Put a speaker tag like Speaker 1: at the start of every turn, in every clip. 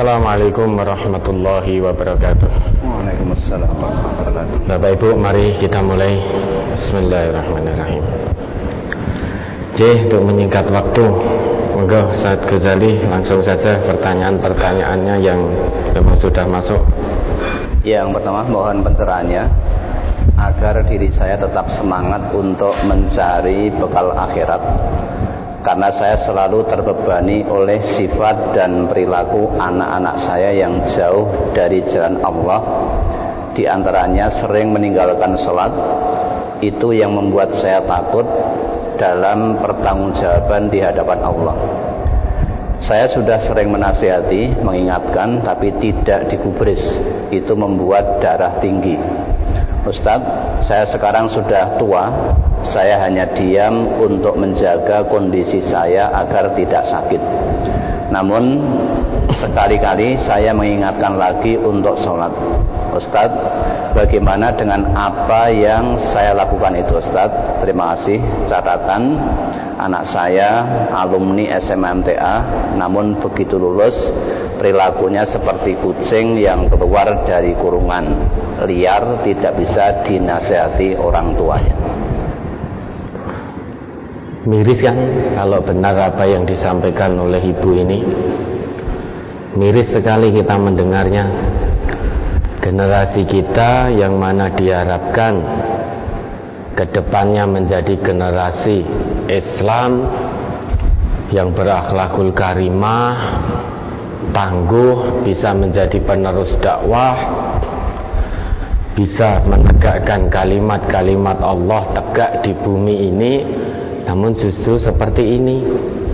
Speaker 1: Assalamualaikum warahmatullahi wabarakatuh.
Speaker 2: Waalaikumsalam warahmatullahi wabarakatuh.
Speaker 1: Bapak Ibu, mari kita mulai. Bismillahirrahmanirrahim. Untuk menyingkat waktu, monggo Ustaz Ghazali langsung saja pertanyaan-pertanyaannya yang memang sudah masuk.
Speaker 2: Yang pertama, mohon pencerahannya agar diri saya tetap semangat untuk mencari bekal akhirat, karena saya selalu terbebani oleh sifat dan perilaku anak-anak saya yang jauh dari jalan Allah. Di antaranya sering meninggalkan sholat. Itu yang membuat saya takut dalam pertanggungjawaban di hadapan Allah. Saya sudah sering menasihati, mengingatkan, tapi tidak digubris. Itu membuat darah tinggi. Ustadz, saya sekarang sudah tua. Saya hanya diam untuk menjaga kondisi saya agar tidak sakit. Namun sekali-kali saya mengingatkan lagi untuk sholat. Ustadz, bagaimana dengan apa yang saya lakukan itu, Ustadz? Terima kasih. Catatan, anak saya alumni SMA MTA, namun begitu lulus perilakunya seperti kucing yang keluar dari kurungan, liar, tidak bisa dinasihati orang tuanya.
Speaker 1: Miris kan kalau benar apa yang disampaikan oleh ibu ini. Miris sekali kita mendengarnya. Generasi kita yang mana diharapkan kedepannya menjadi generasi Islam yang berakhlakul karimah, tangguh, bisa menjadi penerus dakwah, bisa menegakkan kalimat-kalimat Allah tegak di bumi ini. Namun justru seperti ini.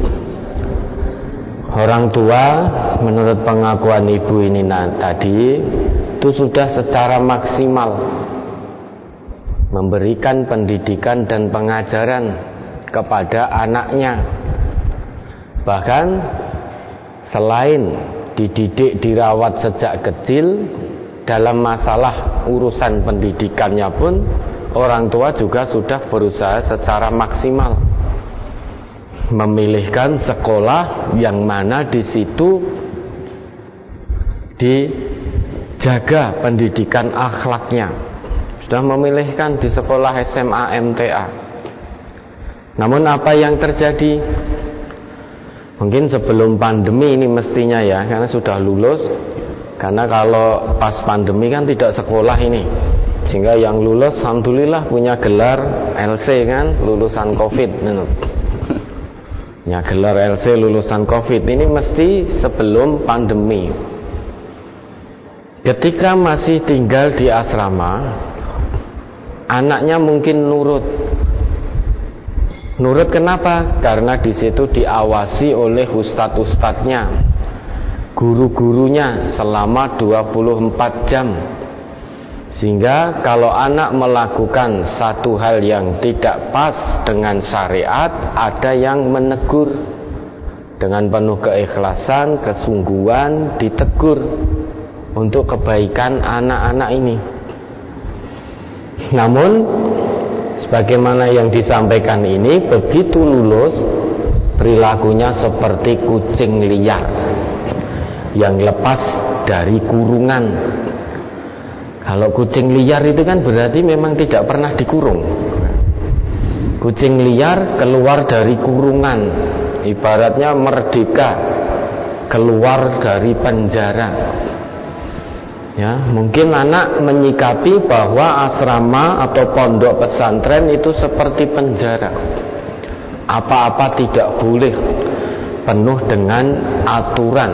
Speaker 1: Orang tua menurut pengakuan ibu ini tadi itu sudah secara maksimal memberikan pendidikan dan pengajaran kepada anaknya. Bahkan selain dididik, dirawat sejak kecil, dalam masalah urusan pendidikannya pun orang tua juga sudah berusaha secara maksimal memilihkan sekolah yang mana di situ dijaga pendidikan akhlaknya. Sudah memilihkan di sekolah SMA MTA. Namun apa yang terjadi? Mungkin sebelum pandemi ini mestinya ya, karena sudah lulus. Karena kalau pas pandemi kan tidak sekolah ini, sehingga yang lulus alhamdulillah punya gelar LC kan, lulusan COVID. Ya, gelar LC lulusan COVID ini mesti sebelum pandemi. Ketika masih tinggal di asrama, anaknya mungkin nurut. Nurut kenapa? Karena di situ diawasi oleh ustadz-ustadznya, guru-gurunya selama 24 jam. Sehingga kalau anak melakukan satu hal yang tidak pas dengan syariat, ada yang menegur dengan penuh keikhlasan, kesungguhan, ditegur untuk kebaikan anak-anak ini. Namun sebagaimana yang disampaikan ini, begitu lulus perilakunya seperti kucing liar yang lepas dari kurungan. Kalau kucing liar itu kan berarti memang tidak pernah dikurung. Kucing liar keluar dari kurungan, ibaratnya merdeka, keluar dari penjara. Ya, mungkin anak menyikapi bahwa asrama atau pondok pesantren itu seperti penjara. Apa-apa tidak boleh, penuh dengan aturan.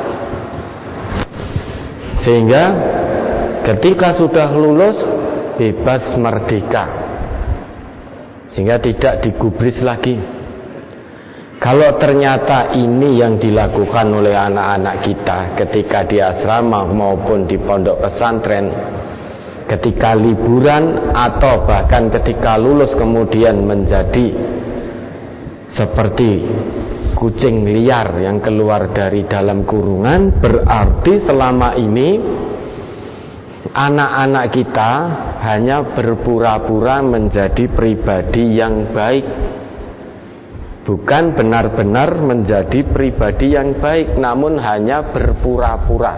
Speaker 1: Sehingga ketika sudah lulus bebas merdeka, sehingga tidak digubris lagi. Kalau ternyata ini yang dilakukan oleh anak-anak kita ketika di asrama maupun di pondok pesantren, ketika liburan atau bahkan ketika lulus kemudian menjadi seperti kucing liar yang keluar dari dalam kurungan, berarti selama ini anak-anak kita hanya berpura-pura menjadi pribadi yang baik. bukan benar-benar menjadi pribadi yang baik, namun hanya berpura-pura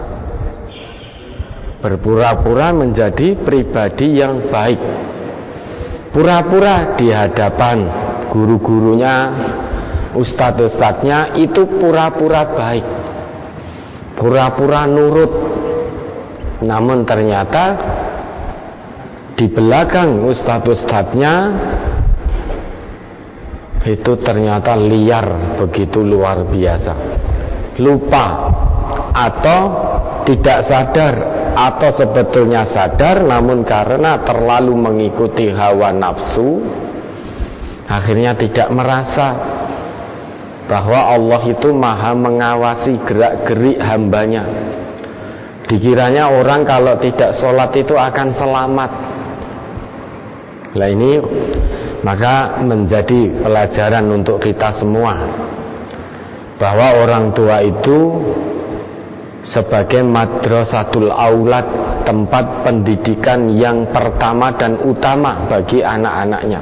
Speaker 1: menjadi pribadi yang baik. Pura-pura di hadapan guru-gurunya, ustadz-ustadznya, itu pura-pura baik, pura-pura nurut, namun ternyata di belakang ustadz-ustadznya itu ternyata liar begitu luar biasa, lupa atau tidak sadar, atau sebetulnya sadar namun karena terlalu mengikuti hawa nafsu akhirnya tidak merasa bahwa Allah itu maha mengawasi gerak-gerik hambanya. Dikiranya orang kalau tidak sholat itu akan selamat. Nah ini maka menjadi pelajaran untuk kita semua bahwa orang tua itu sebagai madrasatul aulad, tempat pendidikan yang pertama dan utama bagi anak-anaknya.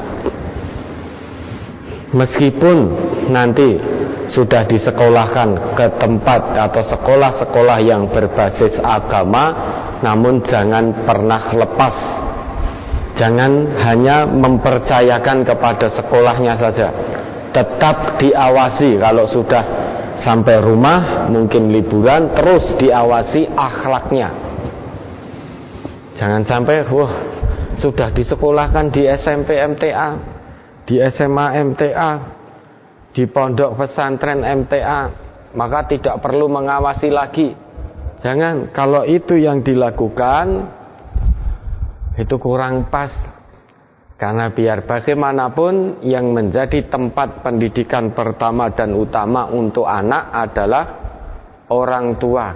Speaker 1: Meskipun nanti sudah disekolahkan ke tempat atau sekolah-sekolah yang berbasis agama, namun jangan pernah lepas. Jangan hanya mempercayakan kepada sekolahnya saja. Tetap diawasi kalau sudah sampai rumah, mungkin liburan, terus diawasi akhlaknya. Jangan sampai sudah disekolahkan di SMP MTA, di SMA MTA, di pondok pesantren MTA, maka tidak perlu mengawasi lagi. Jangan, kalau itu yang dilakukan itu kurang pas. Karena biar bagaimanapun yang menjadi tempat pendidikan pertama dan utama untuk anak adalah orang tua.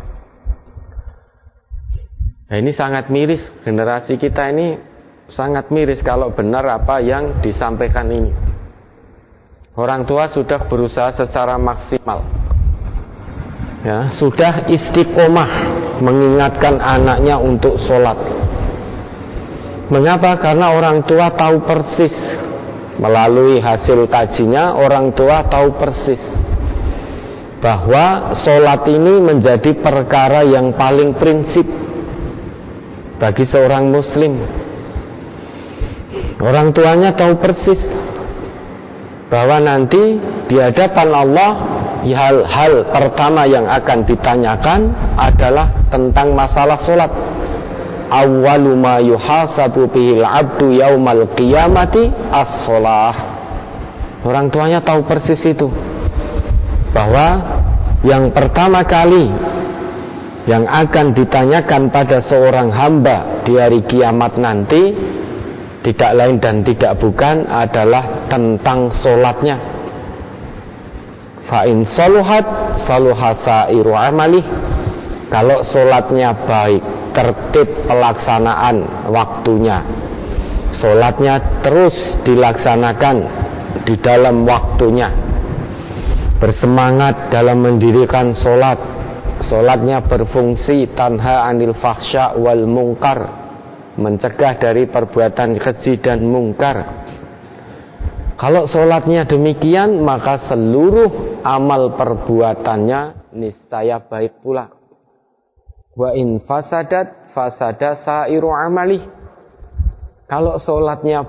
Speaker 1: Nah, ini sangat miris, generasi kita ini sangat miris kalau benar apa yang disampaikan ini. Orang tua sudah berusaha secara maksimal, ya, sudah istiqomah mengingatkan anaknya untuk sholat. Mengapa? Karena orang tua tahu persis, melalui hasil kajinya orang tua tahu persis bahwa sholat ini menjadi perkara yang paling prinsip bagi seorang muslim. Orang tuanya tahu persis bahwa nanti di hadapan Allah hal-hal pertama yang akan ditanyakan adalah tentang masalah sholat. Awwalu ma yuhasabu bihil abdu yaumal qiyamati as-sholah. Orang tuanya tahu persis itu, bahwa yang pertama kali yang akan ditanyakan pada seorang hamba di hari kiamat nanti tidak lain dan tidak bukan adalah tentang sholatnya. Fa in saluhat saluha sairu amalih. Kalau sholatnya baik, tertib pelaksanaan waktunya, sholatnya terus dilaksanakan di dalam waktunya, bersemangat dalam mendirikan sholat, sholatnya berfungsi tanha anil fahsya wal mungkar, mencegah dari perbuatan keji dan mungkar. Kalau sholatnya demikian, maka seluruh amal perbuatannya niscaya baik pula. Wa in fasadat fasada sairu amali. Kalau sholatnya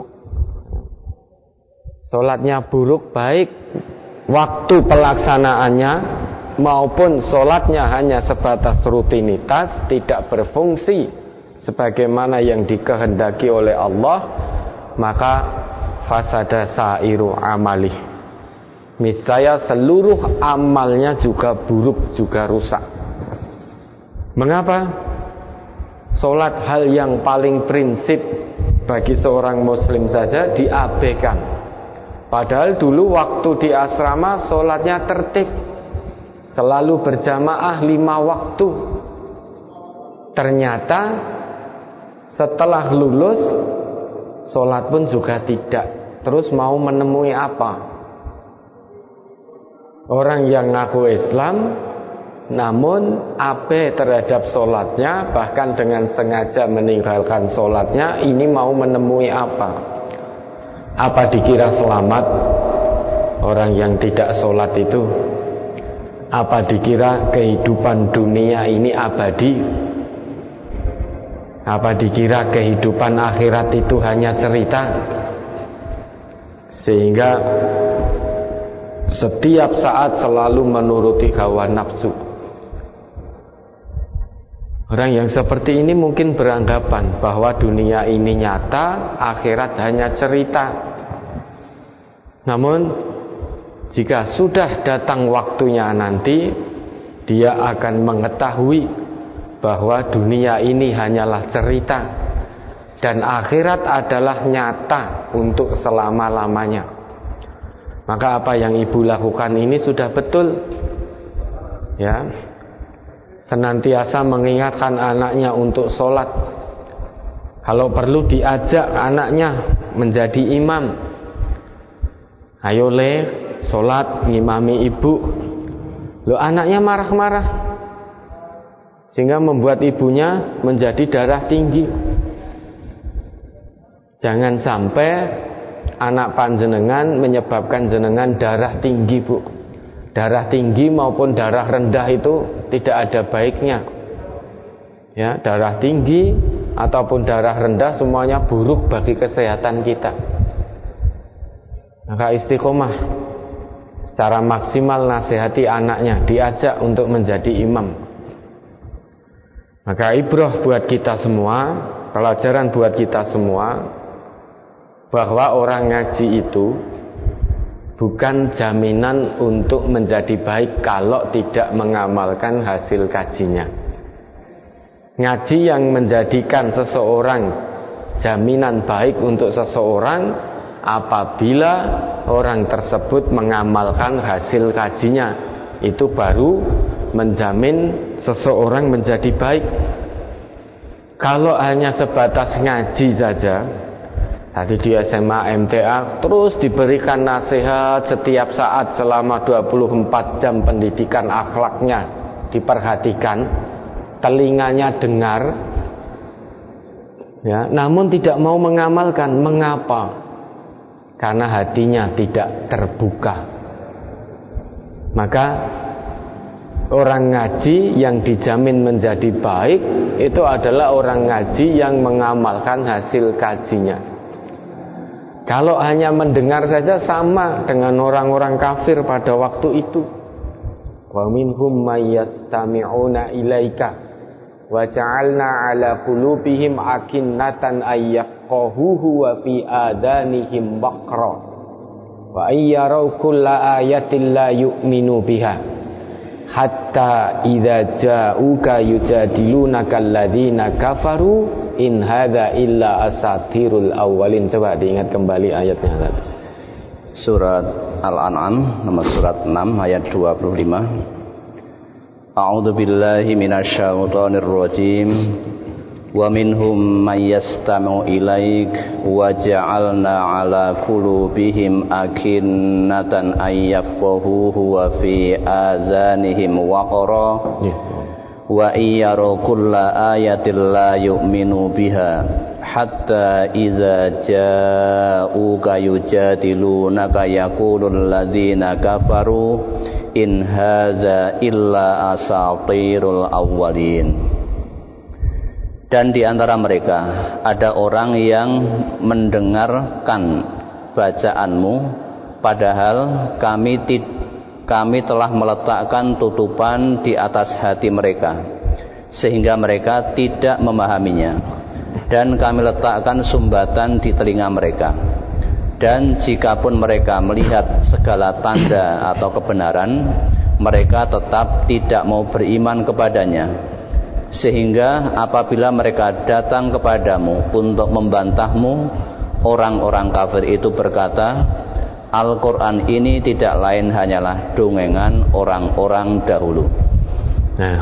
Speaker 1: buruk baik waktu pelaksanaannya maupun sholatnya hanya sebatas rutinitas, tidak berfungsi sebagaimana yang dikehendaki oleh Allah, maka fasada sairu amali, niscaya seluruh amalnya juga buruk, juga rusak. Mengapa? Sholat hal yang paling prinsip bagi seorang muslim saja diabaikan. Padahal dulu waktu di asrama sholatnya tertib, selalu berjamaah 5 waktu. Ternyata setelah lulus sholat pun juga tidak. Terus mau menemui apa? Orang yang ngaku Islam namun abai terhadap sholatnya, bahkan dengan sengaja meninggalkan sholatnya, ini mau menemui apa? Apa dikira selamat? orang yang tidak sholat itu, apa dikira kehidupan dunia ini abadi? Apa dikira kehidupan akhirat itu hanya cerita? Sehingga setiap saat selalu menuruti hawa nafsu. Orang yang seperti ini mungkin beranggapan bahwa dunia ini nyata, akhirat hanya cerita. Namun jika sudah datang waktunya nanti, dia akan mengetahui bahwa dunia ini hanyalah cerita dan akhirat adalah nyata untuk selama-lamanya. Maka apa yang ibu lakukan ini sudah betul, ya. Senantiasa mengingatkan anaknya untuk sholat. Kalau perlu diajak anaknya menjadi imam. Ayo sholat ngimami ibu. Loh, anaknya marah-marah sehingga membuat ibunya menjadi darah tinggi. Jangan sampai anak panjenengan menyebabkan jenengan darah tinggi, Bu. Darah tinggi maupun darah rendah itu tidak ada baiknya. Ya, darah tinggi ataupun darah rendah semuanya buruk bagi kesehatan kita. Maka istiqomah, secara maksimal nasihati anaknya, diajak untuk menjadi imam. Maka ibrah buat kita semua, pelajaran buat kita semua, bahwa orang ngaji itu bukan jaminan untuk menjadi baik kalau tidak mengamalkan hasil kajinya. Ngaji yang menjadikan seseorang jaminan baik untuk seseorang apabila orang tersebut mengamalkan hasil kajinya. Itu baru menjamin seseorang menjadi baik. Kalau hanya sebatas ngaji saja, tadi di SMA MTA terus diberikan nasihat setiap saat selama 24 jam, pendidikan akhlaknya diperhatikan, telinganya dengar, ya, namun tidak mau mengamalkan. Mengapa? Karena hatinya tidak terbuka. Maka orang ngaji yang dijamin menjadi baik itu adalah orang ngaji yang mengamalkan hasil kajinya. Kalau hanya mendengar saja sama dengan orang-orang kafir pada waktu itu. Wa minhum may yastami'una ilaika wa ja'alna 'ala qulubihim akinnatan ay yafqahuhu wa fi adanihim waqra wa ayyaraw kulla ayatin la yu'minu biha hatta idza ja'uka yujadilunaka alladhina kafaru in hadza illa asatirul awwalin. Coba diingat kembali ayatnya tadi.
Speaker 2: Surat Al-An'am nomor surat 6 ayat 25. A'udzu billahi minasyaitonir rajim. Wa minhum may yastami'u ilaik wa ja'alna 'ala qulubihim akinnatan ay yafqahuhu wa fi azanihim waqra wa iyyaru kulla ayatin la yu'minu biha hatta idza ja'uka yujadilunaka yaqulul ladzina kafaru in hadza illa asatirul awwalin. Dan di antara mereka ada orang yang mendengarkan bacaanmu padahal kami telah meletakkan tutupan di atas hati mereka sehingga mereka tidak memahaminya, dan kami letakkan sumbatan di telinga mereka, dan jikapun mereka melihat segala tanda atau kebenaran, mereka tetap tidak mau beriman kepadanya. Sehingga apabila mereka datang kepadamu untuk membantahmu, orang-orang kafir itu berkata, Al-Quran ini tidak lain hanyalah dongengan orang-orang dahulu.
Speaker 1: Nah,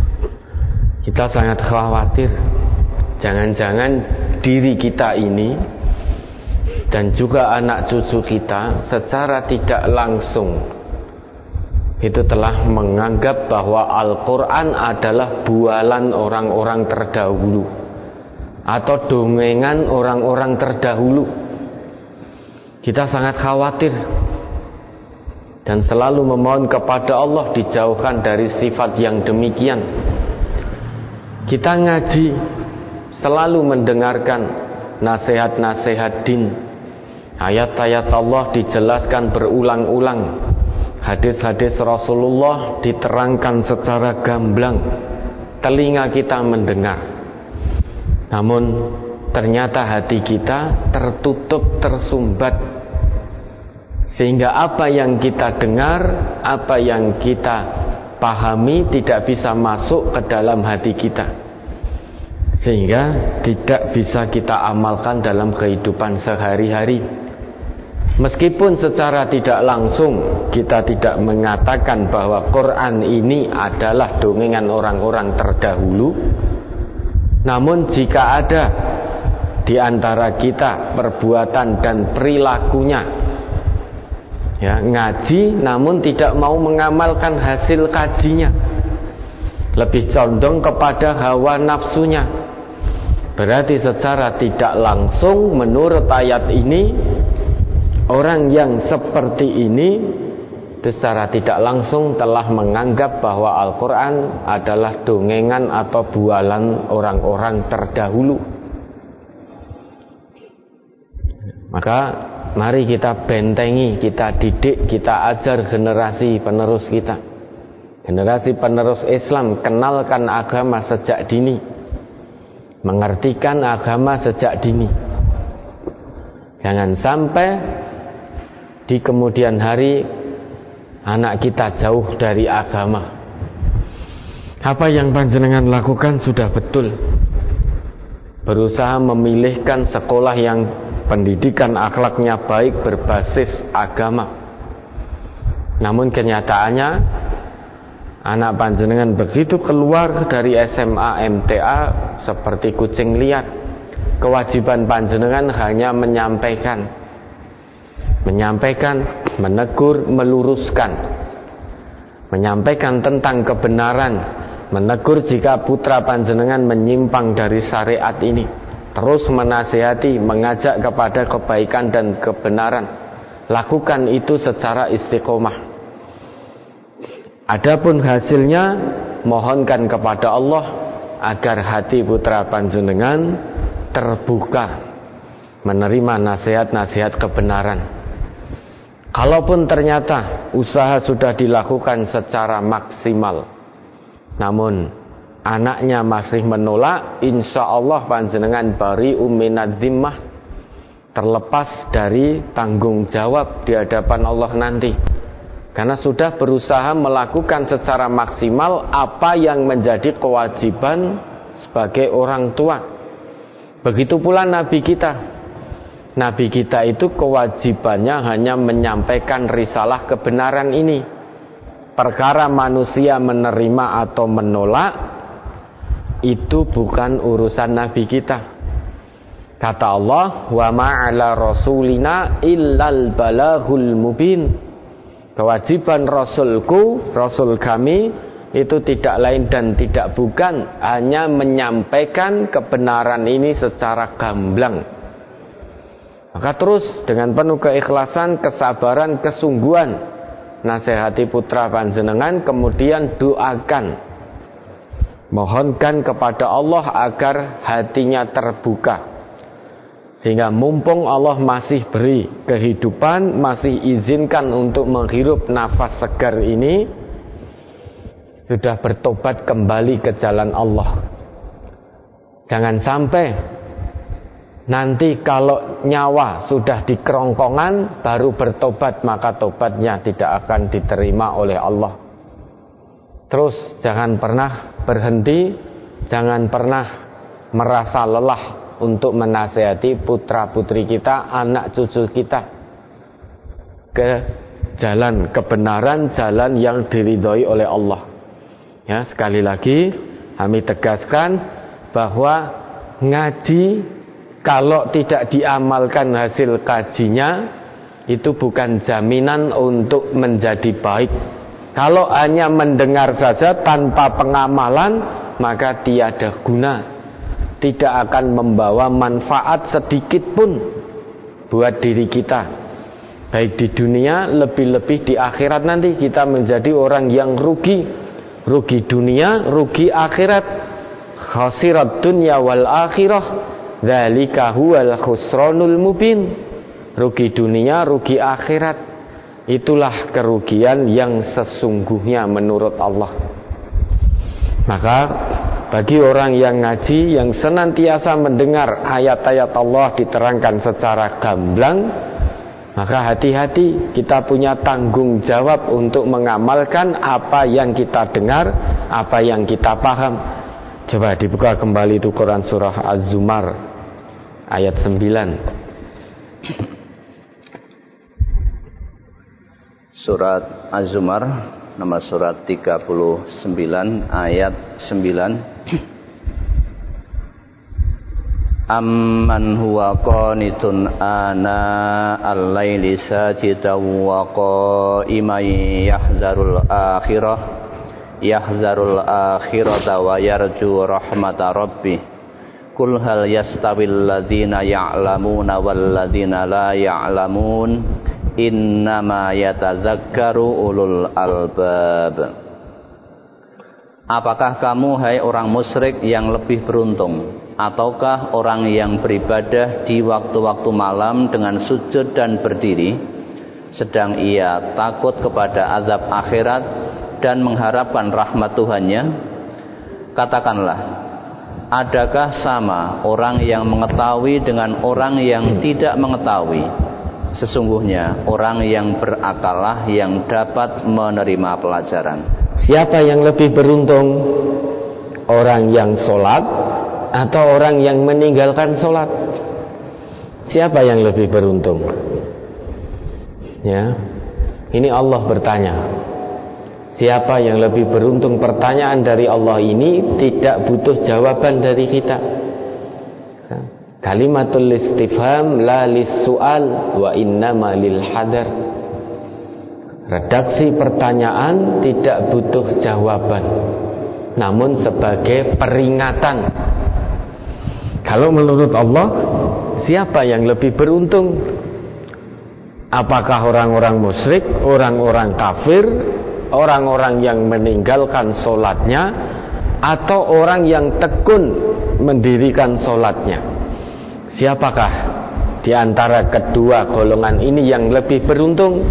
Speaker 1: kita sangat khawatir jangan-jangan diri kita ini dan juga anak cucu kita secara tidak langsung itu telah menganggap bahwa Al-Quran adalah bualan orang-orang terdahulu atau dongengan orang-orang terdahulu. Kita sangat khawatir dan selalu memohon kepada Allah dijauhkan dari sifat yang demikian. Kita ngaji, selalu mendengarkan nasihat-nasihat din, ayat-ayat Allah dijelaskan berulang-ulang, hadis-hadis Rasulullah diterangkan secara gamblang, telinga kita mendengar. Namun ternyata hati kita tertutup, tersumbat, sehingga apa yang kita dengar, apa yang kita pahami tidak bisa masuk ke dalam hati kita, sehingga tidak bisa kita amalkan dalam kehidupan sehari-hari. Meskipun secara tidak langsung kita tidak mengatakan bahwa Quran ini adalah dongengan orang-orang terdahulu, namun jika ada di antara kita perbuatan dan perilakunya ngaji namun tidak mau mengamalkan hasil kajinya, lebih condong kepada hawa nafsunya, berarti secara tidak langsung menurut ayat ini, orang yang seperti ini secara tidak langsung telah menganggap bahwa Al-Quran adalah dongengan atau bualan orang-orang terdahulu. Maka mari kita bentengi, kita didik, kita ajar generasi penerus kita, generasi penerus Islam, kenalkan agama sejak dini, mengertikan agama sejak dini. Jangan sampai di kemudian hari anak kita jauh dari agama. Apa yang panjenengan lakukan sudah betul, berusaha memilihkan sekolah yang pendidikan akhlaknya baik berbasis agama. Namun kenyataannya anak panjenengan begitu keluar dari SMA MTA seperti kucing liar. Kewajiban panjenengan hanya menyampaikan, menegur, meluruskan, menyampaikan tentang kebenaran, menegur jika putra panjenengan menyimpang dari syariat ini, terus menasihati, mengajak kepada kebaikan dan kebenaran. Lakukan itu secara istiqomah. Adapun hasilnya, mohonkan kepada Allah agar hati putra panjenengan terbuka menerima nasihat-nasihat kebenaran. Kalaupun ternyata usaha sudah dilakukan secara maksimal, namun anaknya masih menolak, insya Allah panjenengan bari'um minadz dzimmah, terlepas dari tanggung jawab di hadapan Allah nanti, karena sudah berusaha melakukan secara maksimal apa yang menjadi kewajiban sebagai orang tua. Begitu pula Nabi kita. Nabi kita itu kewajibannya hanya menyampaikan risalah kebenaran ini. Perkara manusia menerima atau menolak itu bukan urusan Nabi kita. Kata Allah, wa ma'ala rasulina illal balaghul mubin. Kewajiban Rasulku, Rasul kami, itu tidak lain dan tidak bukan hanya menyampaikan kebenaran ini secara gamblang. Maka terus dengan penuh keikhlasan, kesabaran, kesungguhan nasihati putra panjenengan, kemudian doakan, mohonkan kepada Allah agar hatinya terbuka, sehingga mumpung Allah masih beri kehidupan, masih izinkan untuk menghirup nafas segar ini, sudah bertobat kembali ke jalan Allah. Jangan sampai nanti kalau nyawa sudah di kerongkongan baru bertobat, maka tobatnya tidak akan diterima oleh Allah. Terus jangan pernah berhenti, jangan pernah merasa lelah untuk menasihati putra putri kita, anak cucu kita ke jalan kebenaran, jalan yang diridhoi oleh Allah. Ya, sekali lagi kami tegaskan bahwa ngaji kalau tidak diamalkan hasil kajinya itu bukan jaminan untuk menjadi baik. Kalau hanya mendengar saja tanpa pengamalan, maka tiada guna, tidak akan membawa manfaat sedikit pun buat diri kita. baik di dunia, lebih-lebih di akhirat nanti kita menjadi orang yang rugi dunia, rugi akhirat. Khasirat dunya wal akhirah, dzalika huwal khusranul mubin. Rugi dunia, rugi akhirat, itulah kerugian yang sesungguhnya menurut Allah. Maka bagi orang yang ngaji, yang senantiasa mendengar ayat-ayat Allah diterangkan secara gamblang, maka hati-hati, kita punya tanggung jawab untuk mengamalkan apa yang kita dengar, apa yang kita paham. Coba dibuka kembali itu Quran surah Az-Zumar ayat 9.
Speaker 2: Surat Az-Zumar, nomor surat 39 ayat 9. Amman huwa qanitun ana al-laili sajidan wa qa'iman yahzarul akhirata wa yarju rahmata rabbih. Qul hal yastawil ladzina ya'lamuna wal ladzina la ya'lamun, innama yatazakkaru ulul albab. Apakah kamu, hai orang musyrik, yang lebih beruntung, ataukah orang yang beribadah di waktu-waktu malam dengan sujud dan berdiri, sedang ia takut kepada azab akhirat dan mengharapkan rahmat Tuhannya? Katakanlah, adakah sama orang yang mengetahui dengan orang yang tidak mengetahui? Sesungguhnya orang yang berakallah yang dapat menerima pelajaran.
Speaker 1: Siapa yang lebih beruntung? Orang yang sholat atau orang yang meninggalkan sholat? Siapa yang lebih beruntung? Ya, ini Allah bertanya. Siapa yang lebih beruntung? Pertanyaan dari Allah ini tidak butuh jawaban dari kita. Kalimatul istifham la lis-su'al wa innama lil hadar. Redaksi pertanyaan tidak butuh jawaban, namun sebagai peringatan. Kalau menurut Allah, siapa yang lebih beruntung? Apakah orang-orang musyrik, orang-orang kafir, orang-orang yang meninggalkan sholatnya, atau orang yang tekun mendirikan sholatnya? Siapakah di antara kedua golongan ini yang lebih beruntung?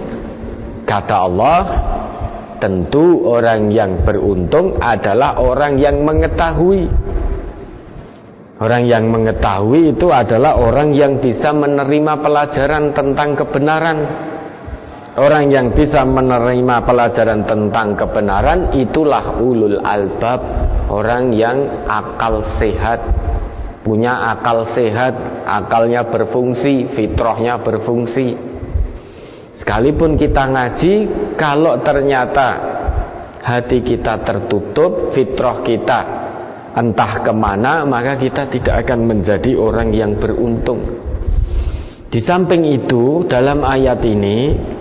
Speaker 1: Kata Allah, tentu orang yang beruntung adalah orang yang mengetahui. Orang yang mengetahui itu adalah orang yang bisa menerima pelajaran tentang kebenaran. Orang yang bisa menerima pelajaran tentang kebenaran itulah ulul albab, orang yang akal sehat, punya akal sehat, akalnya berfungsi, fitrahnya berfungsi. Sekalipun kita ngaji, kalau ternyata hati kita tertutup, fitrah kita entah kemana, maka kita tidak akan menjadi orang yang beruntung. Di samping itu, dalam ayat ini,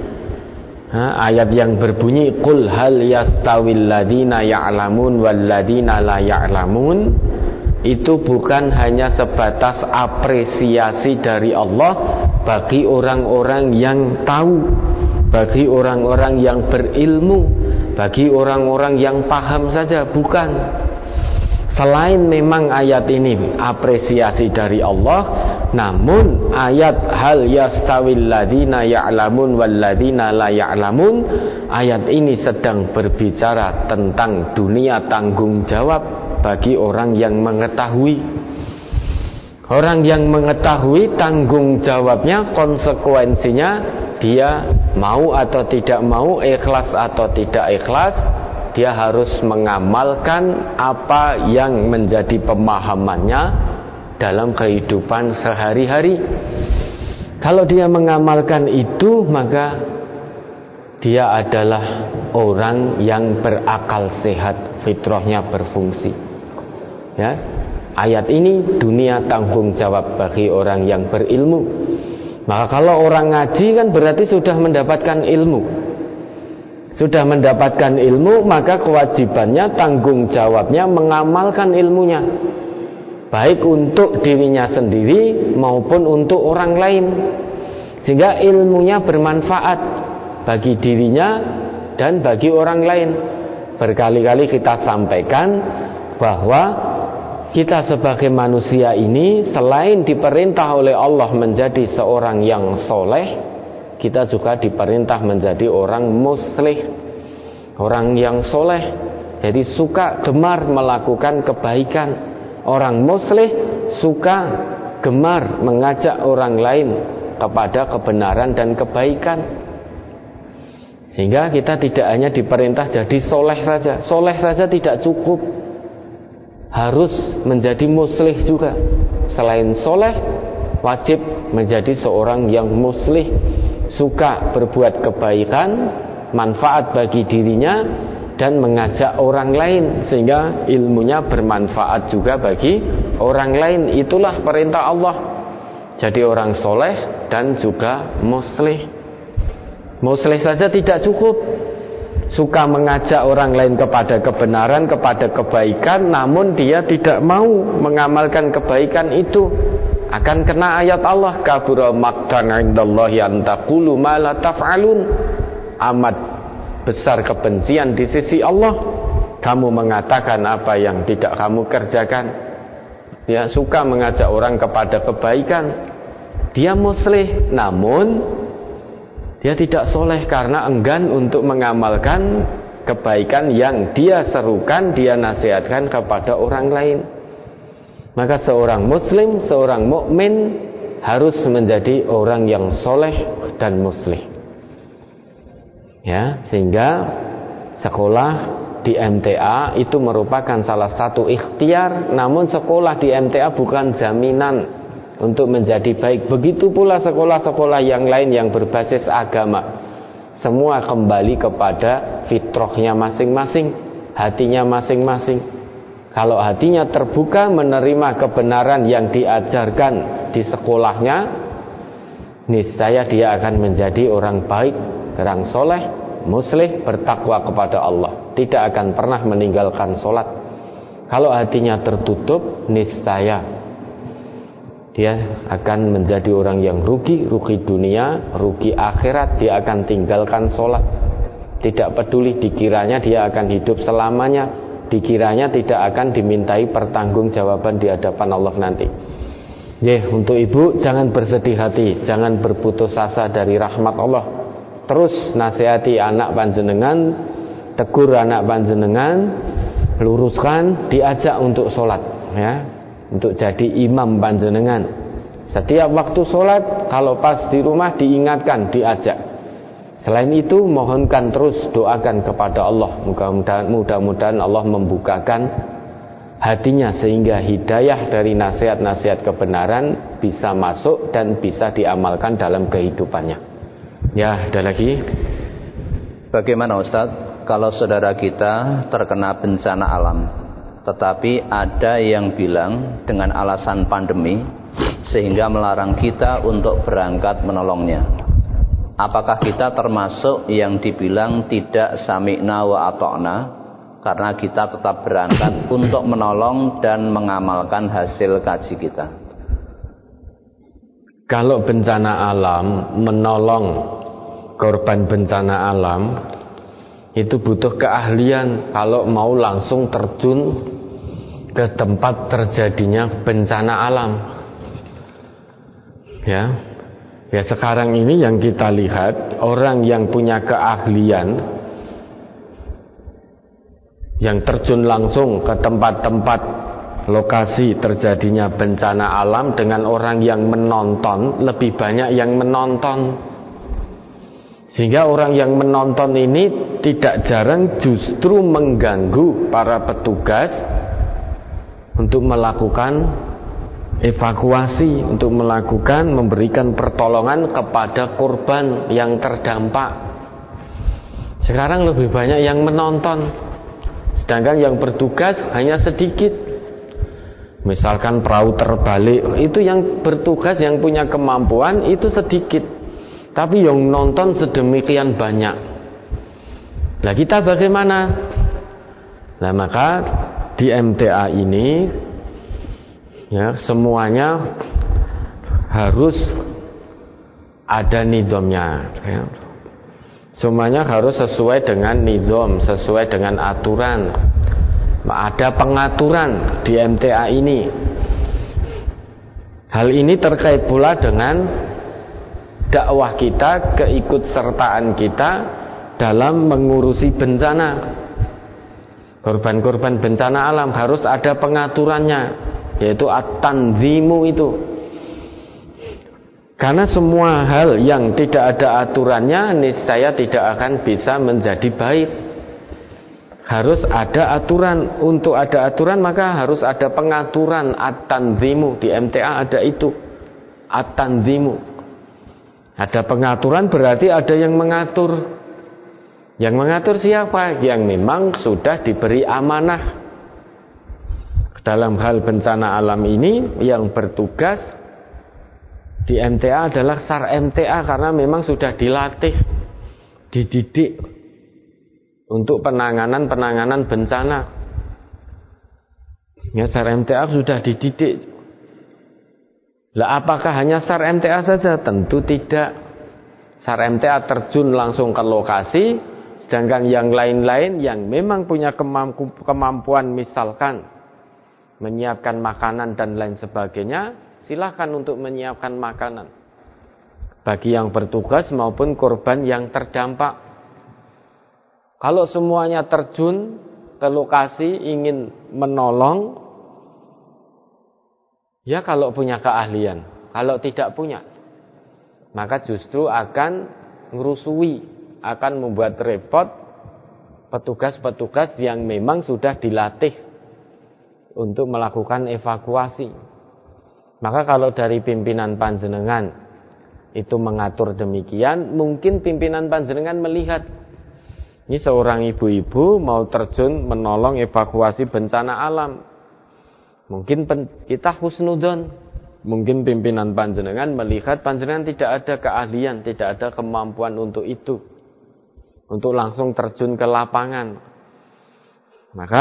Speaker 1: ayat yang berbunyi qul hal yastawil ladzina ya'lamun wal ladzina la ya'lamun, itu bukan hanya sebatas apresiasi dari Allah bagi orang-orang yang tahu, bagi orang-orang yang berilmu, bagi orang-orang yang paham saja, bukan. Selain memang ayat ini apresiasi dari Allah, namun ayat hal yastawil ladzina ya'lamun wal ladzina la ya'lamun, ayat ini sedang berbicara tentang dunia tanggung jawab bagi orang yang mengetahui. Orang yang mengetahui tanggung jawabnya, konsekuensinya dia mau atau tidak mau, ikhlas atau tidak ikhlas, dia harus mengamalkan apa yang menjadi pemahamannya dalam kehidupan sehari-hari. Kalau dia mengamalkan itu, maka dia adalah orang yang berakal sehat, fitrahnya berfungsi. Ya, ayat ini dunia tanggung jawab bagi orang yang berilmu. Maka kalau orang ngaji kan berarti sudah mendapatkan ilmu. Sudah mendapatkan ilmu, maka kewajibannya, tanggung jawabnya mengamalkan ilmunya, baik untuk dirinya sendiri maupun untuk orang lain. sehingga ilmunya bermanfaat bagi dirinya dan bagi orang lain. Berkali-kali kita sampaikan bahwa kita sebagai manusia ini selain diperintah oleh Allah menjadi seorang yang soleh, kita juga diperintah menjadi orang muslih, orang yang soleh. Jadi suka gemar melakukan kebaikan. Orang muslih suka gemar mengajak orang lain kepada kebenaran dan kebaikan. Sehingga kita tidak hanya diperintah jadi soleh saja. Soleh saja tidak cukup, harus menjadi muslih juga. Selain soleh, wajib menjadi seorang yang muslih, suka berbuat kebaikan, manfaat bagi dirinya, dan mengajak orang lain sehingga ilmunya bermanfaat juga bagi orang lain. Itulah perintah Allah. Jadi orang soleh dan juga muslih. Muslih saja tidak cukup, suka mengajak orang lain kepada kebenaran, kepada kebaikan, namun dia tidak mau mengamalkan kebaikan itu, akan kena ayat Allah, kabura maqtan 'indallahi an taqulu ma la taf'alun. Amat besar kebencian di sisi Allah kamu mengatakan apa yang tidak kamu kerjakan. Dia suka mengajak orang kepada kebaikan, dia muslih, namun dia tidak soleh karena enggan untuk mengamalkan kebaikan yang dia serukan, dia nasihatkan kepada orang lain. Maka seorang muslim, seorang mukmin harus menjadi orang yang soleh dan muslih. Ya, sehingga sekolah di MTA itu merupakan salah satu ikhtiar, namun sekolah di MTA bukan jaminan untuk menjadi baik. Begitu pula sekolah-sekolah yang lain yang berbasis agama. Semua kembali kepada fitrahnya masing-masing, hatinya masing-masing. Kalau hatinya terbuka menerima kebenaran yang diajarkan di sekolahnya, niscaya dia akan menjadi orang baik, orang soleh, muslih, bertakwa kepada Allah, tidak akan pernah meninggalkan sholat. Kalau hatinya tertutup, niscaya dia akan menjadi orang yang rugi dunia, rugi akhirat. Dia akan tinggalkan sholat, tidak peduli, dikiranya dia akan hidup selamanya, dikiranya tidak akan dimintai pertanggungjawaban di hadapan Allah nanti. Untuk ibu, jangan bersedih hati, jangan berputus asa dari rahmat Allah. Terus nasihati anak panjenengan, tegur anak panjenengan, luruskan, diajak untuk sholat, ya, untuk jadi imam panjenengan. Setiap waktu sholat, kalau pas di rumah diingatkan, diajak. Selain itu, mohonkan terus, doakan kepada Allah. Mudah-mudahan Allah membukakan hatinya sehingga hidayah dari nasihat-nasihat kebenaran bisa masuk dan bisa diamalkan dalam kehidupannya. Ya, ada lagi.
Speaker 2: Bagaimana Ustadz kalau saudara kita terkena bencana alam, tetapi ada yang bilang dengan alasan pandemi sehingga melarang kita untuk berangkat menolongnya? Apakah kita termasuk yang dibilang tidak sami'na wa ata'na karena kita tetap berangkat untuk menolong dan mengamalkan hasil kaji kita?
Speaker 1: Kalau bencana alam, menolong korban bencana alam itu butuh keahlian. Kalau mau langsung terjun ke tempat terjadinya bencana alam, ya sekarang ini yang kita lihat, orang yang punya keahlian, yang terjun langsung ke tempat-tempat lokasi terjadinya bencana alam dengan orang yang menonton, lebih banyak yang menonton. Sehingga orang yang menonton ini tidak jarang justru mengganggu para petugas untuk melakukan evakuasi, untuk memberikan pertolongan kepada korban yang terdampak. Sekarang lebih banyak yang menonton, sedangkan yang bertugas hanya sedikit. Misalkan perahu terbalik, itu yang bertugas, yang punya kemampuan itu sedikit, tapi yang nonton sedemikian banyak. Nah, kita bagaimana? Nah, maka di MTA ini, ya, semuanya harus ada nizamnya ya. Semuanya harus sesuai dengan nizam, sesuai dengan aturan. Ada pengaturan di MTA ini. Hal ini terkait pula dengan dakwah kita, keikutsertaan kita dalam mengurusi bencana. Korban-korban bencana alam harus ada pengaturannya, yaitu at-tanzimu itu. Karena semua hal yang tidak ada aturannya niscaya tidak akan bisa menjadi baik. Harus ada aturan. Untuk ada aturan maka harus ada pengaturan. At-tanzimu, di MTA ada itu, at-tanzimu. Ada pengaturan berarti ada yang mengatur. Yang mengatur siapa? Yang memang sudah diberi amanah dalam hal bencana alam ini. Yang bertugas di MTA adalah SAR MTA, karena memang sudah dilatih, dididik untuk penanganan bencana. Ya, SAR MTA sudah dididik. Lah apakah hanya SAR MTA saja? Tentu tidak. SAR MTA terjun langsung ke lokasi, sedangkan yang lain-lain yang memang punya kemampuan, misalkan menyiapkan makanan dan lain sebagainya, silahkan untuk menyiapkan makanan bagi yang bertugas maupun korban yang terdampak. Kalau semuanya terjun ke lokasi ingin menolong, ya kalau punya keahlian. Kalau tidak punya, maka justru akan ngerusui, akan membuat repot petugas-petugas yang memang sudah dilatih untuk melakukan evakuasi. Maka kalau dari pimpinan panjenengan itu mengatur demikian, mungkin pimpinan panjenengan melihat ini seorang ibu-ibu mau terjun menolong evakuasi bencana alam. Mungkin kita husnudzon. Mungkin pimpinan panjenengan melihat panjenengan tidak ada keahlian, tidak ada kemampuan untuk itu, untuk langsung terjun ke lapangan. Maka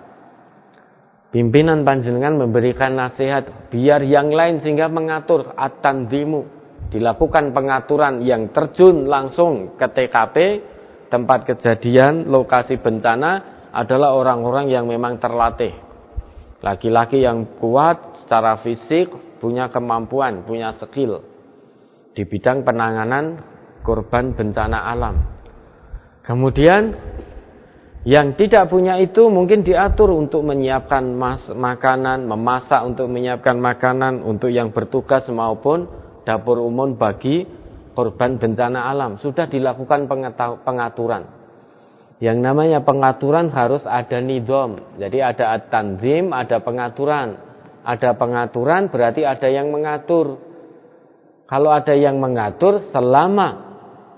Speaker 1: pimpinan panjenengan memberikan nasihat biar yang lain sehingga mengatur at-tanzimu, dilakukan pengaturan yang terjun langsung ke TKP tempat kejadian lokasi bencana adalah orang-orang yang memang terlatih, laki-laki yang kuat secara fisik, punya kemampuan, punya skill di bidang penanganan korban bencana alam. Kemudian yang tidak punya itu mungkin diatur untuk menyiapkan makanan, memasak untuk menyiapkan makanan untuk yang bertugas maupun dapur umum bagi korban bencana alam. Sudah dilakukan pengaturan. Yang namanya pengaturan harus ada nizam. Jadi ada at-tanzim, ada pengaturan. Ada pengaturan berarti ada yang mengatur. Kalau ada yang mengatur, selama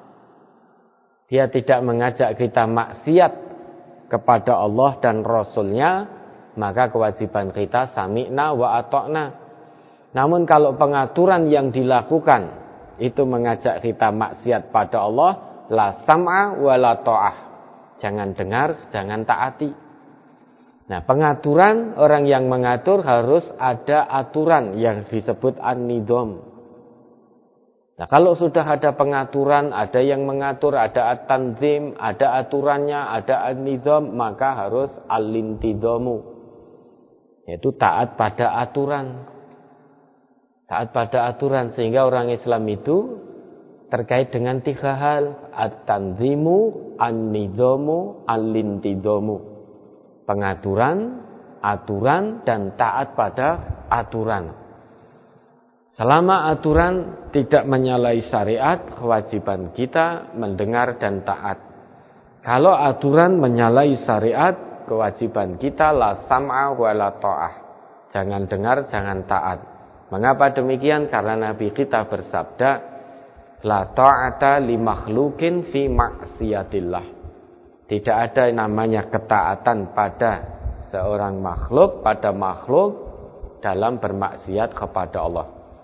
Speaker 1: dia tidak mengajak kita maksiat kepada Allah dan Rasulnya, maka kewajiban kita sami'na wa ata'na. Namun kalau pengaturan yang dilakukan itu mengajak kita maksiat pada Allah, la sam'a wa la ta'ah. Jangan dengar, jangan taati. Nah, pengaturan, orang yang mengatur harus ada aturan yang disebut an-nizam. Nah, kalau sudah ada pengaturan, ada yang mengatur, ada at-tanzim, ada aturannya, ada an-nizam, maka harus al-intizamu, yaitu taat pada aturan. Taat pada aturan, sehingga orang Islam itu terkait dengan 3 hal: at-tanzimu, an-nizamu, al-intizamu. Pengaturan, aturan, dan taat pada aturan. Selama aturan tidak menyalahi syariat, kewajiban kita mendengar dan taat. Kalau aturan menyalahi syariat, kewajiban kita la sam'a wa la ta'ah. Jangan dengar, jangan taat. Mengapa demikian? Karena Nabi kita bersabda, la ta'ata li makhlukin fi maksiatillah. Tidak ada namanya ketaatan pada seorang makhluk, pada makhluk dalam bermaksiat kepada Allah.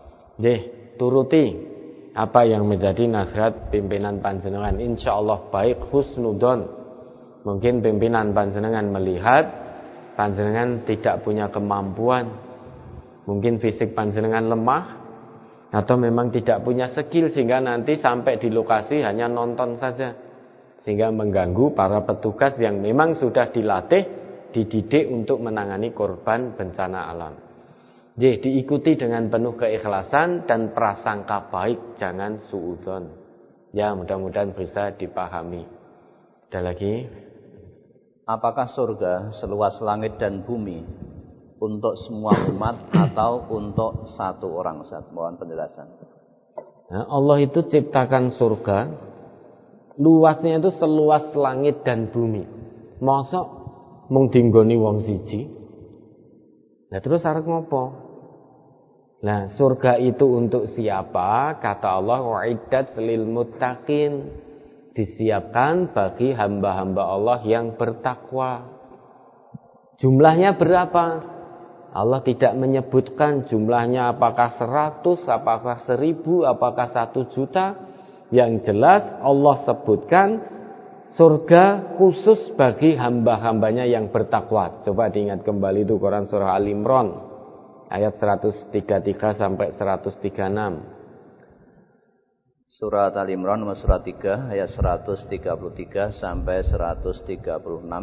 Speaker 1: Turuti apa yang menjadi nasihat pimpinan panjenengan, insyaallah baik husnudzon. Mungkin pimpinan panjenengan melihat panjenengan tidak punya kemampuan, mungkin fisik panjenengan lemah, Atau memang tidak punya skill sehingga nanti sampai di lokasi hanya nonton saja, sehingga mengganggu para petugas yang memang sudah dilatih, dididik untuk menangani korban bencana alam. Jadi diikuti dengan penuh keikhlasan dan prasangka baik, jangan suudzon. Ya, mudah-mudahan bisa dipahami. Ada lagi?
Speaker 2: Apakah surga seluas langit dan bumi untuk semua umat atau untuk satu orang? Ustaz, mohon penjelasan.
Speaker 1: Nah, Allah itu ciptakan surga, luasnya itu seluas langit dan bumi. Mosok mung dinggoni wong siji. Nah, terus arep ngopo? Nah, surga itu untuk siapa? Kata Allah, wa'iddat lil muttaqin. Disiapkan bagi hamba-hamba Allah yang bertakwa. Jumlahnya berapa? Allah tidak menyebutkan jumlahnya apakah 100, apakah 1000, apakah 1 juta. Yang jelas Allah sebutkan surga khusus bagi hamba-hambanya yang bertakwa. Coba diingat kembali itu Quran surah Al-Imran ayat 133 sampai 136.
Speaker 2: Surat Al-Imran surat 3 ayat 133 sampai 136.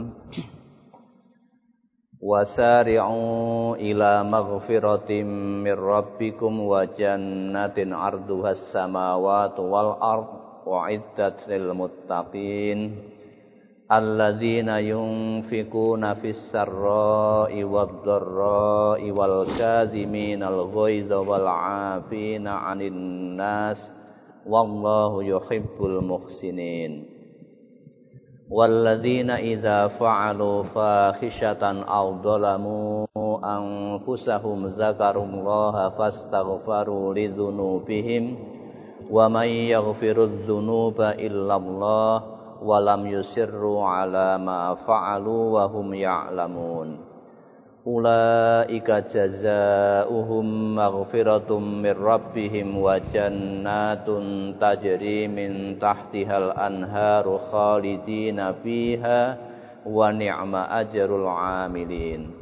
Speaker 2: Wasari'u ila maghfiratin mir rabbikum wa jannatin 'arduhas samawati wal ard wa'iddat lil muttaqin alladzina yunfikuna fis sarra'i wad dharra'i wal kaziminal ghaiza wal 'afina 'anil nas wallahu yuhibbul muhsinin walladzina idza fa'alu fahishatan aw dhalamu anfusahum zakarullaha fastaghfaru lidzunubihim wa may yaghfirudz dzunuba illallah wa lam yusirru ala ma fa'alu wa hum ya'lamun ulaika jazaohum maghfiratum mir rabbihim wa jannatun tajri min tahtihal anharu khalidina fiha wa ni'ma ajrul 'amilin.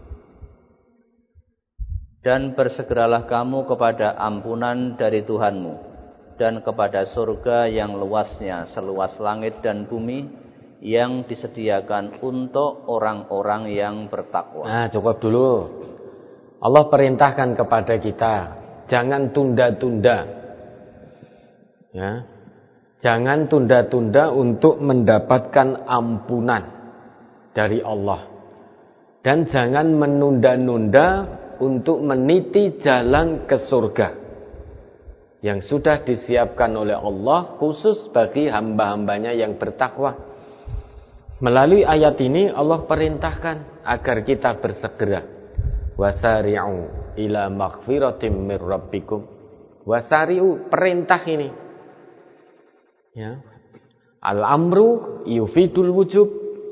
Speaker 2: Dan bersegeralah kamu kepada ampunan dari Tuhanmu dan kepada surga yang luasnya seluas langit dan bumi yang disediakan untuk orang-orang yang bertakwa.
Speaker 1: Nah, cukup dulu. Allah perintahkan kepada kita, jangan tunda-tunda. Ya. Jangan tunda-tunda untuk mendapatkan ampunan dari Allah. Dan jangan menunda-nunda untuk meniti jalan ke surga yang sudah disiapkan oleh Allah khusus bagi hamba-hambanya yang bertakwa. Melalui ayat ini Allah perintahkan agar kita bersegera. Wasari'u ila maghfiratim mir rabbikum. Wasari'u, perintah ini. Ya. Al-amru yufidul wujub.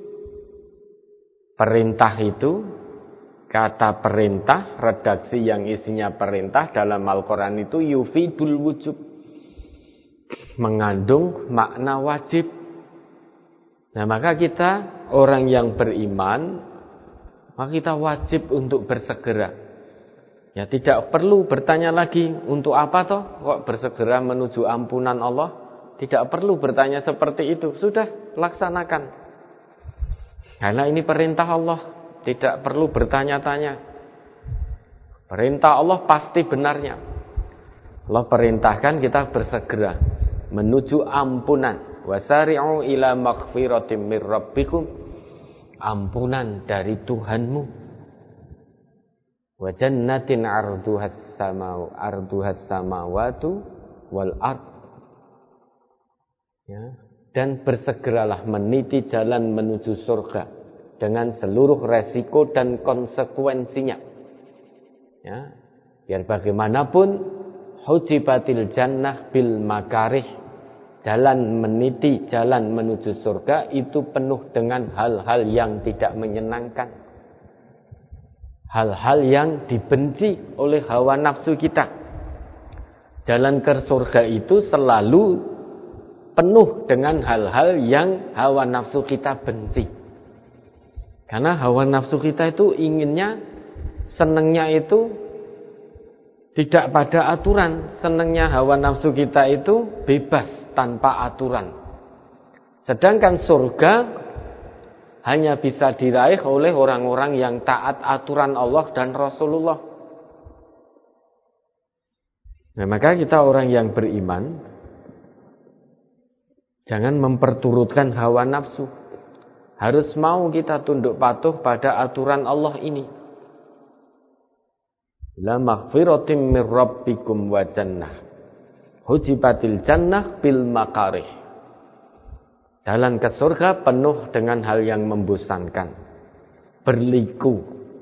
Speaker 1: Perintah itu, kata perintah, redaksi yang isinya perintah dalam Al-Quran itu yufidul wujub. Mengandung makna wajib. Nah, maka kita orang yang beriman, maka kita wajib untuk bersegera. Ya, tidak perlu bertanya lagi untuk apa toh kok bersegera menuju ampunan Allah. Tidak perlu bertanya seperti itu. Sudah, laksanakan. Karena ini perintah Allah, tidak perlu bertanya-tanya. Perintah Allah pasti benarnya. Allah perintahkan kita bersegera menuju ampunan. Wasari'u ila maghfiratin mir rabbikum, ampunan dari Tuhanmu. Wa jannatin arduhas samawatu wal ard. Ya, dan bersegeralah meniti jalan menuju surga dengan seluruh resiko dan konsekuensinya. Ya, biar bagaimanapun hujibatil jannah bil makarih. Jalan meniti, jalan menuju surga itu penuh dengan hal-hal yang tidak menyenangkan. Hal-hal yang dibenci oleh hawa nafsu kita. Jalan ke surga itu selalu penuh dengan hal-hal yang hawa nafsu kita benci. Karena hawa nafsu kita itu inginnya, senangnya itu Tidak pada aturan. Senangnya hawa nafsu kita itu bebas tanpa aturan. Sedangkan surga hanya bisa diraih oleh orang-orang yang taat aturan Allah dan Rasulullah. Nah, maka kita orang yang beriman jangan memperturutkan hawa nafsu. Harus mau kita tunduk patuh pada aturan Allah ini. La maghfiratim mir rabbikum wa jannah. Hujibatil jannah bil makarih. Jalan ke surga penuh dengan hal yang membosankan. Berliku.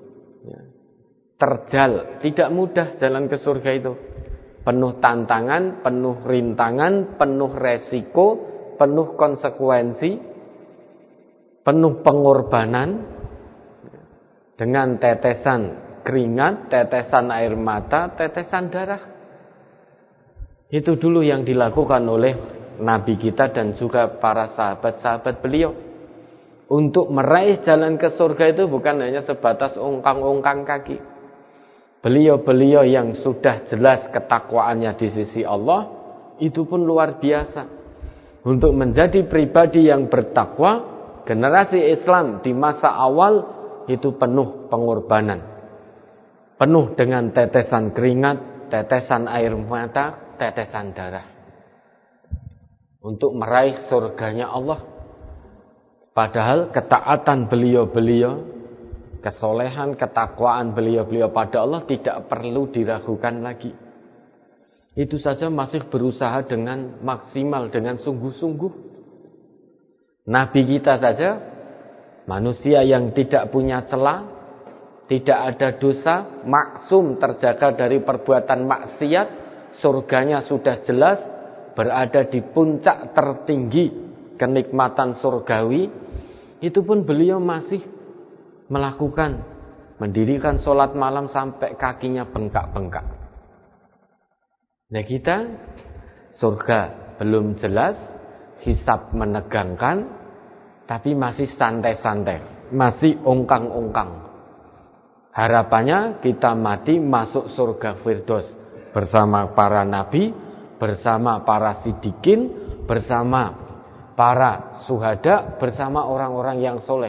Speaker 1: Terjal. Tidak mudah jalan ke surga itu. Penuh tantangan, penuh rintangan, penuh resiko, penuh konsekuensi, penuh pengorbanan. Dengan tetesan keringat, tetesan air mata, tetesan darah. Itu dulu yang dilakukan oleh Nabi kita dan juga para sahabat-sahabat beliau. Untuk meraih jalan ke surga itu bukan hanya sebatas ungkang-ungkang kaki. Beliau-beliau yang sudah jelas ketakwaannya di sisi Allah, itu pun luar biasa. Untuk menjadi pribadi yang bertakwa, generasi Islam di masa awal itu penuh pengorbanan. Penuh dengan tetesan keringat, tetesan air mata, tetesan darah. Untuk meraih surganya Allah. Padahal ketaatan beliau-beliau, kesolehan, ketakwaan beliau-beliau pada Allah tidak perlu diragukan lagi. Itu saja masih berusaha dengan maksimal, dengan sungguh-sungguh. Nabi kita saja, manusia yang tidak punya celah, tidak ada dosa, maksum terjaga dari perbuatan maksiat, surganya sudah jelas, berada di puncak tertinggi kenikmatan surgawi, itu pun beliau masih melakukan, mendirikan sholat malam sampai kakinya bengkak-bengkak. Nah kita, surga belum jelas, hisab menegangkan, tapi masih santai-santai, masih ongkang-ongkang. Harapannya kita mati masuk surga Firdaus bersama para nabi, bersama para sidikin, bersama para syuhada, bersama orang-orang yang soleh.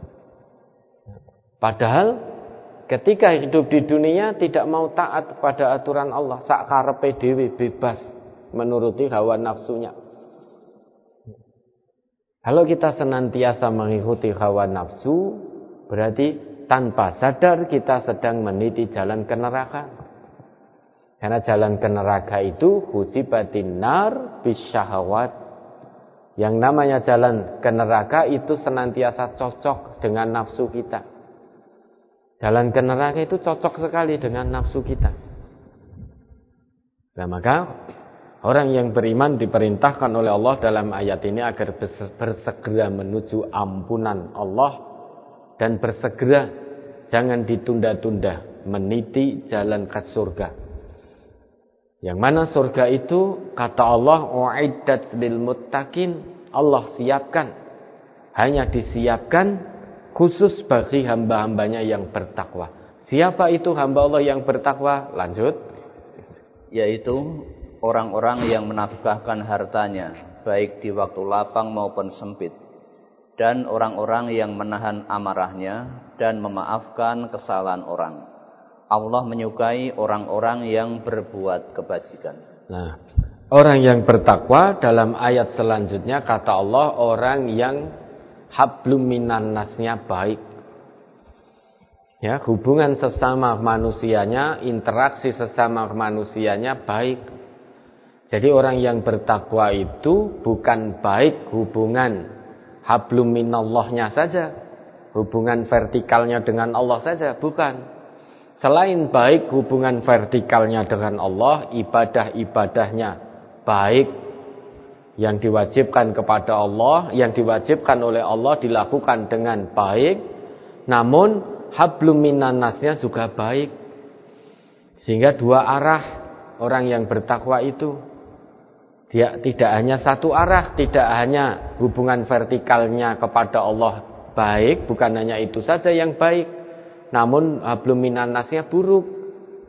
Speaker 1: Padahal ketika hidup di dunia tidak mau taat kepada aturan Allah, sak karepe dhewe bebas menuruti hawa nafsunya. Kalau kita senantiasa mengikuti hawa nafsu, berarti tanpa sadar kita sedang meniti jalan ke neraka. Karena jalan ke neraka itu hujibatin nar bisyahawat. Yang namanya jalan ke neraka itu senantiasa cocok dengan nafsu kita. Jalan ke neraka itu cocok sekali dengan nafsu kita. Nah maka orang yang beriman diperintahkan oleh Allah dalam ayat ini agar bersegera menuju ampunan Allah. Dan bersegera, jangan ditunda-tunda, meniti jalan ke surga. Yang mana surga itu, kata Allah, u'iddat lil muttaqin, Allah siapkan. Hanya disiapkan khusus bagi hamba-hambanya yang bertakwa. Siapa itu hamba Allah yang bertakwa? Lanjut.
Speaker 2: Yaitu orang-orang yang menafkahkan hartanya, baik di waktu lapang maupun sempit. Dan orang-orang yang menahan amarahnya dan memaafkan kesalahan orang. Allah menyukai orang-orang yang berbuat kebajikan.
Speaker 1: Nah, orang yang bertakwa dalam ayat selanjutnya kata Allah orang yang hablum minan nasnya baik. Ya, hubungan sesama manusianya, interaksi sesama manusianya baik. Jadi orang yang bertakwa itu bukan baik hubungan hablum minallahnya saja, hubungan vertikalnya dengan Allah saja, bukan. Selain baik hubungan vertikalnya dengan Allah, ibadah-ibadahnya baik, yang diwajibkan kepada Allah, yang diwajibkan oleh Allah dilakukan dengan baik, namun hablum minannasnya juga baik. Sehingga dua arah orang yang bertakwa itu. Dia tidak hanya satu arah, tidak hanya hubungan vertikalnya kepada Allah baik, bukan hanya itu saja yang baik, namun hablum minannasnya buruk.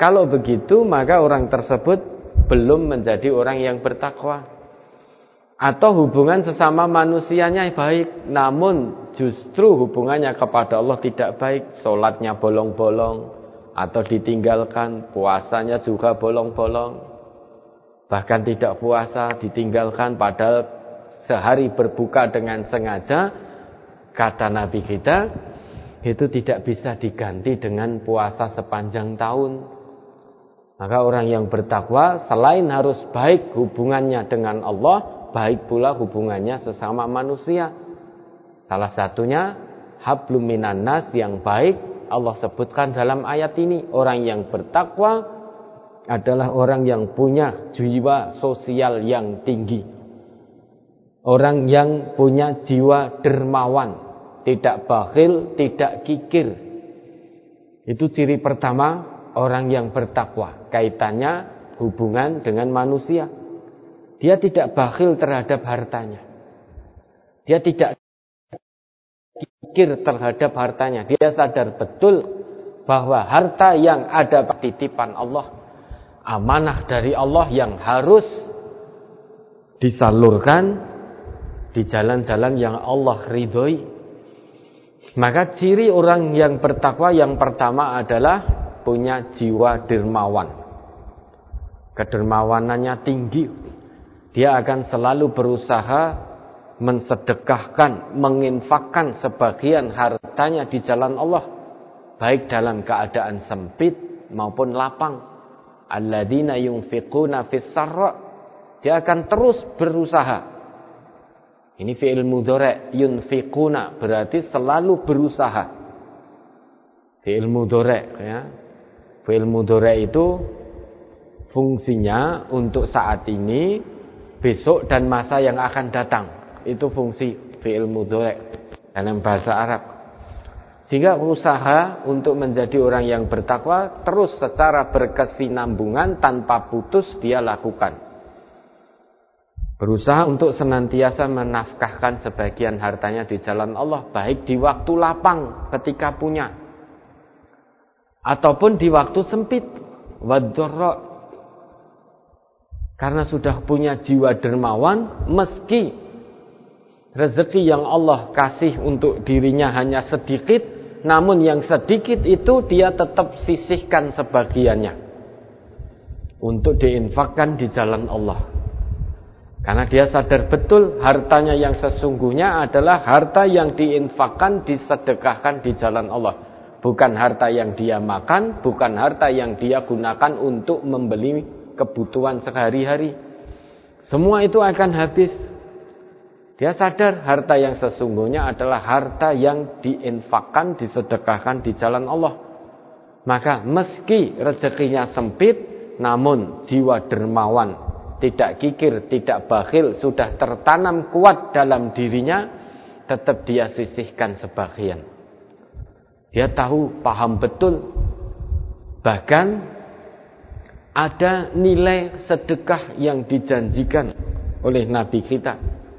Speaker 1: Kalau begitu maka orang tersebut belum menjadi orang yang bertakwa. Atau hubungan sesama manusianya baik, namun justru hubungannya kepada Allah tidak baik. Sholatnya bolong-bolong atau ditinggalkan, puasanya juga bolong-bolong, bahkan tidak puasa, ditinggalkan padahal sehari berbuka dengan sengaja. Kata Nabi kita, itu tidak bisa diganti dengan puasa sepanjang tahun. Maka orang yang bertakwa selain harus baik hubungannya dengan Allah, baik pula hubungannya sesama manusia. Salah satunya hablum minan nas yang baik Allah sebutkan dalam ayat ini. Orang yang bertakwa adalah orang yang punya jiwa sosial yang tinggi. Orang yang punya jiwa dermawan, tidak bakhil, tidak kikir. Itu ciri pertama orang yang bertakwa. Kaitannya hubungan dengan manusia. Dia tidak bakhil terhadap hartanya. Dia tidak kikir terhadap hartanya. Dia sadar betul bahwa harta yang ada titipan Allah, amanah dari Allah yang harus disalurkan di jalan-jalan yang Allah ridhoi. Maka ciri orang yang bertakwa yang pertama adalah punya jiwa dermawan. Kedermawanannya tinggi. Dia akan selalu berusaha mensedekahkan, menginfakkan sebagian hartanya di jalan Allah, baik dalam keadaan sempit maupun lapang. Alladzina yunfiquna fis sarra. Dia akan terus berusaha. Ini fi'il mudhari', yunfiquna berarti selalu berusaha. Fi'il mudhari', ya. Fi'il mudhari' itu fungsinya untuk saat ini, besok dan masa yang akan datang. Itu fungsi fi'il mudhari' dalam bahasa Arab. Sehingga usaha untuk menjadi orang yang bertakwa terus secara berkesinambungan tanpa putus dia lakukan. Berusaha untuk senantiasa menafkahkan sebagian hartanya di jalan Allah, baik di waktu lapang ketika punya, ataupun di waktu sempit, wadharra. Karena sudah punya jiwa dermawan, meski rezeki yang Allah kasih untuk dirinya hanya sedikit, namun yang sedikit itu dia tetap sisihkan sebagiannya untuk diinfakkan di jalan Allah. Karena dia sadar betul hartanya yang sesungguhnya adalah harta yang diinfakkan, disedekahkan di jalan Allah. Bukan harta yang dia makan, bukan harta yang dia gunakan untuk membeli kebutuhan sehari-hari. Semua itu akan habis. Dia sadar harta yang sesungguhnya adalah harta yang diinfakkan, disedekahkan di jalan Allah. Maka meski rezekinya sempit, namun jiwa dermawan, tidak kikir, tidak bakhil, sudah tertanam kuat dalam dirinya, tetap dia sisihkan sebagian. Dia tahu, paham betul. Bahkan ada nilai sedekah yang dijanjikan oleh Nabi kita.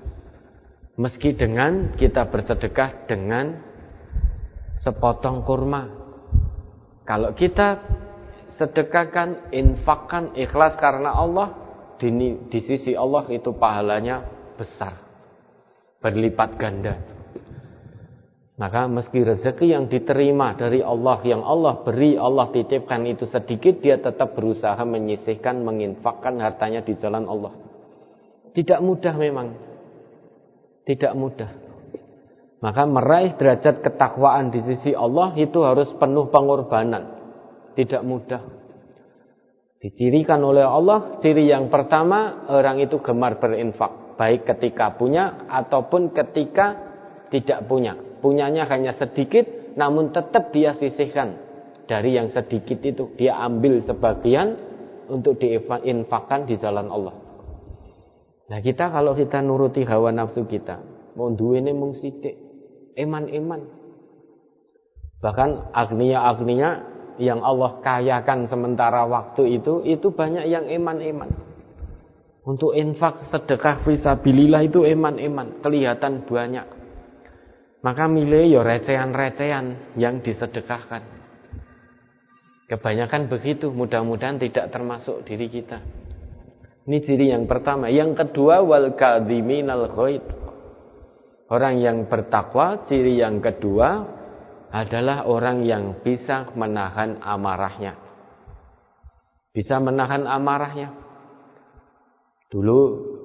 Speaker 1: Meski dengan kita bersedekah dengan sepotong kurma. Kalau kita sedekahkan, infakkan, ikhlas karena Allah, di sisi Allah itu pahalanya besar, berlipat ganda. Maka meski rezeki yang diterima dari Allah, yang Allah beri, Allah titipkan itu sedikit, dia tetap berusaha menyisihkan, menginfakkan hartanya di jalan Allah. Tidak mudah memang, tidak mudah. Maka meraih derajat ketakwaan di sisi Allah itu harus penuh pengorbanan, tidak mudah. Dicirikan oleh Allah, ciri yang pertama, orang itu gemar berinfak, baik ketika punya ataupun ketika tidak punya. Punyanya hanya sedikit, namun tetap dia sisihkan dari yang sedikit itu. Dia ambil sebagian untuk diinfakkan di jalan Allah. Nah kita kalau kita nuruti hawa nafsu kita, mau duwene mung sithik, eman-eman. Bahkan agniya-agniya yang Allah kayakan sementara waktu itu banyak yang eman-eman. Untuk infak sedekah fisabilillah itu eman-eman, kelihatan banyak. Maka milih ya recehan-recehan yang disedekahkan. Kebanyakan begitu, mudah-mudahan tidak termasuk diri kita. Ini ciri yang pertama. Yang kedua, wal kadhiminal ghaid. Orang yang bertakwa, ciri yang kedua adalah orang yang bisa menahan amarahnya. Bisa menahan amarahnya. Dulu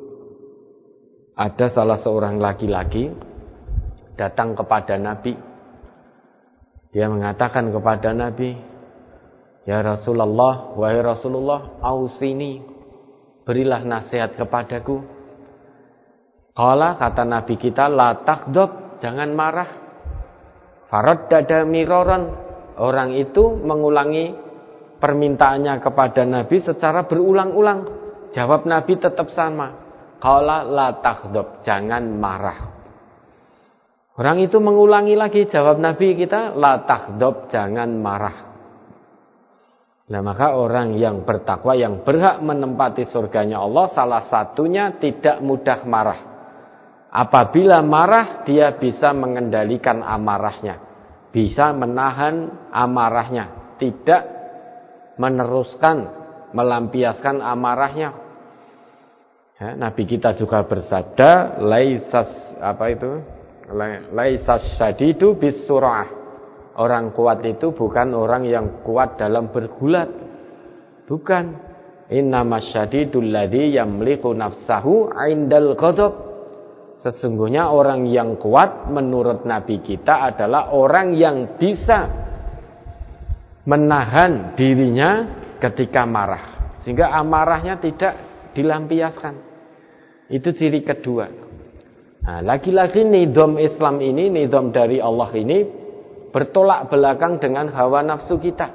Speaker 1: ada salah seorang laki-laki datang kepada Nabi. Dia mengatakan kepada Nabi, "Ya Rasulullah, wahai Rasulullah, ausini, berilah nasihat kepadaku." Qala, kata Nabi kita, la taghdab, jangan marah. Faraddada miraran, orang itu mengulangi permintaannya kepada Nabi secara berulang-ulang. Jawab Nabi tetap sama. Qala la taghdab, jangan marah. Orang itu mengulangi lagi, jawab Nabi kita, la taghdab, jangan marah. Nah, maka orang yang bertakwa, yang berhak menempati surganya Allah, salah satunya tidak mudah marah. Apabila marah, dia bisa mengendalikan amarahnya, bisa menahan amarahnya, tidak meneruskan, melampiaskan amarahnya. Ya, Nabi kita juga bersabda, laisas syadidu bisur'ah. Orang kuat itu bukan orang yang kuat dalam bergulat. Bukan. Innamas syadidul ladzi yamliku nafsahu 'indal ghadab. Sesungguhnya orang yang kuat menurut Nabi kita adalah orang yang bisa menahan dirinya ketika marah, sehingga amarahnya tidak dilampiaskan. Itu ciri kedua. Nah, lagi-lagi nizam Islam ini, nizam dari Allah ini bertolak belakang dengan hawa nafsu kita.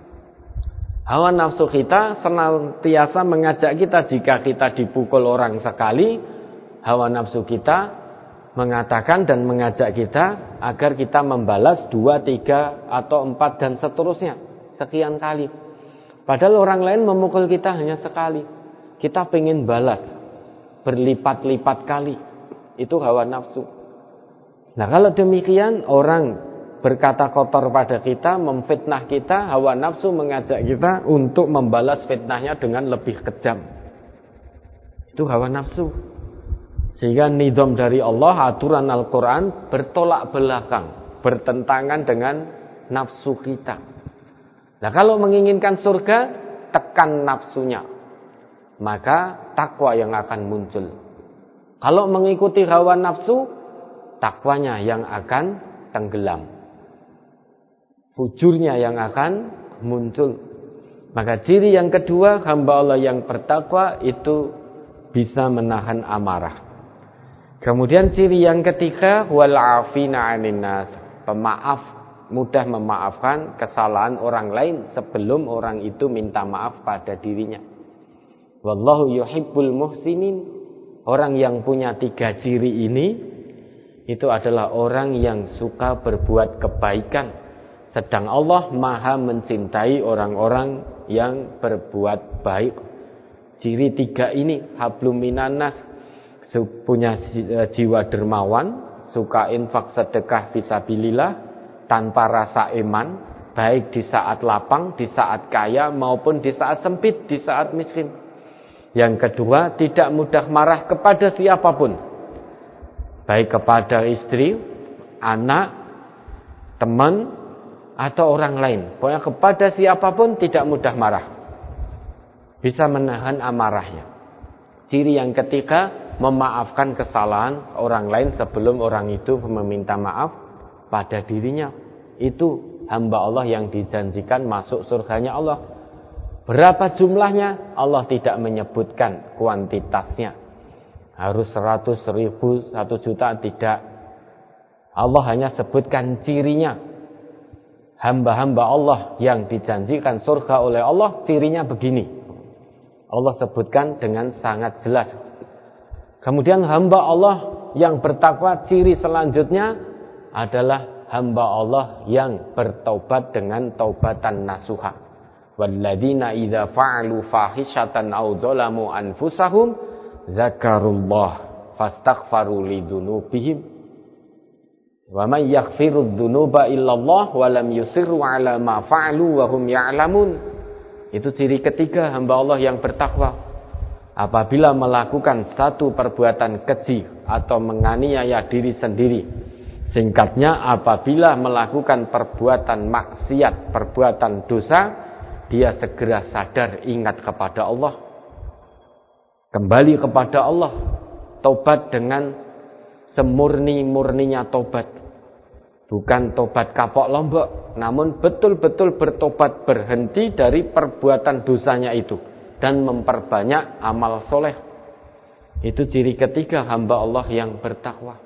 Speaker 1: Hawa nafsu kita senantiasa mengajak kita, jika kita dipukul orang sekali, hawa nafsu kita mengatakan dan mengajak kita agar kita membalas 2, 3, atau 4 dan seterusnya, sekian kali. Padahal orang lain memukul kita hanya sekali, kita pengen balas berlipat-lipat kali. Itu hawa nafsu. Nah, kalau demikian orang berkata kotor pada kita, memfitnah kita, hawa nafsu mengajak kita untuk membalas fitnahnya dengan lebih kejam. Itu hawa nafsu. Sehingga nizam dari Allah, aturan Al-Quran bertolak belakang, bertentangan dengan nafsu kita. Nah, kalau menginginkan surga, tekan nafsunya, maka takwa yang akan muncul. Kalau mengikuti hawa nafsu, takwanya yang akan tenggelam, fujurnya yang akan muncul. Maka ciri yang kedua, hamba Allah yang bertakwa itu bisa menahan amarah. Kemudian ciri yang ketiga, wal afina 'anin nas, pemaaf, mudah memaafkan kesalahan orang lain sebelum orang itu minta maaf pada dirinya. Wallahu yuhibbul muhsinin. Orang yang punya 3 ciri ini itu adalah orang yang suka berbuat kebaikan. Sedang Allah maha mencintai orang-orang yang berbuat baik. Ciri 3 ini, hablum minan nas, punya jiwa dermawan, suka infak sedekah fisabilillah, tanpa rasa iman, baik di saat lapang, di saat kaya, maupun di saat sempit, di saat miskin. Yang kedua, tidak mudah marah kepada siapapun, baik kepada istri, anak, teman, atau orang lain. Pokoknya kepada siapapun tidak mudah marah, bisa menahan amarahnya. Ciri yang ketiga, memaafkan kesalahan orang lain sebelum orang itu meminta maaf pada dirinya. Itu hamba Allah yang dijanjikan masuk surganya Allah. Berapa jumlahnya? Allah tidak menyebutkan kuantitasnya. Harus 100, 1000, 1 juta, tidak. Allah hanya sebutkan cirinya. Hamba-hamba Allah yang dijanjikan surga oleh Allah, cirinya begini. Allah sebutkan dengan sangat jelas. Kemudian hamba Allah yang bertakwa, ciri selanjutnya adalah hamba Allah yang bertaubat dengan taubatan nasuha. Walladzina idza fa'alu fahishatan aw dzalamu anfusahum dzakarullah fastaghfaru lidzunubihim. Wa may yaghfirudz dzunuba illallah wa lam yusirru ala ma fa'alu wa hum ya'lamun. Itu ciri ketiga hamba Allah yang bertakwa. Apabila melakukan satu perbuatan keji atau menganiaya diri sendiri. Singkatnya, apabila melakukan perbuatan maksiat, perbuatan dosa, dia segera sadar, ingat kepada Allah. Kembali kepada Allah. Tobat dengan semurni-murninya tobat. Bukan tobat kapok lombok, namun betul-betul bertobat, berhenti dari perbuatan dosanya itu dan memperbanyak amal soleh. Itu ciri ketiga hamba Allah yang bertakwa.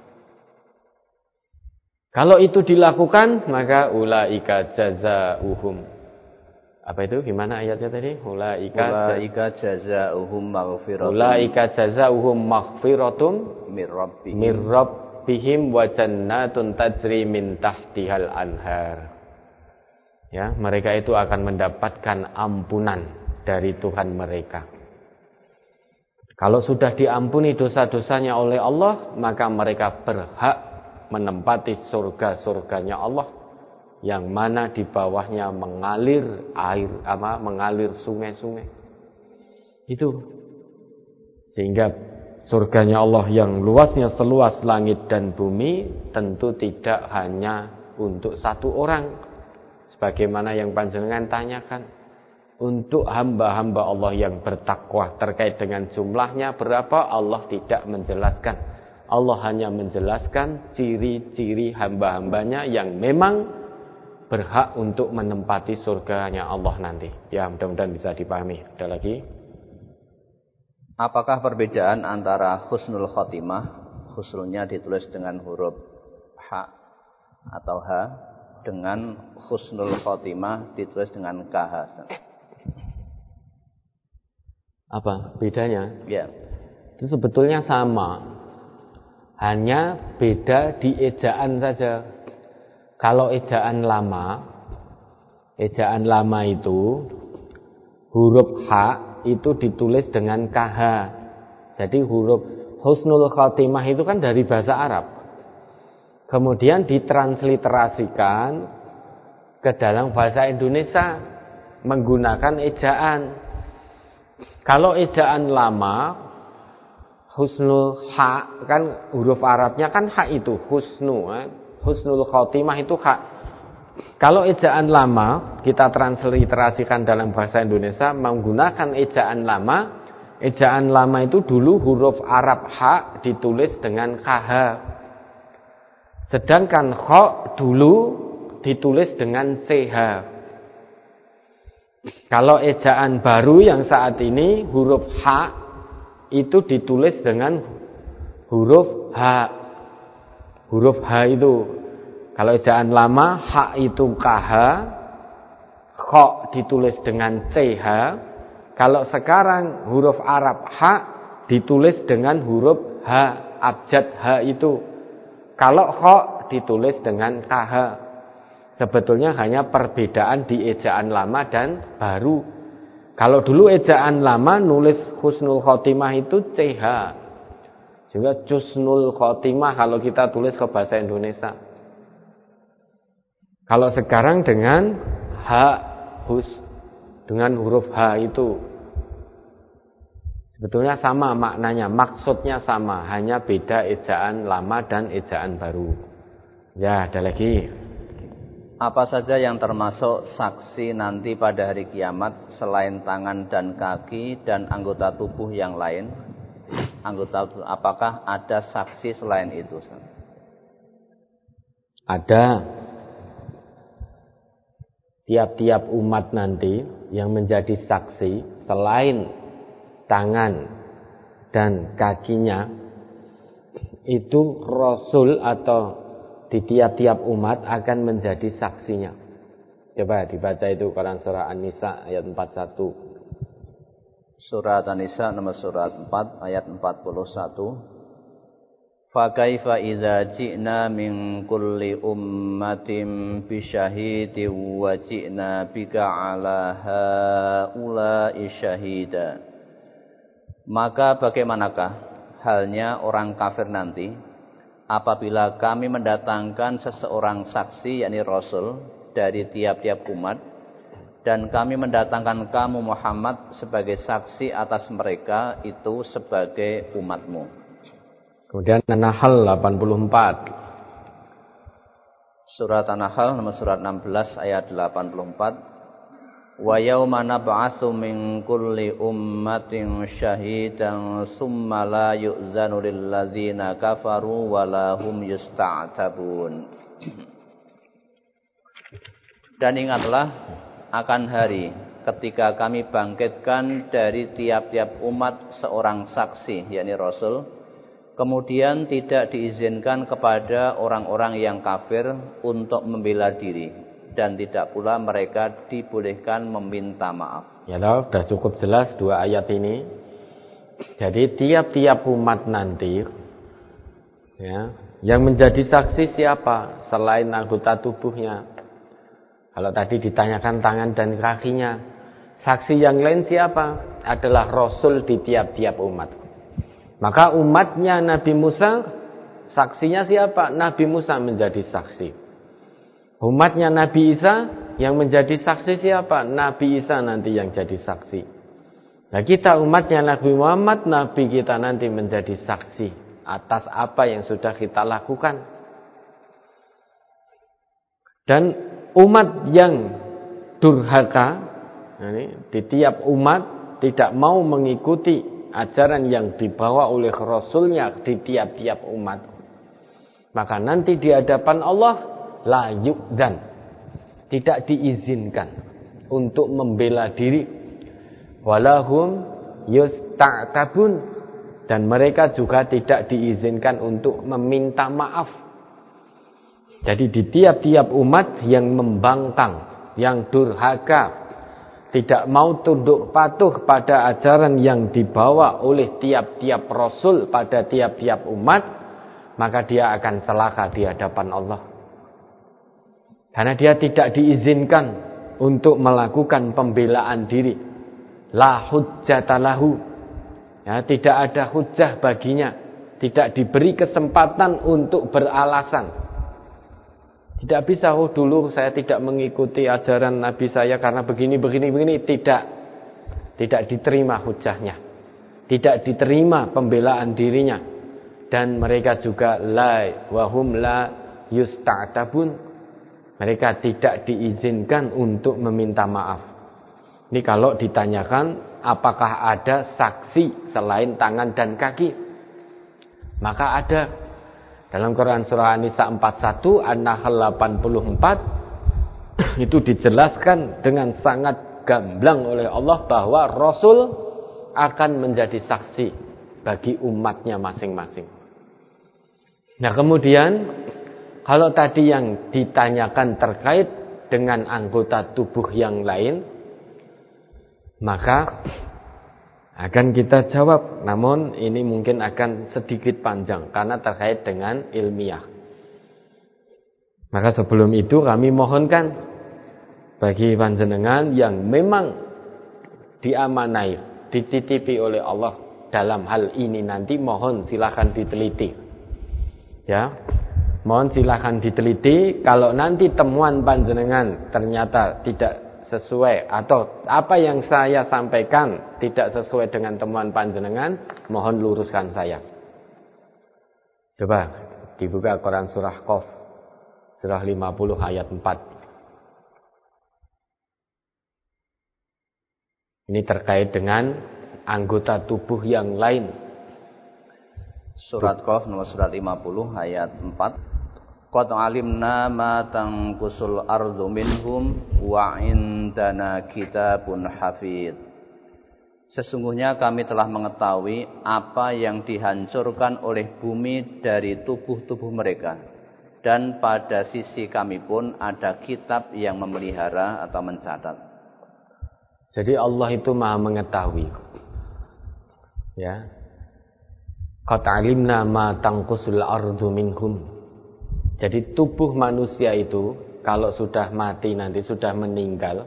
Speaker 1: Kalau itu dilakukan, maka ulaika jazaa'uhum. Apa itu? Gimana ayatnya tadi? Ulaika
Speaker 2: jazaa'uhum maghfiratun.
Speaker 1: Ulaika jazaa'uhum maghfiratum mir rabbihim wa jannatun tajri min tahtihal anhar. Ya, mereka itu akan mendapatkan ampunan dari Tuhan mereka. Kalau sudah diampuni dosa-dosanya oleh Allah, maka mereka berhak menempati surga-surganya Allah, yang mana di bawahnya mengalir air, mengalir sungai-sungai. Itu sehingga surganya Allah yang luasnya seluas langit dan bumi tentu tidak hanya untuk satu orang, sebagaimana yang panjenengan tanyakan. Untuk hamba-hamba Allah yang bertakwa, terkait dengan jumlahnya berapa, Allah tidak menjelaskan. Allah hanya menjelaskan ciri-ciri hamba-hambanya yang memang berhak untuk menempati surganya Allah nanti. Ya, mudah-mudahan bisa dipahami. Ada lagi?
Speaker 2: Apakah perbedaan antara husnul khotimah, husnulnya ditulis dengan huruf H atau H, dengan husnul khotimah ditulis dengan KH?
Speaker 1: Apa bedanya?
Speaker 2: Ya.
Speaker 1: Itu sebetulnya sama, hanya beda di ejaan saja. Kalau ejaan lama itu huruf H itu ditulis dengan KH. Jadi huruf husnul khotimah itu kan dari bahasa Arab. Kemudian ditransliterasikan ke dalam bahasa Indonesia menggunakan ejaan. Kalau ejaan lama, husnul H, kan huruf Arabnya kan H itu, husnul khotimah itu H. Kalau ejaan lama, kita transliterasikan dalam bahasa Indonesia menggunakan ejaan lama itu dulu huruf Arab H ditulis dengan KH. Sedangkan Kho dulu ditulis dengan CH. Kalau ejaan baru yang saat ini huruf H itu ditulis dengan huruf H. Huruf H itu, kalau ejaan lama H itu KH, Kho ditulis dengan CH. Kalau sekarang huruf Arab H ditulis dengan huruf H, abjad H itu. Kalau Kho ditulis dengan KH. Sebetulnya hanya perbedaan di ejaan lama dan baru. Kalau dulu ejaan lama nulis husnul khotimah itu CH. Juga jusnul khotimah kalau kita tulis ke bahasa Indonesia. Kalau sekarang dengan dengan huruf H itu. Sebetulnya sama maknanya, maksudnya sama, hanya beda ejaan lama dan ejaan baru. Ya, ada lagi.
Speaker 2: Apa saja yang termasuk saksi nanti pada hari kiamat selain tangan dan kaki dan anggota tubuh yang lain? Apakah ada saksi selain itu?
Speaker 1: Ada. Tiap-tiap umat nanti yang menjadi saksi selain tangan dan kakinya, itu Rasul atau di tiap-tiap umat akan menjadi saksinya. Coba dibaca itu Quran surah An-Nisa ayat 41.
Speaker 2: Surah An-Nisa nomor surat 4 ayat 41. Fa kaifa idza ji'na min kulli ummatin bi syahidin wa ji'na bika 'ala haula'i syahida. Maka bagaimanakah halnya orang kafir nanti apabila kami mendatangkan seseorang saksi, yakni Rasul, dari tiap-tiap umat, dan kami mendatangkan kamu Muhammad sebagai saksi atas mereka itu sebagai umatmu.
Speaker 1: Kemudian An-Nahl 84.
Speaker 2: Surat An-Nahl nomor surat 16 ayat 84. Wa yauma nab'atsu min kulli ummatin syahidan summa la yu'zanu lil ladzina kafaru wa la hum yusta'tabun. Dan ingatlah akan hari ketika kami bangkitkan dari tiap-tiap umat seorang saksi, yakni Rasul, kemudian tidak diizinkan kepada orang-orang yang kafir untuk membela diri, dan tidak pula mereka dibolehkan meminta maaf.
Speaker 1: Ya loh, sudah cukup jelas dua ayat ini. Jadi tiap-tiap umat nanti, ya, yang menjadi saksi siapa selain anggota tubuhnya? Kalau tadi ditanyakan tangan dan kakinya, saksi yang lain siapa? Adalah Rasul di tiap-tiap umat. Maka umatnya Nabi Musa, saksinya siapa? Nabi Musa menjadi saksi. Umatnya Nabi Isa, yang menjadi saksi siapa? Nabi Isa nanti yang jadi saksi. Nah, kita umatnya Nabi Muhammad, Nabi kita nanti menjadi saksi atas apa yang sudah kita lakukan. Dan umat yang durhaka, di tiap umat tidak mau mengikuti ajaran yang dibawa oleh Rasulnya di tiap-tiap umat, maka nanti di hadapan Allah la yu'dzan, tidak diizinkan untuk membela diri, walahum yusta'tabun, dan mereka juga tidak diizinkan untuk meminta maaf. Jadi di tiap-tiap umat yang membangkang, yang durhaka, tidak mau tunduk patuh pada ajaran yang dibawa oleh tiap-tiap Rasul pada tiap-tiap umat, maka dia akan celaka di hadapan Allah. Karena dia tidak diizinkan untuk melakukan pembelaan diri. La hujjata lahu. Ya, tidak ada hujjah baginya. Tidak diberi kesempatan untuk beralasan. Tidak bisa, oh dulu saya tidak mengikuti ajaran Nabi saya karena begini. Tidak. Tidak diterima hujjahnya. Tidak diterima pembelaan dirinya. Dan mereka juga la wahum la yusta'tabun. Mereka tidak diizinkan untuk meminta maaf. Ini kalau ditanyakan apakah ada saksi selain tangan dan kaki, maka ada. Dalam Quran surah An-Nisa 41, An-Nahl 84, itu dijelaskan dengan sangat gamblang oleh Allah bahwa Rasul akan menjadi saksi bagi umatnya masing-masing. Nah, kemudian kalau tadi yang ditanyakan terkait dengan anggota tubuh yang lain, maka akan kita jawab. Namun ini mungkin akan sedikit panjang karena terkait dengan ilmiah. Maka sebelum itu kami mohonkan bagi panjenengan yang memang diamanai, dititipi oleh Allah dalam hal ini nanti, mohon silakan diteliti. Ya. Mohon silakan diteliti. Kalau nanti temuan panjenengan ternyata tidak sesuai atau apa yang saya sampaikan tidak sesuai dengan temuan panjenengan, mohon luruskan saya. Coba dibuka Quran surah Qaf, surah 50 ayat 4. Ini terkait dengan anggota tubuh yang lain.
Speaker 2: Surat Qaf nomor surat 50 ayat 4. Qad alimna ma tanqusul ardu minhum wa indana kitabun hafid. Sesungguhnya kami telah mengetahui apa yang dihancurkan oleh bumi dari tubuh-tubuh mereka, dan pada sisi kami pun ada kitab yang memelihara atau mencatat.
Speaker 1: Jadi Allah itu Maha mengetahui. Ya. Qad alimna ma tanqusul ardu minhum. Jadi tubuh manusia itu kalau sudah mati nanti, sudah meninggal,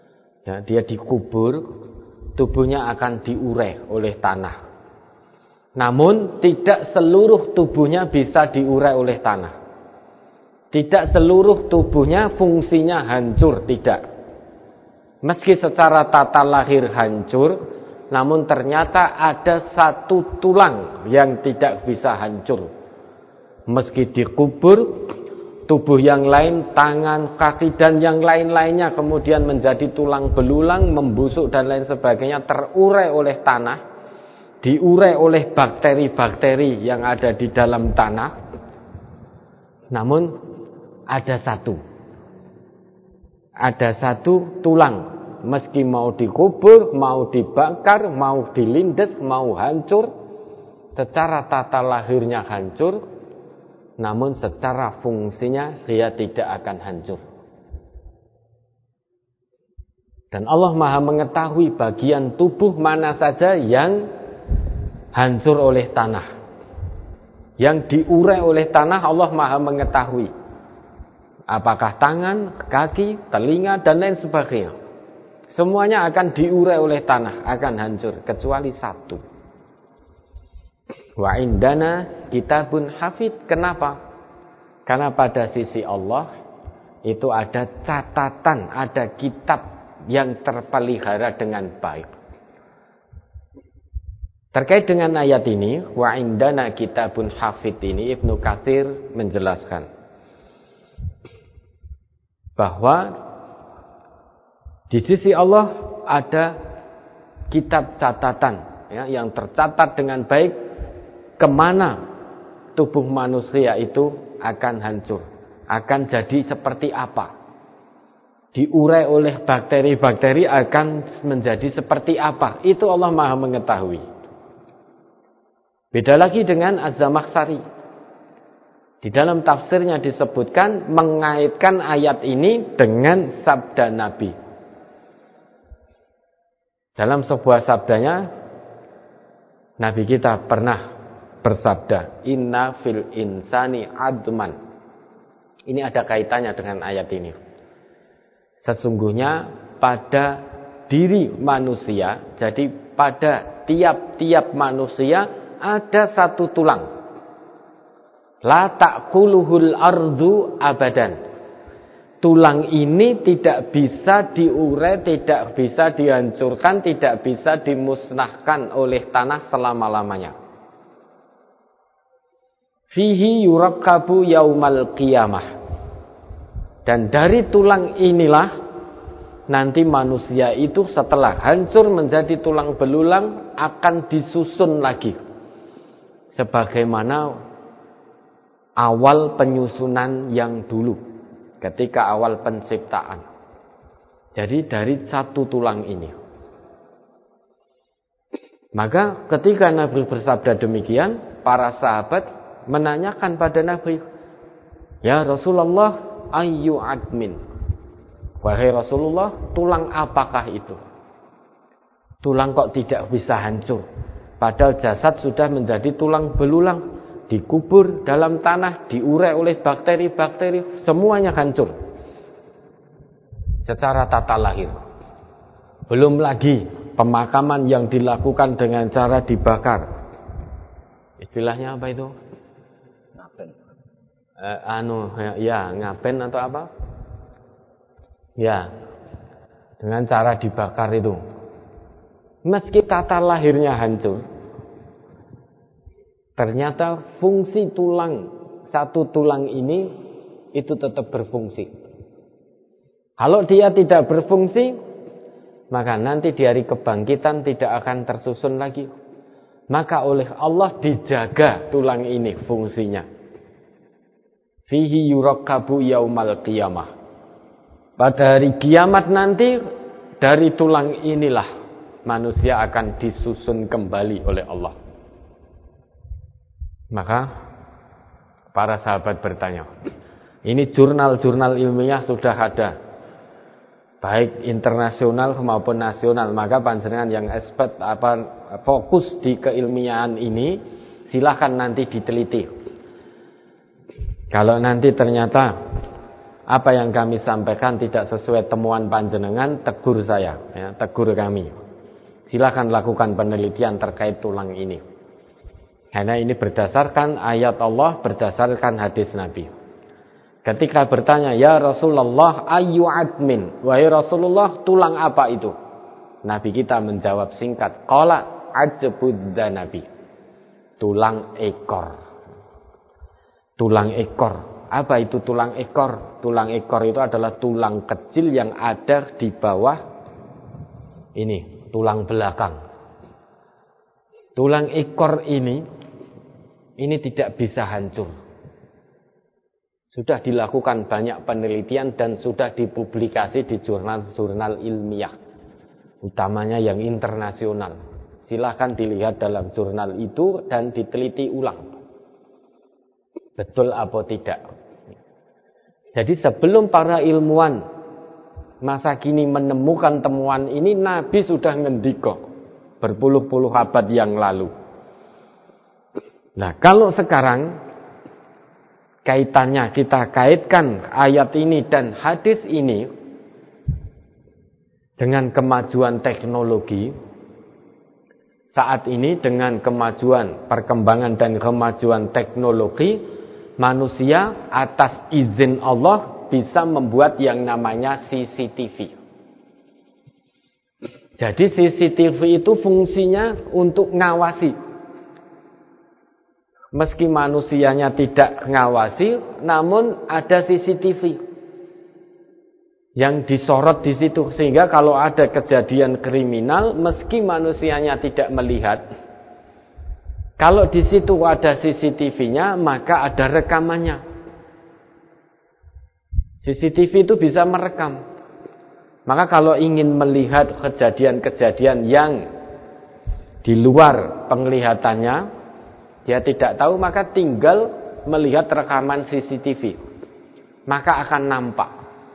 Speaker 1: ya, dia dikubur, tubuhnya akan diurai oleh tanah. Namun tidak seluruh tubuhnya bisa diurai oleh tanah. Tidak seluruh tubuhnya fungsinya hancur, tidak. Meski secara tata lahir hancur, namun ternyata ada satu tulang yang tidak bisa hancur. Meski dikubur, tubuh yang lain, tangan, kaki, dan yang lain-lainnya kemudian menjadi tulang belulang, membusuk dan lain sebagainya, terurai oleh tanah, diurai oleh bakteri-bakteri yang ada di dalam tanah. Namun ada satu tulang, meski mau dikubur, mau dibakar, mau dilindes, mau hancur, secara tata lahirnya hancur, namun secara fungsinya dia tidak akan hancur. Dan Allah Maha mengetahui bagian tubuh mana saja yang hancur oleh tanah, yang diurai oleh tanah. Allah Maha mengetahui apakah tangan, kaki, telinga, dan lain sebagainya. Semuanya akan diurai oleh tanah, akan hancur, kecuali satu. Wa indana kitabun hafid. Kenapa? Karena pada sisi Allah itu ada catatan, ada kitab yang terpelihara dengan baik. Terkait dengan ayat ini, wa indana kitabun hafid ini, Ibnu Katsir menjelaskan bahwa di sisi Allah ada kitab catatan, ya, yang tercatat dengan baik kemana tubuh manusia itu akan hancur, akan jadi seperti apa, diurai oleh bakteri-bakteri akan menjadi seperti apa. Itu Allah Maha mengetahui. Beda lagi dengan Az-Zamakhsyari. Di dalam tafsirnya disebutkan mengaitkan ayat ini dengan sabda Nabi. Dalam sebuah sabdanya, Nabi kita pernah bersabda, inna fil insani adman. Ini ada kaitannya dengan ayat ini. Sesungguhnya pada diri manusia, jadi pada tiap-tiap manusia ada satu tulang. La ta'kuluhul ardu abadan. Tulang ini tidak bisa diurai, tidak bisa dihancurkan, tidak bisa dimusnahkan oleh tanah selama-lamanya. Fihi yurakkabu yaumal qiyamah. Dan dari tulang inilah nanti manusia itu setelah hancur menjadi tulang belulang akan disusun lagi sebagaimana awal penyusunan yang dulu ketika awal penciptaan. Jadi dari satu tulang ini. Maka ketika Nabi bersabda demikian, para sahabat menanyakan pada Nabi, ya Rasulullah, ayyu admin? Wahai Rasulullah, tulang apakah itu? Tulang kok tidak bisa hancur? Padahal jasad sudah menjadi tulang belulang, dikubur dalam tanah, diurai oleh bakteri-bakteri, semuanya hancur secara tata lahir. Belum lagi pemakaman yang dilakukan dengan cara dibakar. Istilahnya apa itu? Ngapen. Ngapen atau apa? Ya, dengan cara dibakar itu. Meski tata lahirnya hancur, ternyata fungsi tulang, satu tulang ini itu tetap berfungsi. Kalau dia tidak berfungsi, maka nanti di hari kebangkitan tidak akan tersusun lagi. Maka oleh Allah dijaga tulang ini fungsinya. Fihi yurakkabu yaumal qiyamah. Pada hari kiamat nanti dari tulang inilah manusia akan disusun kembali oleh Allah. Maka para sahabat bertanya, ini jurnal-jurnal ilmiah sudah ada, baik internasional maupun nasional. Maka panjenengan yang expert fokus di keilmiahan ini, silahkan nanti diteliti. Kalau nanti ternyata apa yang kami sampaikan tidak sesuai temuan panjenengan, tegur saya, ya, tegur kami. Silakan lakukan penelitian terkait tulang ini. Karena ini berdasarkan ayat Allah, berdasarkan hadis Nabi. Ketika bertanya, ya Rasulullah, ayu admin, wahai Rasulullah, tulang apa itu? Nabi kita menjawab singkat, qala ajbud Nabi, tulang ekor. Tulang ekor. Apa itu tulang ekor? Tulang ekor itu adalah tulang kecil yang ada di bawah ini, tulang belakang. Tulang ekor ini tidak bisa hancur. Sudah dilakukan banyak penelitian dan sudah dipublikasi di jurnal-jurnal ilmiah, utamanya yang internasional. Silahkan dilihat dalam jurnal itu dan diteliti ulang. Betul apa tidak? Jadi sebelum para ilmuwan masa kini menemukan temuan ini, Nabi sudah ngendika berpuluh-puluh abad yang lalu. Nah, kalau sekarang kaitannya kita kaitkan ayat ini dan hadis ini dengan kemajuan teknologi saat ini, dengan kemajuan perkembangan dan kemajuan teknologi, manusia atas izin Allah bisa membuat yang namanya CCTV. Jadi CCTV itu fungsinya untuk ngawasi. Meski manusianya tidak ngawasi, namun ada CCTV yang disorot di situ, sehingga kalau ada kejadian kriminal, meski manusianya tidak melihat, kalau di situ ada CCTV-nya, maka ada rekamannya. CCTV itu bisa merekam. Maka kalau ingin melihat kejadian-kejadian yang di luar penglihatannya, dia tidak tahu, maka tinggal melihat rekaman CCTV, maka akan nampak.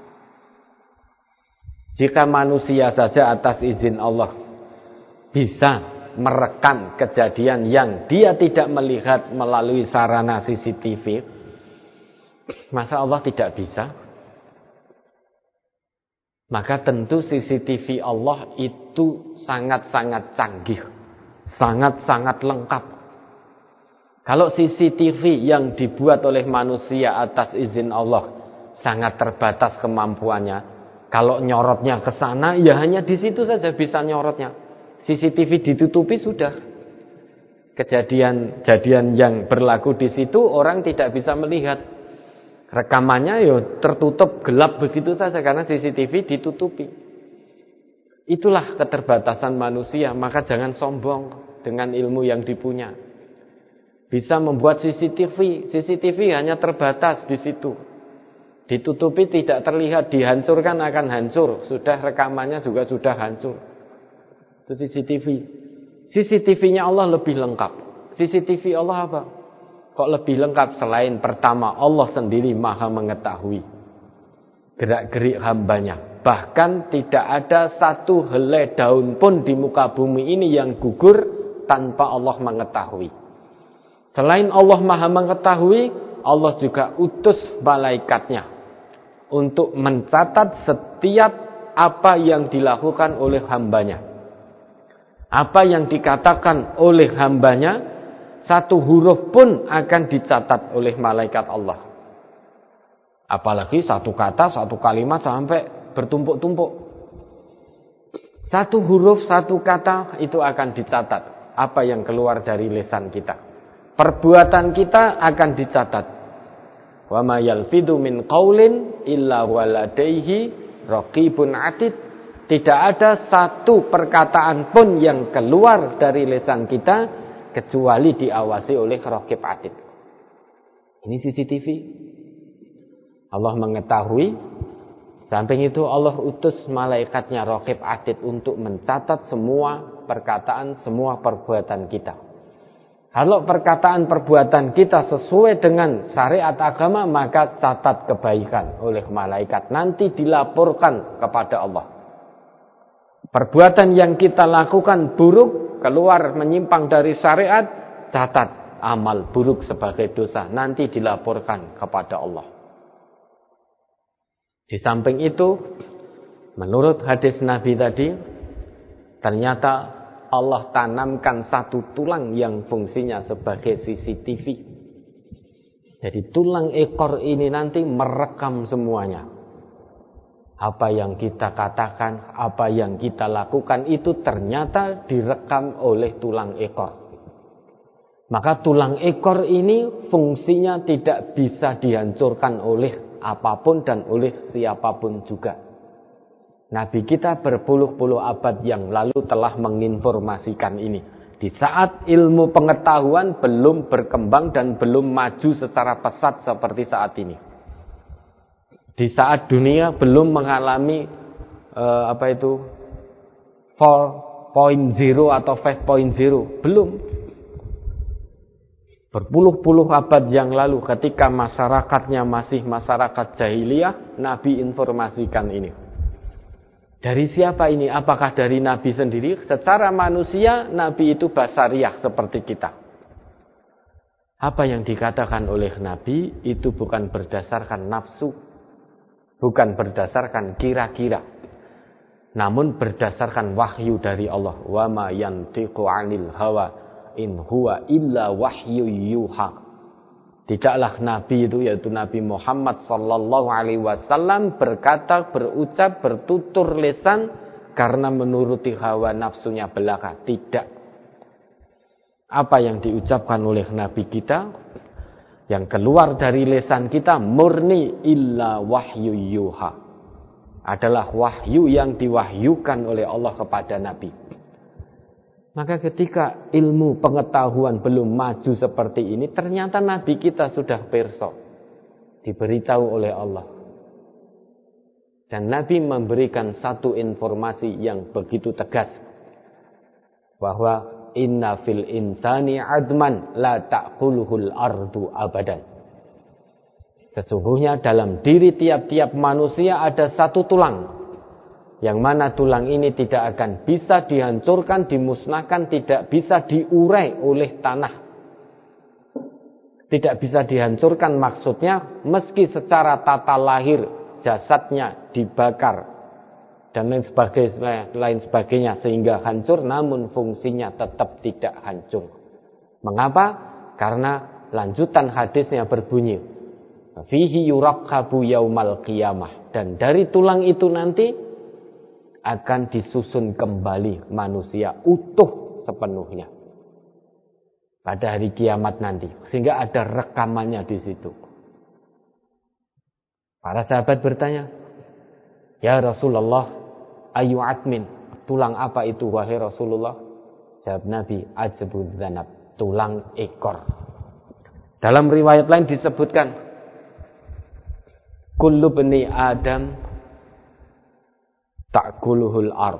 Speaker 1: Jika manusia saja atas izin Allah bisa merekam kejadian yang dia tidak melihat melalui sarana CCTV, masa Allah tidak bisa? Maka tentu CCTV Allah itu sangat-sangat canggih, sangat-sangat lengkap. Kalau CCTV yang dibuat oleh manusia atas izin Allah sangat terbatas kemampuannya, kalau nyorotnya ke sana, ya hanya di situ saja bisa nyorotnya. CCTV ditutupi sudah. Kejadian yang berlaku di situ orang tidak bisa melihat. Rekamannya tertutup gelap begitu saja karena CCTV ditutupi. Itulah keterbatasan manusia, maka jangan sombong dengan ilmu yang dipunya. Bisa membuat CCTV hanya terbatas di situ. Ditutupi tidak terlihat, dihancurkan akan hancur. Sudah rekamannya juga sudah hancur. Itu CCTV. CCTV-nya Allah lebih lengkap. CCTV Allah apa? Kok lebih lengkap? Selain pertama, Allah sendiri maha mengetahui gerak-gerik hambanya. Bahkan tidak ada satu helai daun pun di muka bumi ini yang gugur tanpa Allah mengetahui. Selain Allah maha mengetahui, Allah juga utus malaikatnya untuk mencatat setiap apa yang dilakukan oleh hambanya. Apa yang dikatakan oleh hambanya, satu huruf pun akan dicatat oleh malaikat Allah. Apalagi satu kata, satu kalimat sampai bertumpuk-tumpuk. Satu huruf, satu kata itu akan dicatat. Apa yang keluar dari lisan kita. Perbuatan kita akan dicatat. Wa ma yalfidu min qaulin illa waladaihi raqibun atid. Tidak ada satu perkataan pun yang keluar dari lisan kita kecuali diawasi oleh raqib atid. Ini CCTV. Allah mengetahui. Samping itu Allah utus malaikatnya raqib atid untuk mencatat semua perkataan, semua perbuatan kita. Kalau perkataan perbuatan kita sesuai dengan syariat agama, maka catat kebaikan oleh malaikat. Nanti dilaporkan kepada Allah. Perbuatan yang kita lakukan buruk, keluar menyimpang dari syariat, catat amal buruk sebagai dosa. Nanti dilaporkan kepada Allah. Di samping itu, menurut hadis Nabi tadi, ternyata Allah tanamkan satu tulang yang fungsinya sebagai CCTV. Jadi tulang ekor ini nanti merekam semuanya. Apa yang kita katakan, apa yang kita lakukan itu ternyata direkam oleh tulang ekor. Maka tulang ekor ini fungsinya tidak bisa dihancurkan oleh apapun dan oleh siapapun juga. Nabi kita berpuluh-puluh abad yang lalu telah menginformasikan ini. Di saat ilmu pengetahuan belum berkembang dan belum maju secara pesat seperti saat ini. Di saat dunia belum mengalami 4.0 atau 5.0, belum. Berpuluh-puluh abad yang lalu ketika masyarakatnya masih masyarakat jahiliyah, Nabi informasikan ini. Dari siapa ini? Apakah dari Nabi sendiri? Secara manusia, Nabi itu basariyah seperti kita. Apa yang dikatakan oleh Nabi itu bukan berdasarkan nafsu, bukan berdasarkan kira-kira, namun berdasarkan wahyu dari Allah. Wa ma yantiqu 'anil hawa in huwa illa wahyu yuha. Tidaklah Nabi itu, yaitu Nabi Muhammad sallallahu alaihi wasallam, berkata, berucap, bertutur lisan karena menuruti hawa nafsunya belaka. Tidak. Apa yang diucapkan oleh Nabi kita, yang keluar dari lisan kita, murni illa wahyu yuha. Adalah wahyu yang diwahyukan oleh Allah kepada Nabi. Maka ketika ilmu pengetahuan belum maju seperti ini, ternyata Nabi kita sudah pirsa, diberitahu oleh Allah. Dan Nabi memberikan satu informasi yang begitu tegas, bahwa inna fil insani adman la ta'kuluhul ardu abadan. Sesungguhnya dalam diri tiap-tiap manusia ada satu tulang, yang mana tulang ini tidak akan bisa dihancurkan, dimusnahkan, tidak bisa diurai oleh tanah. Tidak bisa dihancurkan maksudnya, meski secara tata lahir jasadnya dibakar dan lain sebagainya sehingga hancur, namun fungsinya tetap tidak hancur. Mengapa? Karena lanjutan hadisnya berbunyi, fihi yurakkabu yaumal qiyamah. Dan dari tulang itu nanti akan disusun kembali manusia utuh sepenuhnya pada hari kiamat nanti, sehingga ada rekamannya di situ. Para sahabat bertanya, ya Rasulullah, ayu atmin, tulang apa itu wahai Rasulullah? Jawab Nabi, ajbud dzanab, tulang ekor. Dalam riwayat lain disebutkan, kullu bani Adam ta'kuluhul ard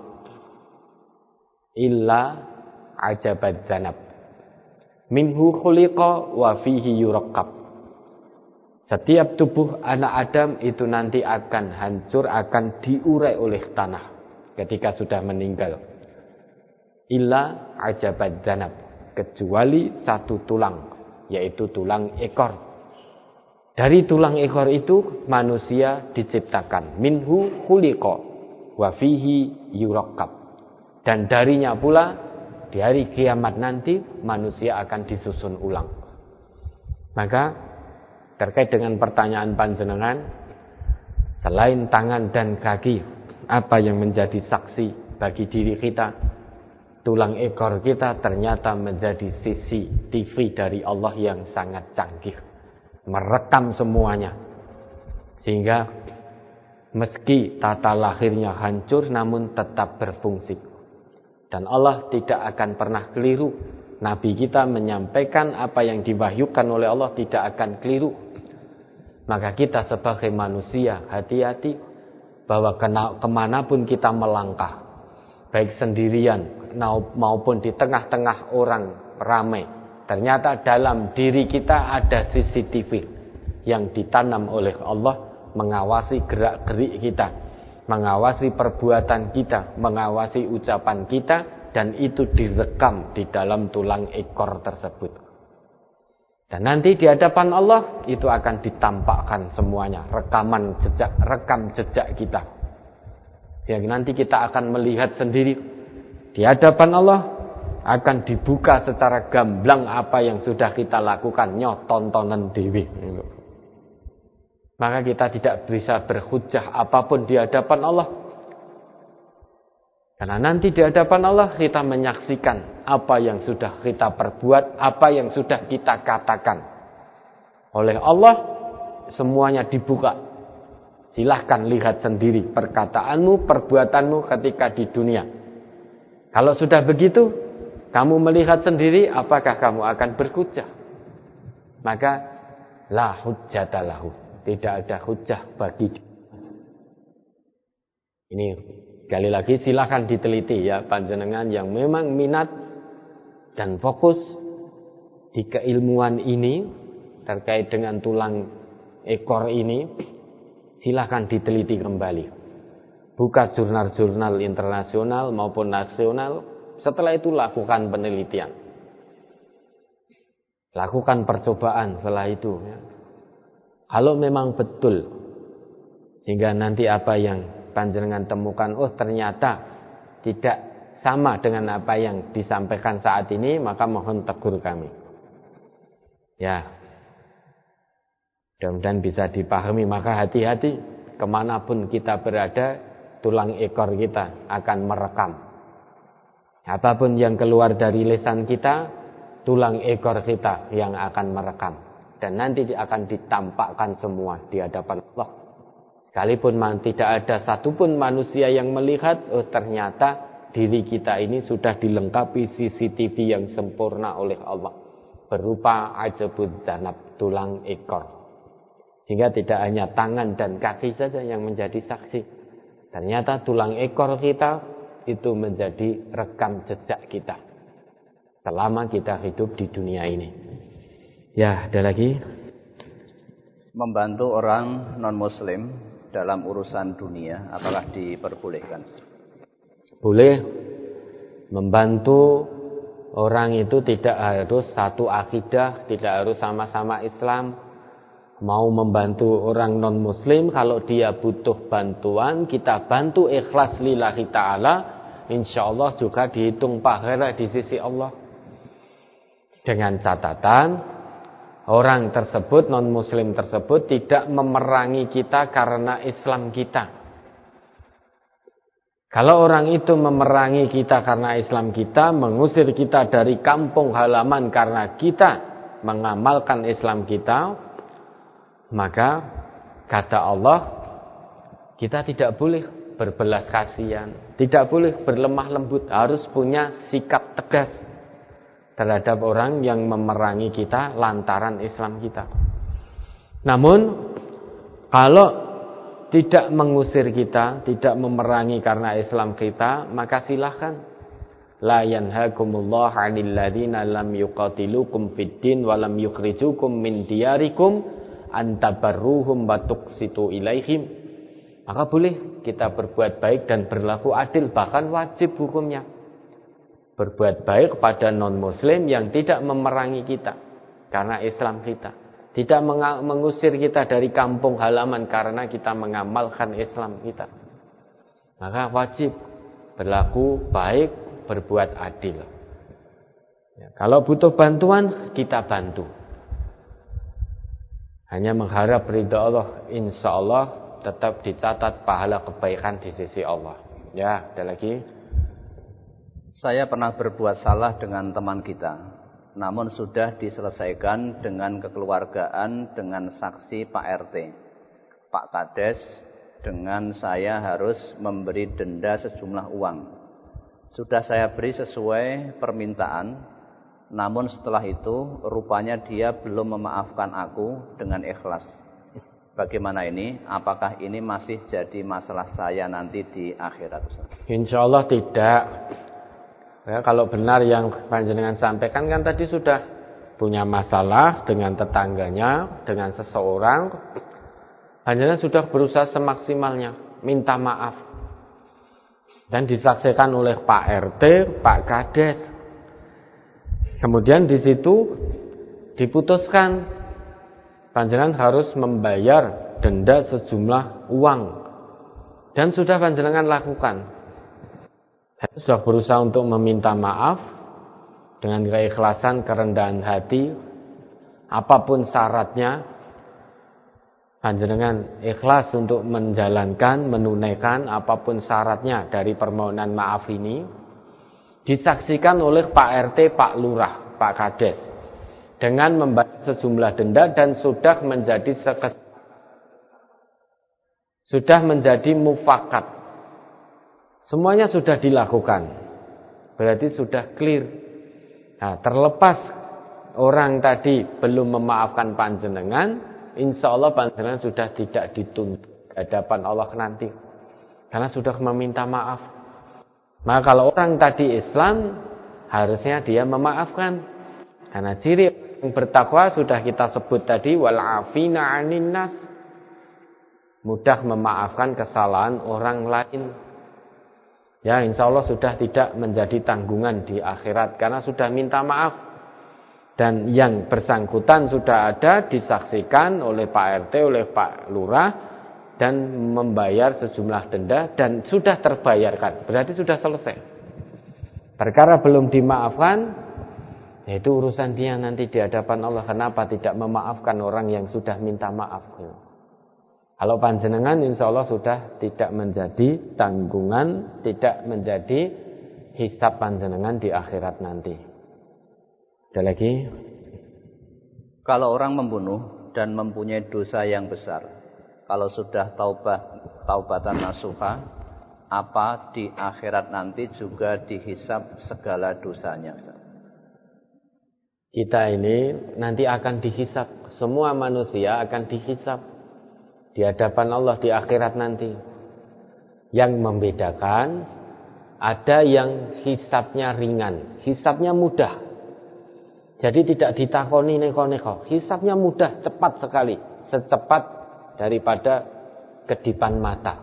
Speaker 1: illa ajabad dzanab minhu khuliqa wa fihi yurakkab. Setiap tubuh anak Adam itu nanti akan hancur, akan diurai oleh tanah ketika sudah meninggal. Illa ajabad dzanab, kecuali satu tulang, yaitu tulang ekor. Dari tulang ekor itu manusia diciptakan, minhu khuliqa wa fihi yurakkab. Dan darinya pula di hari kiamat nanti manusia akan disusun ulang. Maka terkait dengan pertanyaan panjenengan, selain tangan dan kaki, apa yang menjadi saksi bagi diri kita? Tulang ekor kita ternyata menjadi CCTV dari Allah yang sangat canggih, merekam semuanya, sehingga meski tata lahirnya hancur namun tetap berfungsi. Dan Allah tidak akan pernah keliru. Nabi kita menyampaikan apa yang diwahyukan oleh Allah tidak akan keliru. Maka kita sebagai manusia hati-hati bahwa kemanapun kita melangkah, baik sendirian maupun di tengah-tengah orang ramai, ternyata dalam diri kita ada CCTV yang ditanam oleh Allah, mengawasi gerak-gerik kita, mengawasi perbuatan kita, mengawasi ucapan kita, dan itu direkam di dalam tulang ekor tersebut. Dan nanti di hadapan Allah itu akan ditampakkan semuanya, rekam jejak kita. Sehingga nanti kita akan melihat sendiri di hadapan Allah akan dibuka secara gamblang apa yang sudah kita lakukan, tontonan dewi. Maka kita tidak bisa berhujjah apapun di hadapan Allah. Karena nanti di hadapan Allah kita menyaksikan apa yang sudah kita perbuat, apa yang sudah kita katakan. Oleh Allah semuanya dibuka. Silahkan lihat sendiri perkataanmu, perbuatanmu ketika di dunia. Kalau sudah begitu, kamu melihat sendiri, apakah kamu akan berhujjah? Maka la hujjata lahu. Tidak ada hujjah bagi dia. Ini sekali lagi silakan diteliti ya panjenengan yang memang minat dan fokus di keilmuan ini terkait dengan tulang ekor ini, silakan diteliti kembali. Buka jurnal-jurnal internasional maupun nasional. Setelah itu lakukan penelitian. Lakukan percobaan setelah itu ya. Kalau memang betul, sehingga nanti apa yang panjenengan temukan, oh ternyata tidak sama dengan apa yang disampaikan saat ini, maka mohon tegur kami. Ya, mudah-mudahan bisa dipahami. Maka hati-hati, kemanapun kita berada, tulang ekor kita akan merekam. Apapun yang keluar dari lisan kita, tulang ekor kita yang akan merekam. Dan nanti akan ditampakkan semua di hadapan Allah. Sekalipun tidak ada satupun manusia yang melihat, oh ternyata diri kita ini sudah dilengkapi CCTV yang sempurna oleh Allah. Berupa ajabud danab, tulang ekor. Sehingga tidak hanya tangan dan kaki saja yang menjadi saksi. Ternyata tulang ekor kita itu menjadi rekam jejak kita. Selama kita hidup di dunia ini. Ya, ada lagi.
Speaker 2: Membantu orang non-muslim dalam urusan dunia, apakah diperbolehkan?
Speaker 1: Boleh. Membantu orang itu tidak harus satu akidah, tidak harus sama-sama Islam. Mau membantu orang non-muslim, kalau dia butuh bantuan, kita bantu ikhlas lillahi ta'ala, insya Allah juga dihitung pahala di sisi Allah. Dengan catatan orang tersebut, non-muslim tersebut tidak memerangi kita karena Islam kita. Kalau orang itu memerangi kita karena Islam kita, mengusir kita dari kampung halaman karena kita mengamalkan Islam kita, maka kata Allah, kita tidak boleh berbelas kasihan, tidak boleh berlemah lembut, harus punya sikap tegas terhadap orang yang memerangi kita lantaran Islam kita. Namun kalau tidak mengusir kita, tidak memerangi karena Islam kita, maka silahkan. La yanhakumullah 'anil ladzina lam yuqatilukum fid din wa lam yukhrijukum min diyarikum an tabarruhum wa tuqsitu ilaihim. Maka boleh kita berbuat baik dan berlaku adil, bahkan wajib hukumnya. Berbuat baik kepada non-muslim yang tidak memerangi kita karena Islam kita, tidak mengusir kita dari kampung halaman karena kita mengamalkan Islam kita. Maka wajib berlaku baik, berbuat adil. Ya, kalau butuh bantuan, kita bantu. Hanya mengharap ridha Allah, insya Allah tetap dicatat pahala kebaikan di sisi Allah. Ya, ada lagi.
Speaker 2: Saya pernah berbuat salah dengan teman kita, namun sudah diselesaikan dengan kekeluargaan dengan saksi Pak RT, Pak Kades, dengan saya harus memberi denda sejumlah uang. Sudah saya beri sesuai permintaan, namun setelah itu rupanya dia belum memaafkan aku dengan ikhlas. Bagaimana ini? Apakah ini masih jadi masalah saya nanti di akhirat?
Speaker 1: Insya Allah tidak. Ya, kalau benar yang panjenengan sampaikan kan tadi sudah punya masalah dengan tetangganya, dengan seseorang, panjenengan sudah berusaha semaksimalnya minta maaf dan disaksikan oleh Pak RT, Pak Kades. Kemudian di situ diputuskan panjenengan harus membayar denda sejumlah uang dan sudah panjenengan lakukan. Sudah berusaha untuk meminta maaf, dengan keikhlasan, kerendahan hati, apapun syaratnya, panjenengan ikhlas untuk menjalankan, menunaikan apapun syaratnya dari permohonan maaf ini, disaksikan oleh Pak RT, Pak Lurah, Pak Kades, dengan membayar sejumlah denda dan sudah menjadi mufakat. Semuanya sudah dilakukan. Berarti sudah clear. Nah, terlepas orang tadi belum memaafkan panjenengan, insya Allah panjenengan sudah tidak dituntut di hadapan Allah nanti, karena sudah meminta maaf. Maka kalau orang tadi Islam, harusnya dia memaafkan. Karena ciri yang bertakwa sudah kita sebut tadi, wal afina 'anin nas, mudah memaafkan kesalahan orang lain. Ya, insya Allah sudah tidak menjadi tanggungan di akhirat karena sudah minta maaf. Dan yang bersangkutan sudah ada, disaksikan oleh Pak RT, oleh Pak Lurah, dan membayar sejumlah denda dan sudah terbayarkan. Berarti sudah selesai. Perkara belum dimaafkan, yaitu urusan dia nanti di hadapan Allah. Kenapa tidak memaafkan orang yang sudah minta maaf? Kalau panjenengan insya Allah sudah tidak menjadi tanggungan, tidak menjadi hisab panjenengan di akhirat nanti. Ada lagi?
Speaker 2: Kalau orang membunuh dan mempunyai dosa yang besar, kalau sudah taubatan nasuha, apa di akhirat nanti juga dihisab segala dosanya?
Speaker 1: Kita ini nanti akan dihisab. Semua manusia akan dihisab di hadapan Allah di akhirat nanti. Yang membedakan, ada yang hisabnya ringan, hisabnya mudah. Jadi tidak ditakoni neko-neko. Hisabnya mudah, cepat sekali. Secepat daripada kedipan mata.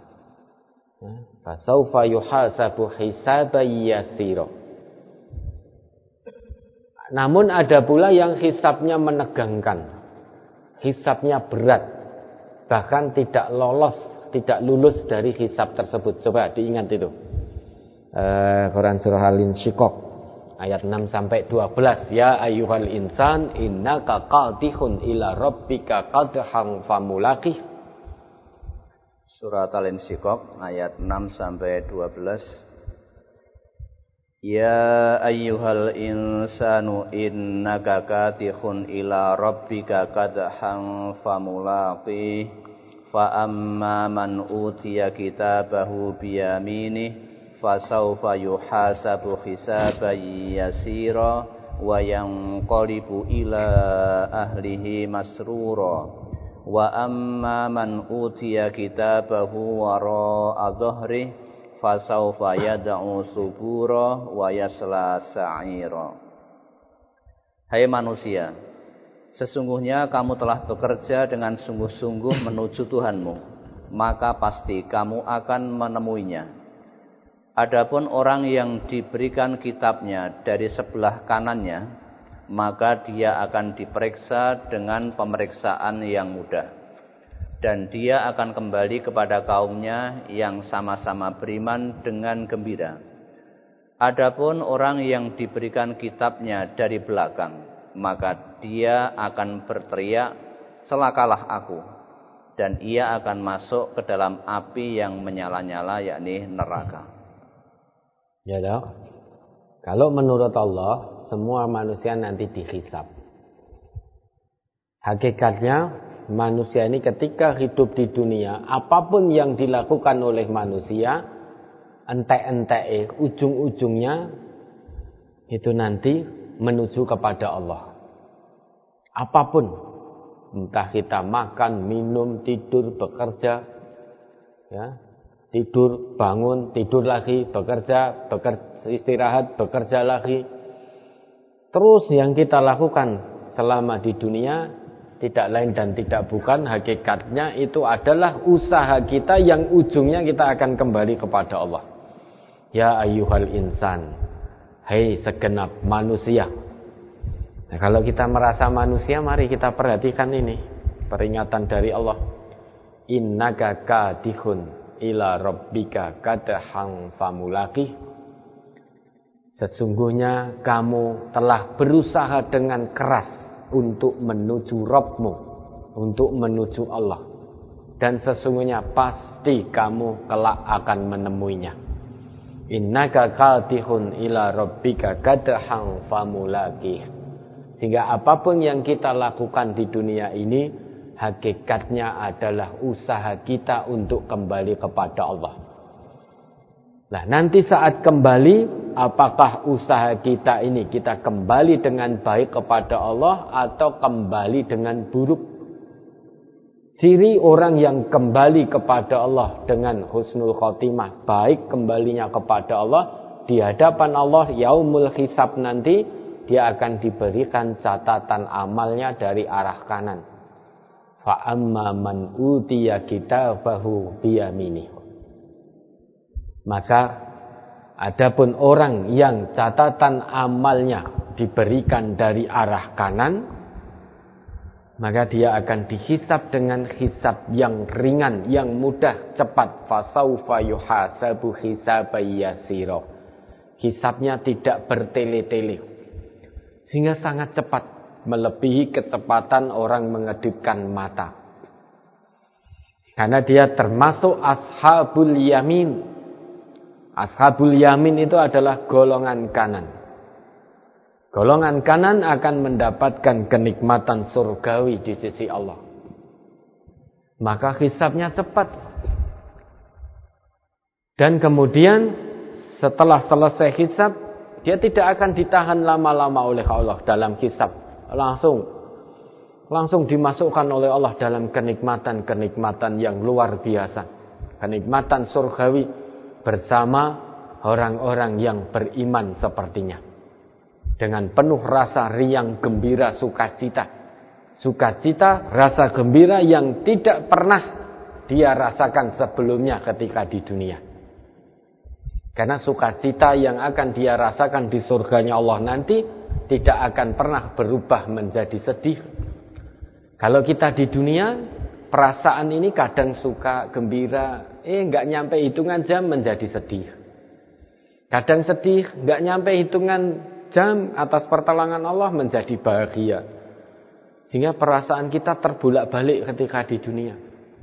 Speaker 1: Fasaufa yuhasabu hisaban yasira. Namun ada pula yang hisabnya menegangkan. Hisabnya berat. Bahkan tidak lulus dari hisab tersebut. Coba diingat itu. Quran surah Al-Insyiqaq ayat 6 sampai 12. Ya ayyuhal insan innaka qadihun ila rabbika qadhan famulaqih.
Speaker 2: Surat Al-Insyiqaq ayat 6 sampai 12. Ya ayyuhal insanu innaka qadihun ila rabbika qadhan famulaqih. Fa amma man utiya kitabahu biyaminih fasawfa yuhasabu hisaban yasira wa yanqalibu ila ahlihi masrura wa amma man utiya kitabahu wara'a dhahrihi fasawfa yad'u subura wa yasla sa'ira. Hai manusia, sesungguhnya kamu telah bekerja dengan sungguh-sungguh menuju Tuhanmu, maka pasti kamu akan menemuinya. Adapun orang yang diberikan kitabnya dari sebelah kanannya, maka dia akan diperiksa dengan pemeriksaan yang mudah. Dan dia akan kembali kepada kaumnya yang sama-sama beriman dengan gembira. Adapun orang yang diberikan kitabnya dari belakang, maka dia akan berteriak, celakalah aku. Dan ia akan masuk ke dalam api yang menyala-nyala, yakni neraka.
Speaker 1: Ya dok. Kalau menurut Allah, semua manusia nanti dihisab. Hakikatnya, manusia ini ketika hidup di dunia, apapun yang dilakukan oleh manusia, entek-entek, ujung-ujungnya itu nanti menuju kepada Allah. Apapun, entah kita makan, minum, tidur, bekerja, ya, tidur, bangun, tidur lagi, bekerja, istirahat, bekerja lagi. Terus yang kita lakukan selama di dunia tidak lain dan tidak bukan, hakikatnya itu adalah usaha kita yang ujungnya kita akan kembali kepada Allah. Ya ayyuhal insan, hai segenap manusia. Nah, kalau kita merasa manusia, mari kita perhatikan ini peringatan dari Allah. Innaka kadihun ila rabbika qadhan famulaqih. Sesungguhnya kamu telah berusaha dengan keras untuk menuju Rabbmu, untuk menuju Allah. Dan sesungguhnya pasti kamu kelak akan menemuinya. Innaka qatihun ila rabbika kadhan famulaqih. Sehingga apapun yang kita lakukan di dunia ini, hakikatnya adalah usaha kita untuk kembali kepada Allah. Nah, nanti saat kembali, apakah usaha kita ini kita kembali dengan baik kepada Allah atau kembali dengan buruk? Ciri orang yang kembali kepada Allah dengan husnul khotimah, baik kembalinya kepada Allah, di hadapan Allah yaumul hisab nanti, dia akan diberikan catatan amalnya dari arah kanan. Fa amma man utiya kitabahu biyaminihi. Maka adapun orang yang catatan amalnya diberikan dari arah kanan, maka dia akan dihisab dengan hisab yang ringan, yang mudah, cepat. Fasaufa yuhasabu hisaban yasira. Hisabnya tidak bertele-tele, sehingga sangat cepat, melebihi kecepatan orang mengedipkan mata. Karena dia termasuk ashabul yamin. Ashabul yamin itu adalah golongan kanan. Golongan kanan akan mendapatkan kenikmatan surgawi di sisi Allah. Maka hisabnya cepat. Dan kemudian setelah selesai hisab, dia tidak akan ditahan lama-lama oleh Allah dalam hisab. Langsung dimasukkan oleh Allah dalam kenikmatan-kenikmatan yang luar biasa. Kenikmatan surgawi bersama orang-orang yang beriman sepertinya. Dengan penuh rasa riang, gembira, sukacita. Sukacita, rasa gembira yang tidak pernah dia rasakan sebelumnya ketika di dunia. Karena sukacita yang akan dia rasakan di surganya Allah nanti tidak akan pernah berubah menjadi sedih. Kalau kita di dunia, perasaan ini kadang suka, gembira, nggak nyampe hitungan jam menjadi sedih. Kadang sedih, nggak nyampe hitungan jam atas pertolongan Allah menjadi bahagia. Sehingga perasaan kita terbolak-balik ketika di dunia.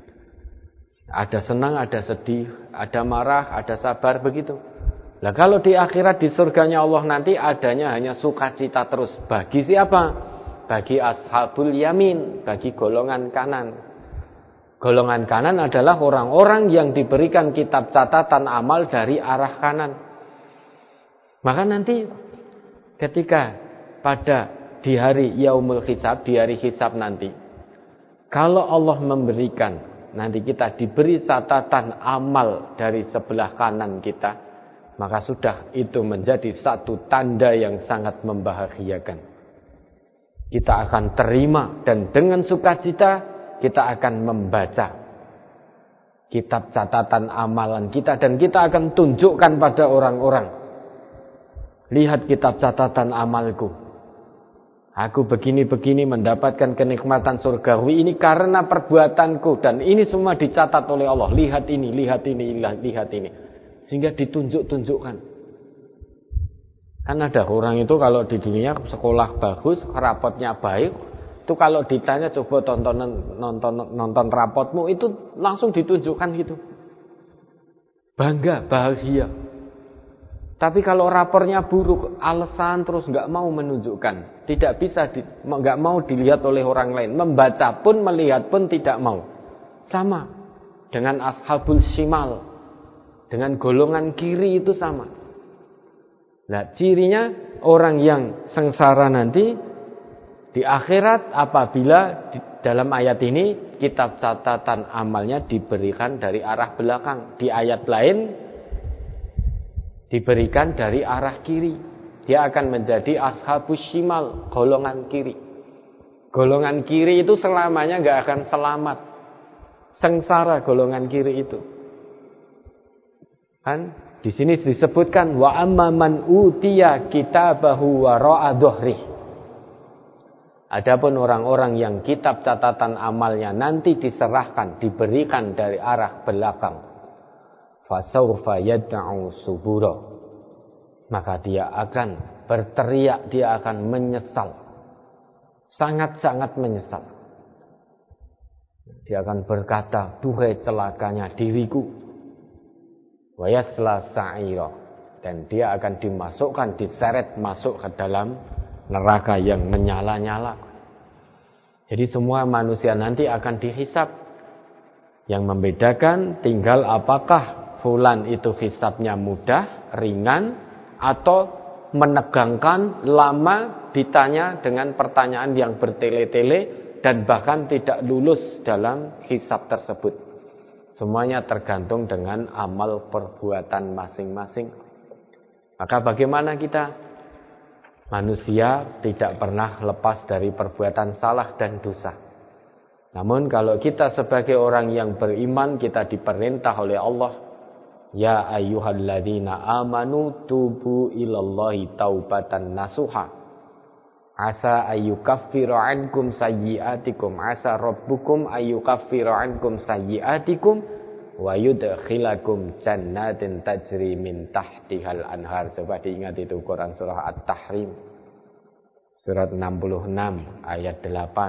Speaker 1: Ada senang, ada sedih, ada marah, ada sabar, begitu. Nah, kalau di akhirat di surganya Allah nanti adanya hanya sukacita terus. Bagi siapa? Bagi ashabul yamin, bagi golongan kanan. Golongan kanan adalah orang-orang yang diberikan kitab catatan amal dari arah kanan. Maka nanti ketika di hari yaumul hisab, di hari hisab nanti, kalau Allah memberikan, nanti kita diberi catatan amal dari sebelah kanan kita, maka sudah itu menjadi satu tanda yang sangat membahagiakan. Kita akan terima dan dengan sukacita kita akan membaca kitab catatan amalan kita dan kita akan tunjukkan pada orang-orang. Lihat kitab catatan amalku. Aku begini-begini mendapatkan kenikmatan surgawi ini karena perbuatanku dan ini semua dicatat oleh Allah. Lihat ini, lihat ini, lihat ini. Sehingga ditunjuk-tunjukkan. Kan ada orang itu kalau di dunia sekolah bagus, rapotnya baik, itu kalau ditanya coba nonton rapotmu itu langsung ditunjukkan gitu. Bangga, bahagia. Tapi kalau rapornya buruk, alasan terus nggak mau menunjukkan, tidak bisa nggak mau dilihat oleh orang lain, membaca pun melihat pun tidak mau. Sama dengan ashabul shimal, dengan golongan kiri itu sama. Nah, cirinya orang yang sengsara nanti di akhirat apabila dalam ayat ini kitab catatan amalnya diberikan dari arah belakang. Di ayat lain diberikan dari arah kiri. Dia akan menjadi ashabus shimal, golongan kiri. Golongan kiri itu selamanya gak akan selamat. Sengsara golongan kiri itu. Kan di sini disebutkan wa amma man utiya kitabahu wara'a dhuhri. Adapun orang-orang yang kitab catatan amalnya nanti diserahkan, diberikan dari arah belakang. Fasawfa yad'u subura. maka dia akan berteriak, dia akan menyesal. Sangat-sangat menyesal. Dia akan berkata, duhai celakanya diriku. Wa yasla sa'ira. Dan dia akan dimasukkan, diseret masuk ke dalam neraka yang menyala-nyala. Jadi semua manusia nanti akan dihisab. Yang membedakan tinggal apakah fulan itu hisabnya mudah, ringan, atau menegangkan, lama, ditanya dengan pertanyaan yang bertele-tele, dan bahkan tidak lulus dalam hisab tersebut. Semuanya tergantung dengan amal perbuatan masing-masing. Maka bagaimana kita? Manusia tidak pernah lepas dari perbuatan salah dan dosa. Namun kalau kita sebagai orang yang beriman, kita diperintah oleh Allah, ya ayyuhalladzina amanu tubu ilallahi taubatan nasuha. Asa ayyukaffiru ankum sayyiatikum. Asa rabbukum ayyukaffiru ankum sayyiatikum wa yudkhilakum jannatin tajri min tahtihal anhar. Coba diingat itu Quran surah At-Tahrim. Surat 66 ayat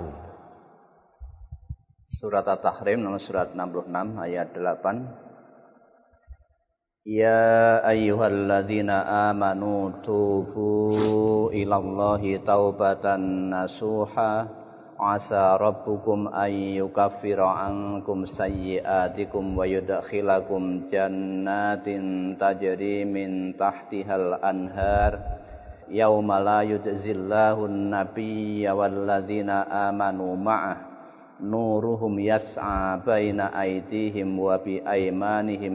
Speaker 1: 8.
Speaker 2: Surat At-Tahrim nomor surat 66 ayat 8. Ya ayyuhalladzina amanu tubu ilallahi taubatan nasuha asa rabbukum ayyukaffira ankum sayyiatikum wa yudkhilakum jannatin tajri min tahtihal anhar yauma la yujzillahu an-nabiyya walladzina amanu ma'ah nuruhum yas'a baina aydihim wa bi aymanihim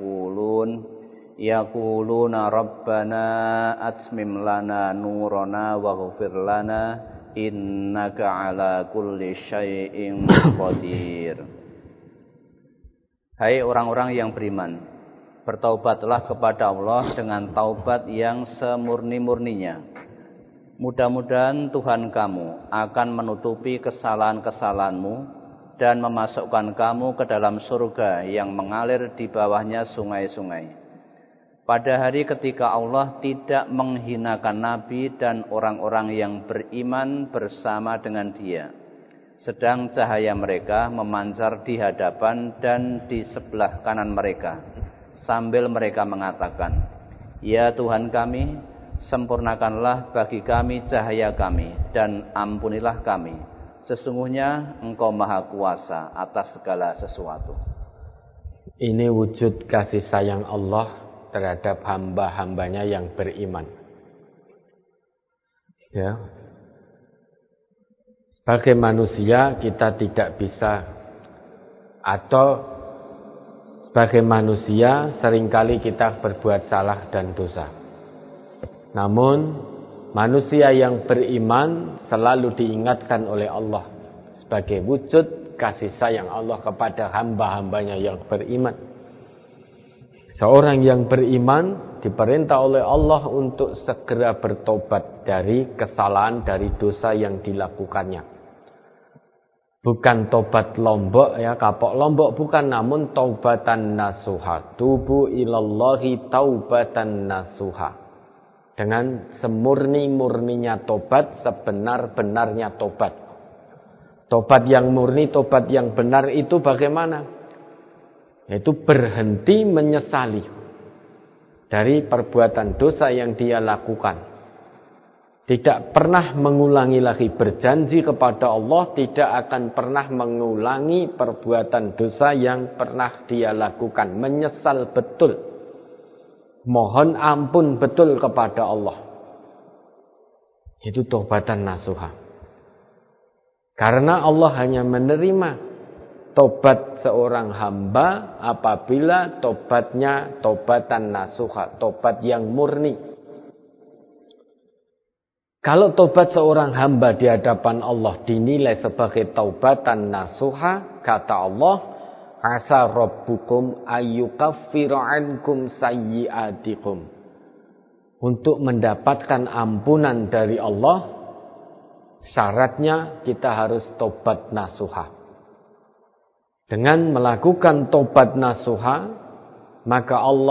Speaker 2: yaquluna rabbana atmim lana nurana waghfir lana innaka ala kulli syai'in qadir. Hai orang-orang yang beriman, bertaubatlah kepada Allah dengan taubat yang semurni-murninya. Mudah-mudahan Tuhan kamu akan menutupi kesalahan-kesalahanmu dan memasukkan kamu ke dalam surga yang mengalir di bawahnya sungai-sungai. Pada hari ketika Allah tidak menghinakan Nabi dan orang-orang yang beriman bersama dengan dia, sedang cahaya mereka memancar di hadapan dan di sebelah kanan mereka, sambil mereka mengatakan, ya Tuhan kami, sempurnakanlah bagi kami cahaya kami dan ampunilah kami. Sesungguhnya Engkau Maha Kuasa atas segala sesuatu.
Speaker 1: Ini wujud kasih sayang Allah terhadap hamba-hambanya yang beriman. Ya. Sebagai manusia kita tidak bisa, atau sebagai manusia seringkali kita berbuat salah dan dosa. Namun manusia yang beriman selalu diingatkan oleh Allah sebagai wujud kasih sayang Allah kepada hamba-hambanya yang beriman. Seorang yang beriman diperintah oleh Allah untuk segera bertobat dari kesalahan, dari dosa yang dilakukannya. Bukan tobat lombok, ya, kapok lombok bukan, namun taubatan nasuha. Tubu ilallahi taubatan nasuha. Dengan semurni-murninya tobat, sebenar-benarnya tobat. Tobat yang murni, tobat yang benar itu bagaimana? Yaitu berhenti menyesali dari perbuatan dosa yang dia lakukan. Tidak pernah mengulangi lagi, berjanji kepada Allah tidak akan pernah mengulangi perbuatan dosa yang pernah dia lakukan. Menyesal betul. Mohon ampun betul kepada Allah. Itu taubatan nasuha. Karena Allah hanya menerima tobat seorang hamba apabila tobatnya taubatan nasuha, tobat yang murni. Kalau tobat seorang hamba di hadapan Allah dinilai sebagai taubatan nasuha, kata Allah, asa rabbukum ayyukaffira ankum sayyiatikum. Untuk mendapatkan ampunan dari Allah, syaratnya kita harus tobat nasuha. Dengan melakukan tobat nasuha, maka Allah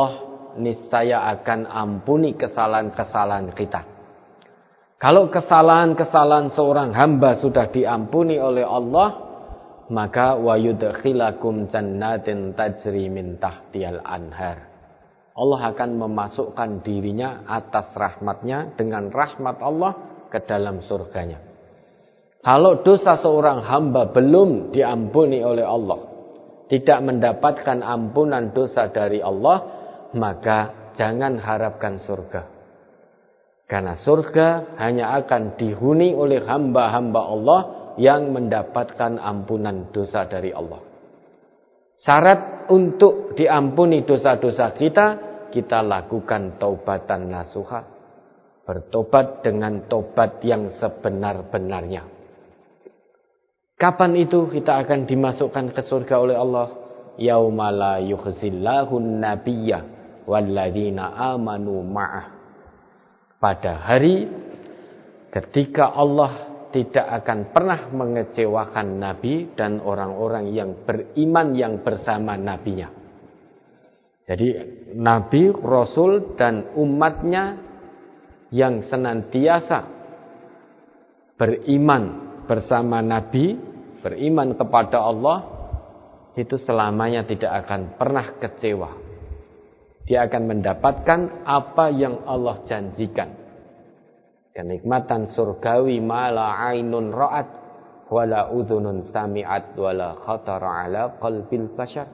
Speaker 1: niscaya akan ampuni kesalahan-kesalahan kita. Kalau kesalahan-kesalahan seorang hamba sudah diampuni oleh Allah, maka wa yudkhilakum jannatin tajri min tahtiyal anhar. Allah akan memasukkan dirinya atas rahmatnya dengan rahmat Allah ke dalam surganya. Kalau dosa seorang hamba belum diampuni oleh Allah, tidak mendapatkan ampunan dosa dari Allah, maka jangan harapkan surga. Karena surga hanya akan dihuni oleh hamba-hamba Allah yang mendapatkan ampunan dosa dari Allah. Syarat untuk diampuni dosa-dosa kita lakukan taubatan nasuha. Bertobat dengan tobat yang sebenar-benarnya. Kapan itu kita akan dimasukkan ke surga oleh Allah? Yauma la yukhzillahu an-nabiyya walladzina amanu ma'ah. Pada hari ketika Allah tidak akan pernah mengecewakan Nabi dan orang-orang yang beriman yang bersama Nabinya. Jadi Nabi, Rasul dan umatnya yang senantiasa beriman bersama Nabi, beriman kepada Allah, itu selamanya tidak akan pernah kecewa. Dia akan mendapatkan apa yang Allah janjikan. Kenikmatan surgawi mala ainun ra'at wala udhunun sami'at wala khatara ala qalbil bashar.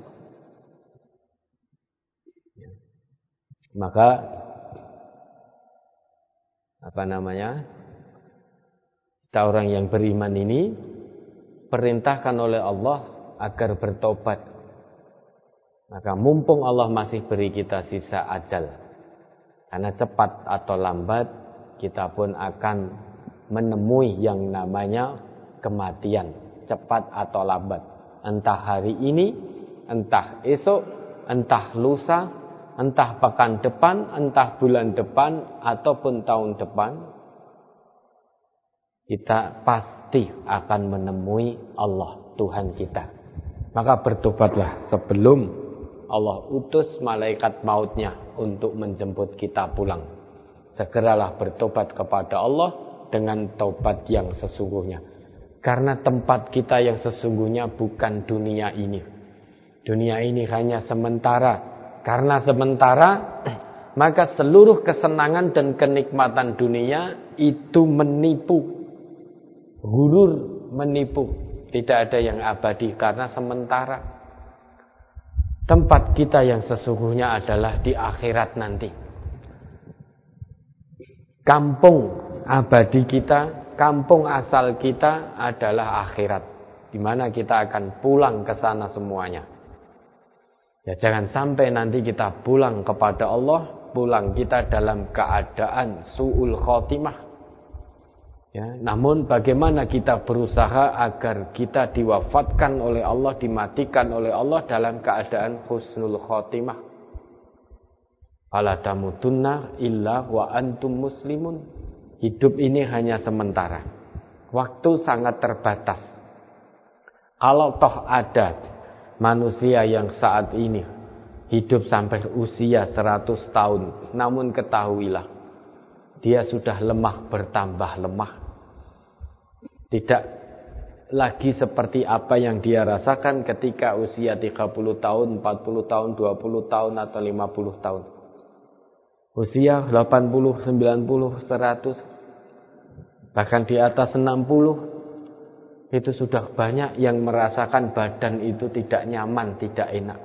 Speaker 1: Maka kita orang yang beriman ini perintahkan oleh Allah agar bertobat. Maka mumpung Allah masih beri kita sisa ajal, karena cepat atau lambat kita pun akan menemui yang namanya kematian, cepat atau lambat. Entah hari ini, entah esok, entah lusa, entah pekan depan, entah bulan depan, ataupun tahun depan, kita pasti akan menemui Allah Tuhan kita. Maka bertobatlah sebelum Allah utus malaikat mautnya untuk menjemput kita pulang. Segeralah bertobat kepada Allah dengan taubat yang sesungguhnya. Karena tempat kita yang sesungguhnya bukan dunia ini. Dunia ini hanya sementara. Karena sementara, maka seluruh kesenangan dan kenikmatan dunia itu menipu. Ghurur, menipu. Tidak ada yang abadi karena sementara. Tempat kita yang sesungguhnya adalah di akhirat nanti. Kampung abadi kita, kampung asal kita adalah akhirat, di mana kita akan pulang ke sana semuanya. Ya, jangan sampai nanti kita pulang kepada Allah, pulang kita dalam keadaan su'ul khotimah. Ya, namun bagaimana kita berusaha agar kita diwafatkan oleh Allah, dimatikan oleh Allah dalam keadaan husnul khotimah. Fala tamutunna illa wa antum muslimun. Hidup ini hanya sementara. Waktu sangat terbatas. Kalau toh ada manusia yang saat ini hidup sampai usia 100 tahun, namun ketahuilah dia sudah lemah bertambah lemah. Tidak lagi seperti apa yang dia rasakan ketika usia 30 tahun, 40 tahun, 20 tahun atau 50 tahun. Usia 80, 90, 100, bahkan di atas 60, itu sudah banyak yang merasakan badan itu tidak nyaman, tidak enak.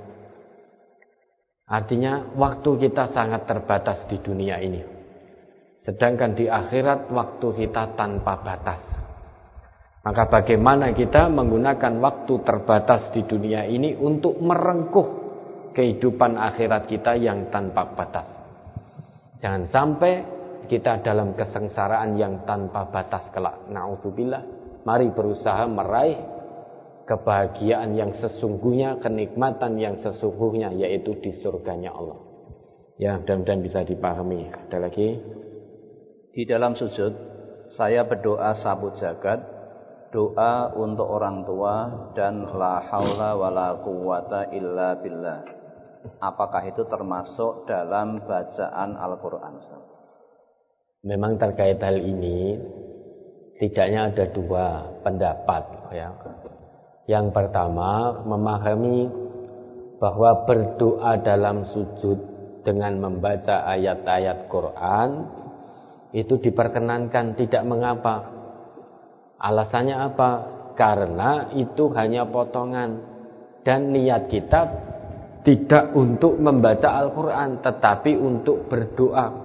Speaker 1: Artinya waktu kita sangat terbatas di dunia ini. Sedangkan di akhirat waktu kita tanpa batas. Maka bagaimana kita menggunakan waktu terbatas di dunia ini untuk merengkuh kehidupan akhirat kita yang tanpa batas. Jangan sampai kita dalam kesengsaraan yang tanpa batas kelak. Na'udzubillah. Mari berusaha meraih kebahagiaan yang sesungguhnya, kenikmatan yang sesungguhnya, yaitu di surganya Allah. Ya, mudah-mudahan bisa dipahami. Ada lagi?
Speaker 2: Di dalam sujud, saya berdoa sabut jagat, doa untuk orang tua dan la haula wala quwata illa billah. apakah itu termasuk dalam bacaan Al-Quran?
Speaker 1: Memang terkait hal ini setidaknya ada dua pendapat ya. Yang pertama, memahami bahwa berdoa dalam sujud dengan membaca ayat-ayat Quran itu diperkenankan, tidak mengapa. Alasannya apa? Karena itu hanya potongan dan niat kita tidak untuk membaca Al-Quran tetapi untuk berdoa.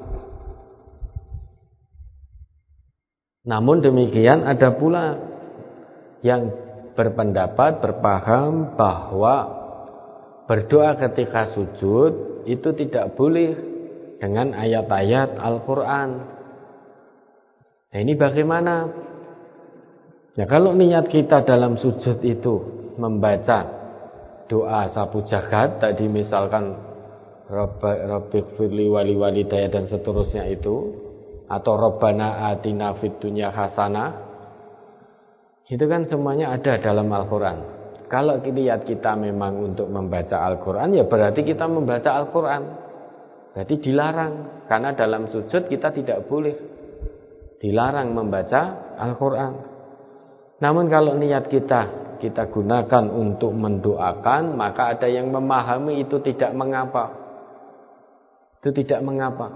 Speaker 1: Namun demikian ada pula yang berpendapat, berpaham bahwa berdoa ketika sujud itu tidak boleh dengan ayat-ayat Al-Quran. Nah ini bagaimana? Ya kalau niat kita dalam sujud itu membaca doa sapu jagat, tadi misalkan Rabbighfirli wali walidayya dan seterusnya itu, atau Rabbana atina fid dunya hasanah, itu kan semuanya ada dalam Al-Quran. Kalau niat kita memang untuk membaca Al-Quran, ya berarti kita membaca Al-Quran. Berarti dilarang, karena dalam sujud kita tidak boleh, dilarang membaca Al-Quran. Namun kalau niat kita gunakan untuk mendoakan, maka ada yang memahami itu tidak mengapa. Itu tidak mengapa,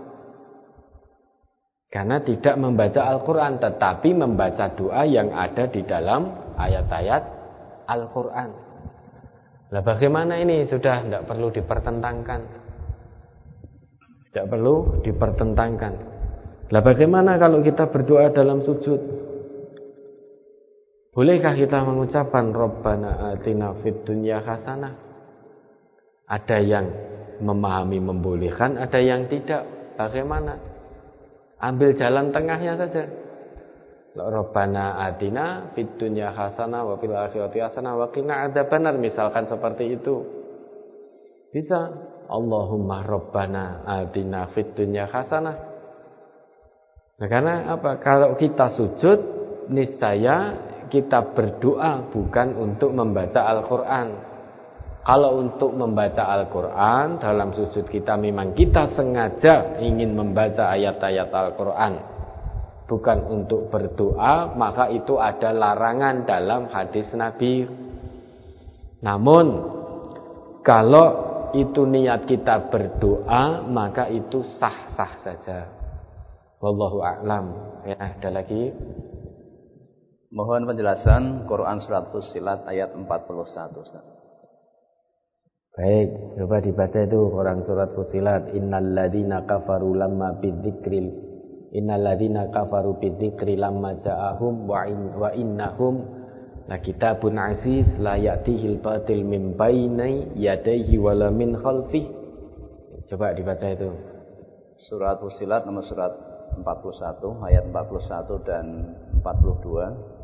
Speaker 1: karena tidak membaca Al-Quran, tetapi membaca doa yang ada di dalam ayat-ayat Al-Quran. Nah bagaimana ini? Sudah tidak perlu dipertentangkan. Tidak perlu dipertentangkan. Nah bagaimana kalau kita berdoa dalam sujud? Bolehkah kita mengucapkan Rabbana atina fid dunya hasanah? Ada yang memahami membolehkan, ada yang tidak. Bagaimana? Ambil jalan tengahnya saja. Rabbana atina fid dunya hasanah wa fil akhirati hasanah wa qina adzabannar, misalkan seperti itu. Bisa. Allahumma Rabbana atina fid dunya hasanah. Nah, karena apa? Kalau kita sujud, niscaya kita berdoa bukan untuk membaca Al-Quran. Kalau untuk membaca Al-Quran, dalam sujud kita memang kita sengaja ingin membaca ayat-ayat Al-Quran, bukan untuk berdoa, maka itu ada larangan dalam hadis Nabi. Namun kalau itu niat kita berdoa, maka itu sah-sah saja. Wallahu a'lam. Ya, ada lagi?
Speaker 2: Mohon penjelasan Quran Surat Fussilat ayat 41.
Speaker 1: Baik, coba dibaca itu Quran Surat Fussilat. Innalladzina kafaru lamma bidzikri lamma ja'ahum wa innahum la kitabun aziz la ya'tihil batil min baini yadayhi wala min khalfih. Coba dibaca itu.
Speaker 2: Surat Fussilat nomor surat 41 ayat 41 dan 42.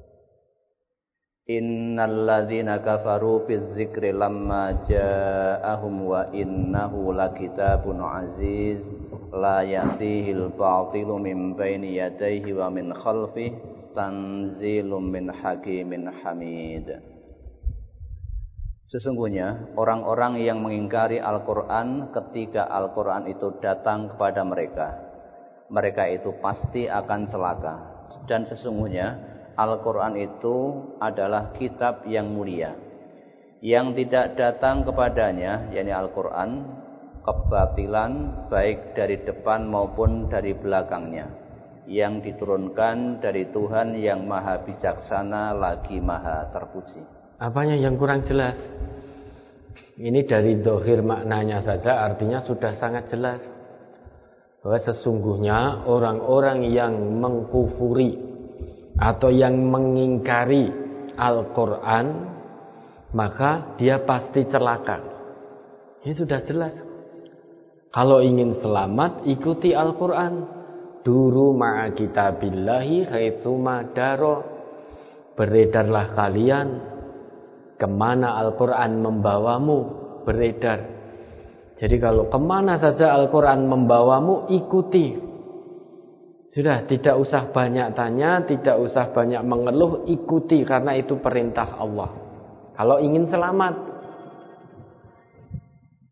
Speaker 2: Innalladzina kafaru bidzikri lamma ja'ahum wa innahu lakitabun aziz la ya'tihil batilu min baini yadayhi wa min khalfih tanzilum min hakimin hamid. Sesungguhnya orang-orang yang mengingkari Al-Quran ketika Al-Quran itu datang kepada mereka itu pasti akan celaka. Dan sesungguhnya Al-Quran itu adalah kitab yang mulia, yang tidak datang kepadanya, yakni Al-Quran, kebatilan baik dari depan maupun dari belakangnya, yang diturunkan dari Tuhan yang maha bijaksana lagi maha terpuji.
Speaker 1: Apanya yang kurang jelas? Ini dari dohir maknanya saja artinya sudah sangat jelas, bahwa sesungguhnya orang-orang yang mengkufuri atau yang mengingkari Al-Quran, maka dia pasti celaka. Ini sudah jelas. Kalau ingin selamat, ikuti Al-Quran. Duru ma'a kitabillahi haitsuma daro. Beredarlah kalian kemana Al-Quran membawamu, beredar. Jadi kalau kemana saja Al-Quran membawamu, ikuti. Sudah, tidak usah banyak tanya, tidak usah banyak mengeluh, ikuti karena itu perintah Allah. Kalau ingin selamat.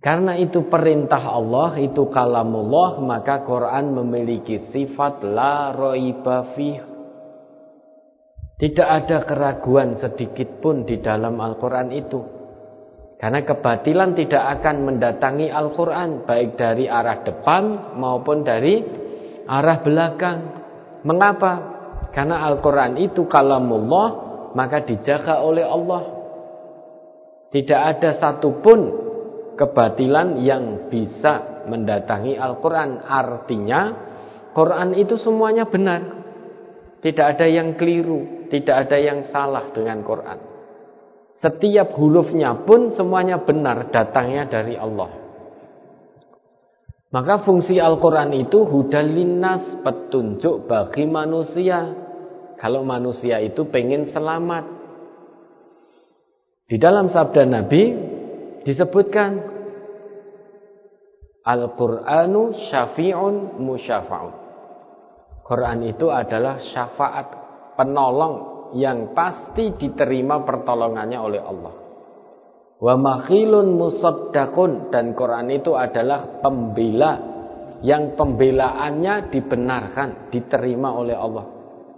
Speaker 1: Karena itu perintah Allah, itu kalamullah, maka Quran memiliki sifat la raiba fih. Tidak ada keraguan sedikit pun di dalam Al-Quran itu. Karena kebatilan tidak akan mendatangi Al-Quran, baik dari arah depan maupun dari arah belakang. Mengapa? Karena Al-Quran itu kalamullah, maka dijaga oleh Allah. Tidak ada satupun kebatilan yang bisa mendatangi Al-Quran. Artinya Quran itu semuanya benar. Tidak ada yang keliru, tidak ada yang salah dengan Quran. Setiap hurufnya pun semuanya benar, datangnya dari Allah. Maka fungsi Al-Quran itu hudal linnas, petunjuk bagi manusia. Kalau manusia itu pengen selamat. Di dalam sabda Nabi disebutkan Al-Qur'anu syafi'un musyafa'un. Quran itu adalah syafaat, penolong yang pasti diterima pertolongannya oleh Allah. Wa makhilun musaddaqun, dan Quran itu adalah pembela yang pembelaannya dibenarkan, diterima oleh Allah.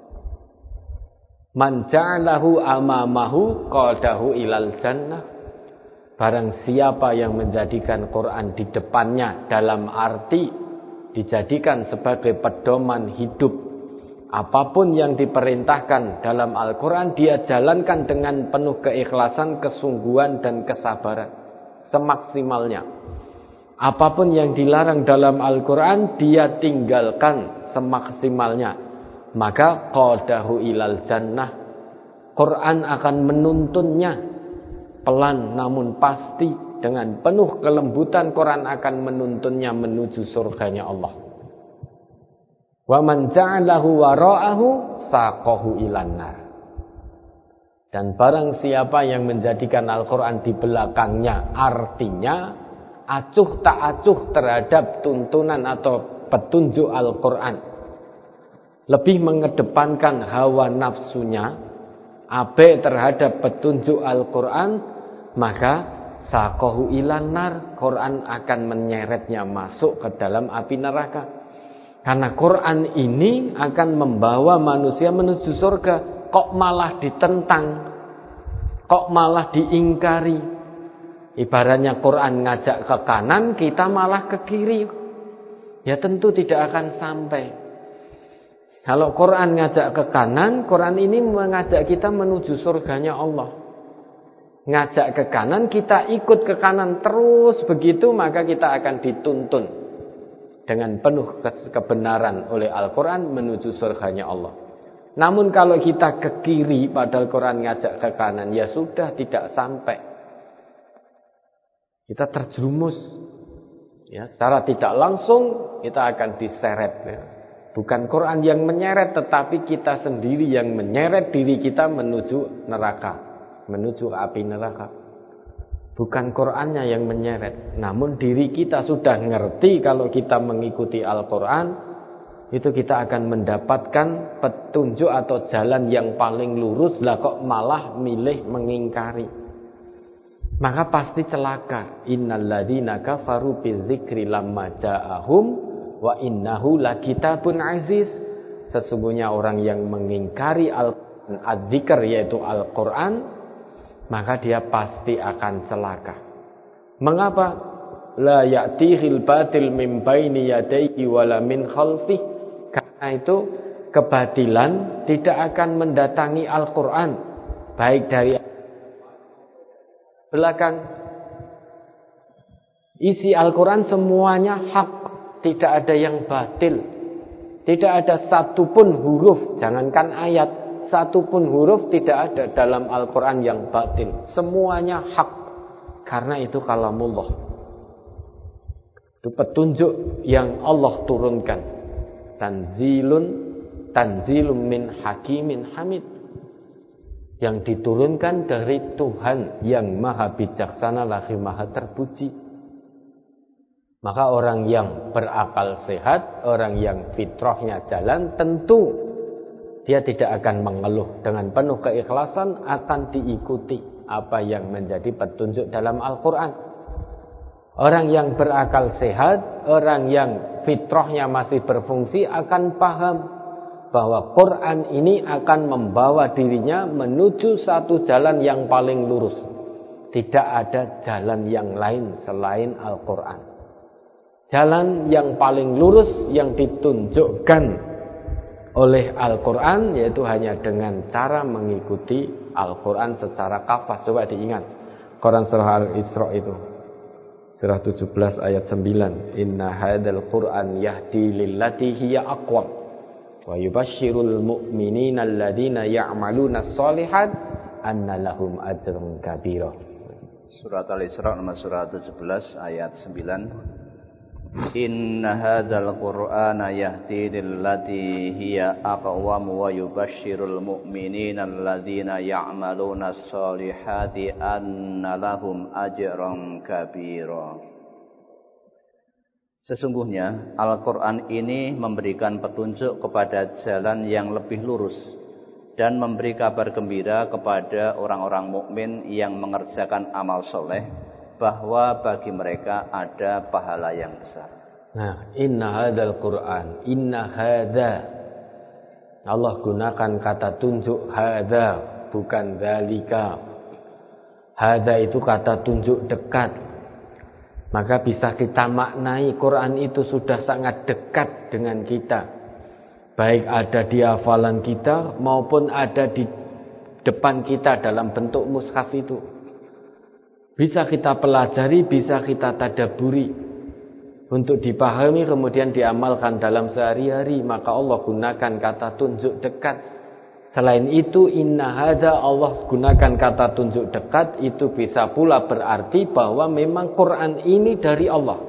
Speaker 1: Man ja'alahu amamahu qadahu ilal jannah. Barang siapa yang menjadikan Quran di depannya dalam arti dijadikan sebagai pedoman hidup, apapun yang diperintahkan dalam Al-Quran dia jalankan dengan penuh keikhlasan, kesungguhan dan kesabaran semaksimalnya. Apapun yang dilarang dalam Al-Quran dia tinggalkan semaksimalnya, maka qadahu ilal jannah. Quran akan menuntunnya pelan namun pasti, dengan penuh kelembutan Quran akan menuntunnya menuju surganya Allah. Wa man ja'alahu wara'ahu saqahu ilan nar. Dan barang siapa yang menjadikan Al-Quran di belakangnya, artinya acuh tak acuh terhadap tuntunan atau petunjuk Al-Quran, lebih mengedepankan hawa nafsunya, abai terhadap petunjuk Al-Quran, maka saqahu ilan nar, Quran akan menyeretnya masuk ke dalam api neraka. Karena Quran ini akan membawa manusia menuju surga, kok malah ditentang, kok malah diingkari. Ibaratnya Quran ngajak ke kanan, kita malah ke kiri, ya tentu tidak akan sampai. Kalau Quran ngajak ke kanan, Quran ini mengajak kita menuju surganya Allah. Ngajak ke kanan, kita ikut ke kanan terus begitu, maka kita akan dituntun dengan penuh kebenaran oleh Al-Quran menuju surganya Allah. Namun kalau kita ke kiri padahal Quran ngajak ke kanan, ya sudah, tidak sampai. Kita terjerumus, ya, secara tidak langsung kita akan diseret, ya. Bukan Quran yang menyeret, tetapi kita sendiri yang menyeret diri kita menuju neraka, menuju api neraka. Bukan Qurannya yang menyeret, namun diri kita sudah ngerti kalau kita mengikuti Al-Quran, itu kita akan mendapatkan petunjuk atau jalan yang paling lurus. Lah kok malah milih mengingkari, maka pasti celaka. Innalladzina kafaru bidzikri lamma ja'ahum wa innahu lakitabun aziz. Sesungguhnya orang yang mengingkari al-dzikr, yaitu Al-Quran, maka dia pasti akan celaka. Mengapa? La ya'tihil batil min baini yadayhi wala min khalfih. Karena itu kebatilan tidak akan mendatangi Al-Quran, baik dari belakang. Isi Al-Quran semuanya hak, tidak ada yang batil. Tidak ada satupun huruf, jangankan ayat, satupun huruf tidak ada dalam Al-Quran yang batil. Semuanya hak. Karena itu kalamullah. Itu petunjuk yang Allah turunkan. Tanzilun min hakimin hamid. Yang diturunkan dari Tuhan yang maha bijaksana lagi maha terpuji. Maka orang yang berakal sehat, orang yang fitrahnya jalan, tentu dia tidak akan mengeluh. Dengan penuh keikhlasan akan diikuti apa yang menjadi petunjuk dalam Al-Quran. Orang yang berakal sehat, orang yang fitrahnya masih berfungsi akan paham bahwa Quran ini akan membawa dirinya menuju satu jalan yang paling lurus. Tidak ada jalan yang lain selain Al-Quran. Jalan yang paling lurus yang ditunjukkan oleh Al-Quran yaitu hanya dengan cara mengikuti Al-Quran secara kafah. Coba diingat Quran surah Al-Isra itu, surah 17 ayat 9. Inna hadzal Qur'an yahdi lillati hiya aqwam wa yubashshirul mu'minina alladzina ya'maluna sholihat anna lahum ajrun kabira.
Speaker 2: Surat Al-Isra nomor surah 17 ayat 9. Inna hadzal Qur'ana yahdi lillati hiya aqwam wa yubashshirul mu'minina alladzina ya'maluna sholihati anna lahum ajran kabira. Sesungguhnya Al-Qur'an ini memberikan petunjuk kepada jalan yang lebih lurus dan memberi kabar gembira kepada orang-orang mukmin yang mengerjakan amal soleh bahwa bagi mereka ada pahala yang besar.
Speaker 1: Nah, inna hadzal Qur'an, inna hadza. Allah gunakan kata tunjuk hadza, bukan dzalika. Hadza itu kata tunjuk dekat. Maka bisa kita maknai Quran itu sudah sangat dekat dengan kita. Baik ada di hafalan kita maupun ada di depan kita dalam bentuk mushaf itu. Bisa kita pelajari, bisa kita tadabburi untuk dipahami kemudian diamalkan dalam sehari-hari. Maka Allah gunakan kata tunjuk dekat. Selain itu inna hadza, Allah gunakan kata tunjuk dekat. Itu bisa pula berarti bahwa memang Quran ini dari Allah.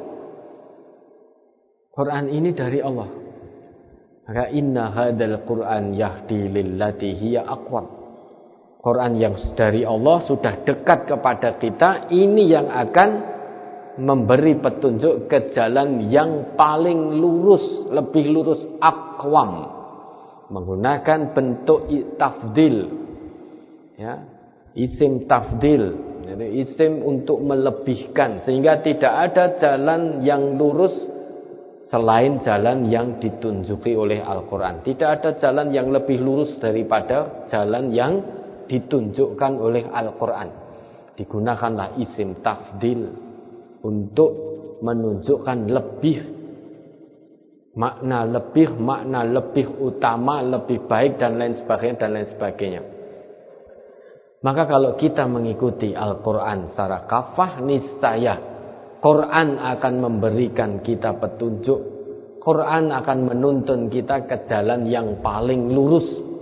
Speaker 1: Quran ini dari Allah. Maka inna hadzal Quran yahdi lillati hiya aqwam. Quran yang dari Allah sudah dekat kepada kita, ini yang akan memberi petunjuk ke jalan yang paling lurus, lebih lurus, aqwam, menggunakan bentuk tafdil, ya, isim tafdil, jadi isim untuk melebihkan, sehingga tidak ada jalan yang lurus selain jalan yang ditunjuki oleh Al-Quran. Tidak ada jalan yang lebih lurus daripada jalan yang ditunjukkan oleh Al-Quran. Digunakanlah isim tafdil untuk menunjukkan makna lebih utama, lebih baik dan lain sebagainya. Maka kalau kita mengikuti Al-Quran secara kafah, niscaya Quran akan memberikan kita petunjuk. Quran akan menuntun kita ke jalan yang paling lurus.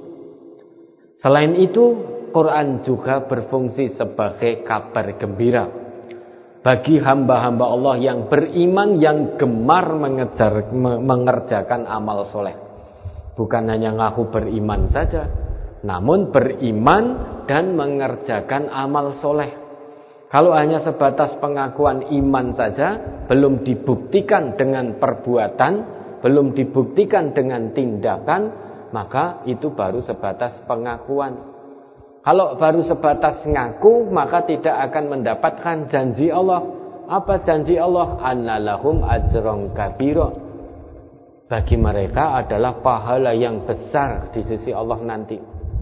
Speaker 1: Selain itu, Quran juga berfungsi sebagai kabar gembira bagi hamba-hamba Allah yang beriman, yang gemar mengerjakan amal soleh. Bukan hanya ngaku beriman saja, namun beriman dan mengerjakan amal soleh. Kalau hanya sebatas pengakuan iman saja, belum dibuktikan dengan perbuatan, belum dibuktikan dengan tindakan, maka itu baru sebatas pengakuan. Kalau baru sebatas ngaku, maka tidak akan mendapatkan janji Allah. Apa janji Allah? Annalahum ajron kabira. Bagi mereka adalah pahala yang besar di sisi Allah nanti.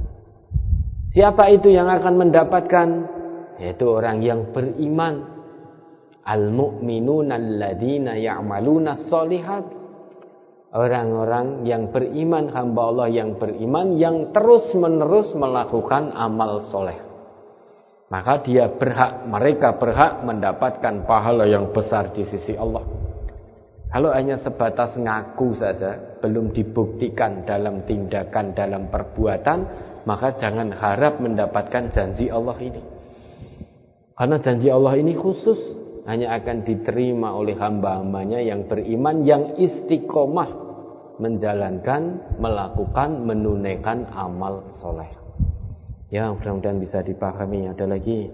Speaker 1: Siapa itu yang akan mendapatkan? Yaitu orang yang beriman. Al-mu'minuna alladzina ya'maluna sholihat. Orang-orang yang beriman, hamba Allah yang beriman, yang terus-menerus melakukan amal soleh. Maka mereka berhak mendapatkan pahala yang besar di sisi Allah. Kalau hanya sebatas ngaku saja, belum dibuktikan dalam tindakan, dalam perbuatan, maka jangan harap mendapatkan janji Allah ini. Karena janji Allah ini khusus, hanya akan diterima oleh hamba-hambanya yang beriman, yang istiqomah menjalankan, melakukan, menunaikan amal soleh. Ya, mudah-mudahan bisa dipahami. Ada lagi?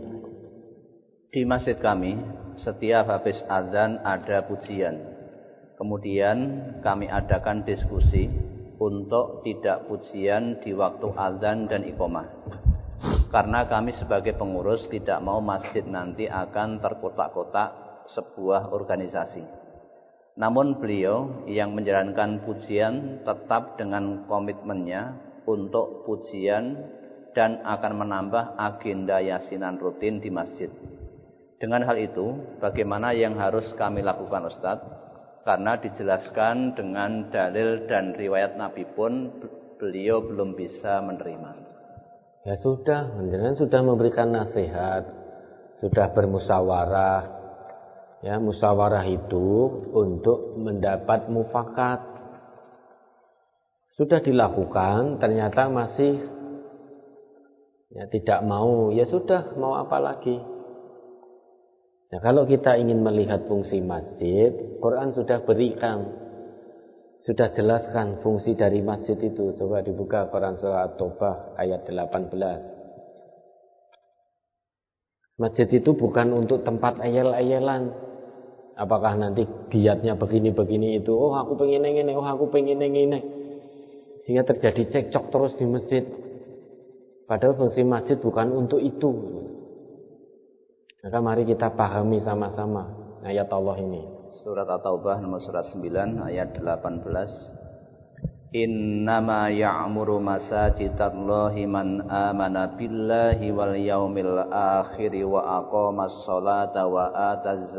Speaker 2: Di masjid kami, setiap habis azan ada pujian. Kemudian kami adakan diskusi untuk tidak pujian di waktu azan dan iqomah. Karena kami sebagai pengurus tidak mau masjid nanti akan terkotak-kotak sebuah organisasi. Namun beliau yang menjalankan pujian tetap dengan komitmennya untuk pujian dan akan menambah agenda yasinan rutin di masjid. Dengan hal itu, bagaimana yang harus kami lakukan Ustadz? Karena dijelaskan dengan dalil dan riwayat Nabi pun beliau belum bisa menerima.
Speaker 1: Ya sudah, jenengan sudah memberikan nasihat, sudah bermusyawarah. Ya, musyawarah itu untuk mendapat mufakat. Sudah dilakukan, ternyata masih tidak mau. Ya sudah, mau apa lagi? Nah, kalau kita ingin melihat fungsi masjid, Quran sudah berikan, sudah jelaskan fungsi dari masjid itu. Coba dibuka Quran surah At-Taubah ayat 18. Masjid itu bukan untuk tempat ayel-ayelan. Apakah nanti giatnya begini-begini itu, oh aku pengen ini, oh aku pengen ini, sehingga terjadi cekcok terus di masjid. Padahal fungsi masjid bukan untuk itu. Maka mari kita pahami sama-sama ayat Allah ini.
Speaker 2: Surat At-Taubah nomor surat 9 ayat 18. Innama ya'muru masajidallahi man amana billahi wal yaumil akhir wa aqamas salata wa ataz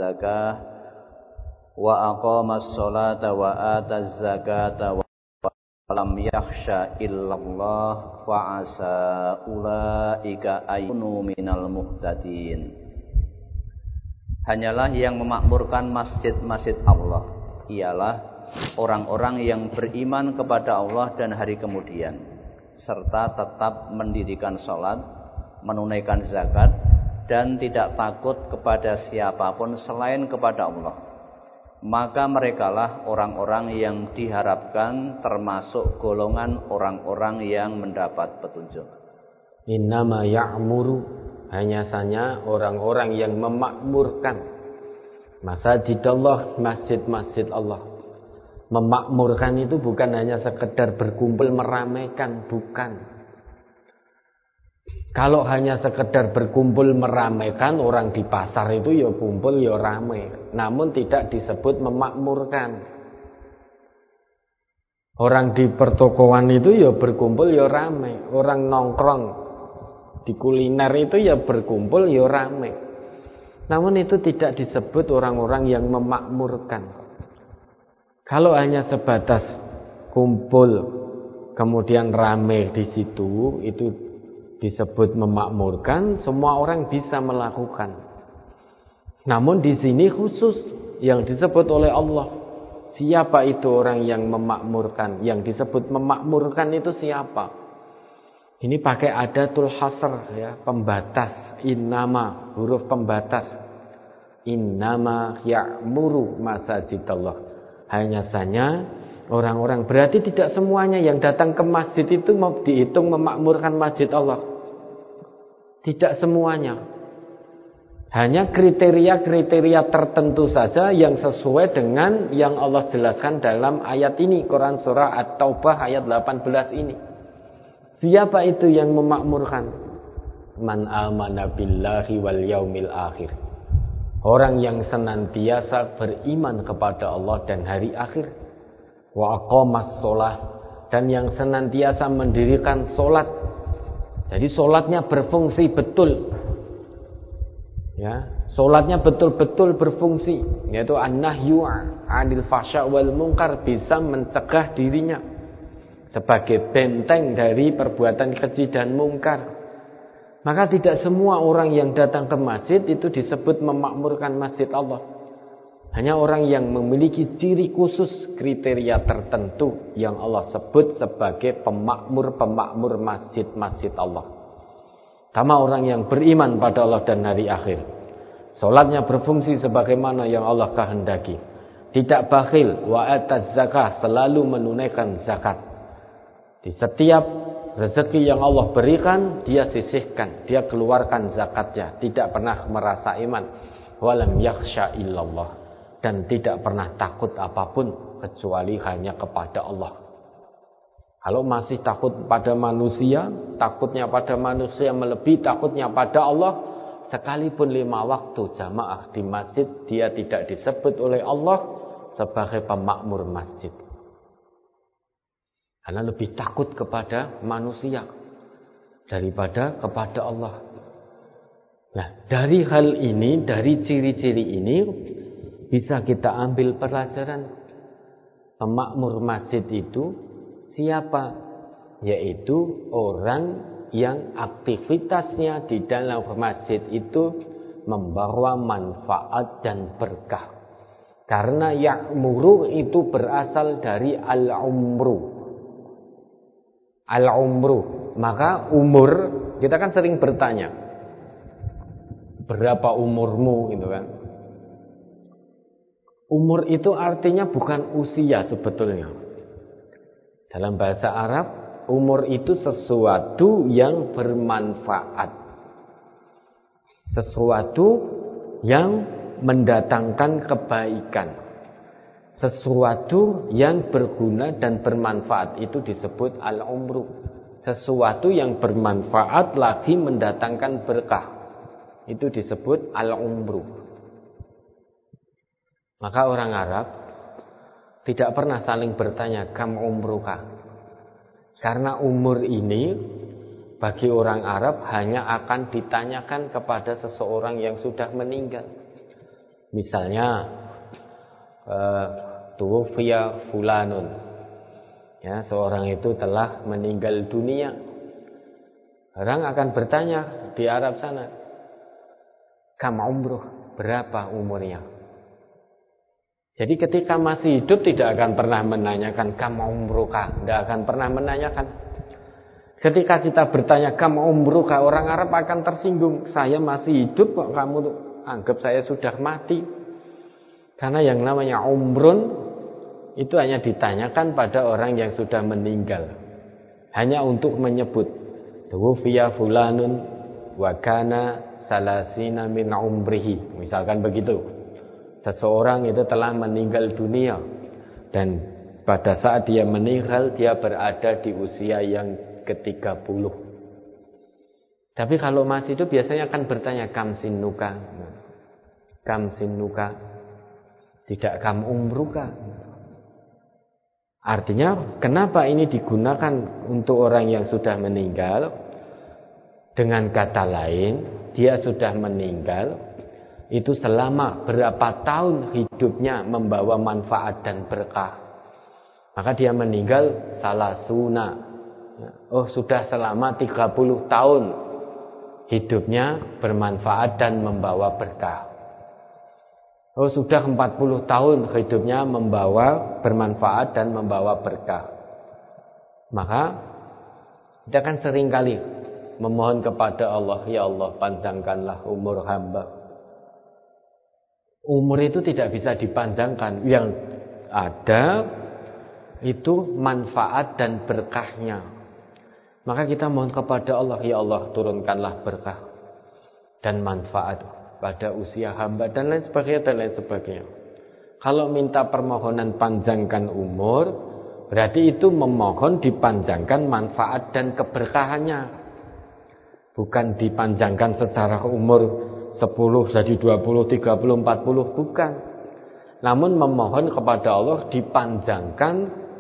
Speaker 2: zakata wa lam yakhsha illallah fa asa ulaika ayunu minal muhtadin. Hanyalah yang memakmurkan masjid-masjid Allah ialah orang-orang yang beriman kepada Allah dan hari kemudian, serta tetap mendirikan sholat, menunaikan zakat, dan tidak takut kepada siapapun selain kepada Allah. Maka merekalah orang-orang yang diharapkan termasuk golongan orang-orang yang mendapat petunjuk.
Speaker 1: Innama ya'muru, hanya saja orang-orang yang memakmurkan masjid Allah, masjid-masjid Allah. Memakmurkan itu bukan hanya sekedar berkumpul meramaikan, bukan. Kalau hanya sekedar berkumpul meramaikan, orang di pasar itu ya kumpul ya ramai, namun tidak disebut memakmurkan. Orang di pertokoan itu ya berkumpul ya ramai, orang nongkrong di kuliner itu ya berkumpul ya ramai. Namun itu tidak disebut orang-orang yang memakmurkan. Kalau hanya sebatas kumpul kemudian ramai di situ, itu disebut memakmurkan, semua orang bisa melakukan. Namun di sini khusus yang disebut oleh Allah, siapa itu orang yang memakmurkan? Yang disebut memakmurkan itu siapa? Ini pakai adatul hasr, ya, pembatas, innama, huruf pembatas. Innama ya'muru masajidallah. Hanya saja orang-orang, berarti tidak semuanya yang datang ke masjid itu mau dihitung memakmurkan masjid Allah. Tidak semuanya. Hanya kriteria-kriteria tertentu saja yang sesuai dengan yang Allah jelaskan dalam ayat ini, Quran surah At-Taubah ayat 18 ini. Siapa itu yang memakmurkan? Man amana billahi wal yaumil akhir. Orang yang senantiasa beriman kepada Allah dan hari akhir. Wa aqamas shalah, dan yang senantiasa mendirikan salat. Jadi salatnya berfungsi betul. Ya, salatnya betul-betul berfungsi, yaitu an-nahyu 'anil fahsya wal munkar, bisa mencegah dirinya sebagai benteng dari perbuatan keji dan mungkar. Maka tidak semua orang yang datang ke masjid itu disebut memakmurkan masjid Allah. Hanya orang yang memiliki ciri khusus, kriteria tertentu yang Allah sebut sebagai pemakmur-pemakmur masjid-masjid Allah. Sama orang yang beriman pada Allah dan hari akhir. Salatnya berfungsi sebagaimana yang Allah kehendaki. Tidak bakhil, wa ataz zakah, selalu menunaikan zakat. Di setiap rezeki yang Allah berikan, dia sisihkan, dia keluarkan zakatnya, tidak pernah merasa iman. Walam yakhsha illallah, dan tidak pernah takut apapun kecuali hanya kepada Allah. Kalau masih takut pada manusia, takutnya pada manusia melebihi takutnya pada Allah, sekalipun 5 waktu jamaah di masjid, dia tidak disebut oleh Allah sebagai pemakmur masjid. Karena lebih takut kepada manusia daripada kepada Allah. Nah, dari hal ini, dari ciri-ciri ini bisa kita ambil pelajaran. Pemakmur masjid itu siapa? Yaitu orang yang aktivitasnya di dalam masjid itu membawa manfaat dan berkah. Karena ya'muru itu berasal dari al-umru. Al-umru, maka umur, kita kan sering bertanya, berapa umurmu gitu kan. Umur itu artinya bukan usia sebetulnya. Dalam bahasa Arab, umur itu sesuatu yang bermanfaat. Sesuatu yang mendatangkan kebaikan. Sesuatu yang berguna dan bermanfaat itu disebut al-umru. Sesuatu yang bermanfaat lagi mendatangkan berkah. Itu disebut al-umru. Maka orang Arab tidak pernah saling bertanya kam umruka. Karena umur ini bagi orang Arab hanya akan ditanyakan kepada seseorang yang sudah meninggal. Misalnya tuwfiya fulanun. Ya, seorang itu telah meninggal dunia. Orang akan bertanya di Arab sana, kam umruh, berapa umurnya? Jadi ketika masih hidup tidak akan pernah menanyakan kam umruka, tidak akan pernah menanyakan. Ketika kita bertanya kam umruka, orang Arab akan tersinggung. Saya masih hidup kok kamu anggap saya sudah mati. Karena yang namanya umrun itu hanya ditanyakan pada orang yang sudah meninggal. Hanya untuk menyebut tuwfiya fulanun wa kana salasina min umrihi. Misalkan begitu. Seseorang itu telah meninggal dunia dan pada saat dia meninggal dia berada di usia yang ke-30. Tapi kalau masih hidup biasanya akan bertanya kam sinuka. Kam sinuka. Tidak kam umruka. Artinya kenapa ini digunakan untuk orang yang sudah meninggal? Dengan kata lain, dia sudah meninggal. Itu selama berapa tahun hidupnya membawa manfaat dan berkah. Maka dia meninggal salasuna. Oh, sudah selama 30 tahun hidupnya bermanfaat dan membawa berkah. Oh, sudah 40 tahun hidupnya membawa bermanfaat dan membawa berkah. Maka kita kan seringkali memohon kepada Allah, ya Allah panjangkanlah umur hamba. Umur itu tidak bisa dipanjangkan. Yang ada itu manfaat dan berkahnya. Maka kita mohon kepada Allah, ya Allah turunkanlah berkah dan manfaat pada usia hamba dan lain sebagainya dan lain sebagainya. Kalau minta permohonan panjangkan umur, berarti itu memohon dipanjangkan manfaat dan keberkahannya. Bukan dipanjangkan secara umur 10 jadi 20, 30, 40, bukan. Namun memohon kepada Allah dipanjangkan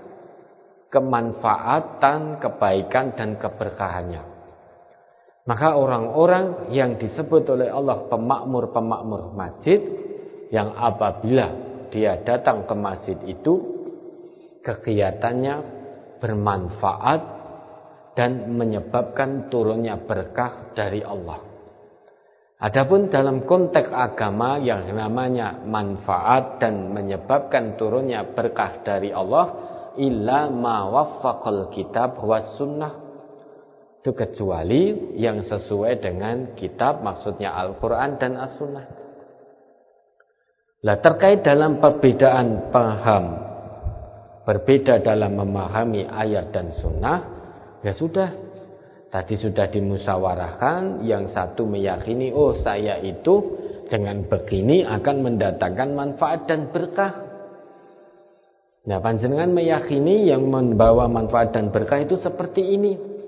Speaker 1: kemanfaatan, kebaikan dan keberkahannya. Maka orang-orang yang disebut oleh Allah pemakmur-pemakmur masjid, yang apabila dia datang ke masjid itu kegiatannya bermanfaat dan menyebabkan turunnya berkah dari Allah. Adapun dalam konteks agama yang namanya manfaat dan menyebabkan turunnya berkah dari Allah, illa ma waffaqal kitab was sunnah, itu kecuali yang sesuai dengan kitab, maksudnya Al-Quran dan As-Sunnah. Lah terkait dalam perbedaan paham, berbeda dalam memahami ayat dan sunnah, ya sudah. Tadi sudah dimusyawarahkan, yang satu meyakini, oh saya itu dengan begini akan mendatangkan manfaat dan berkah. Nah, panjenengan meyakini yang membawa manfaat dan berkah itu seperti ini.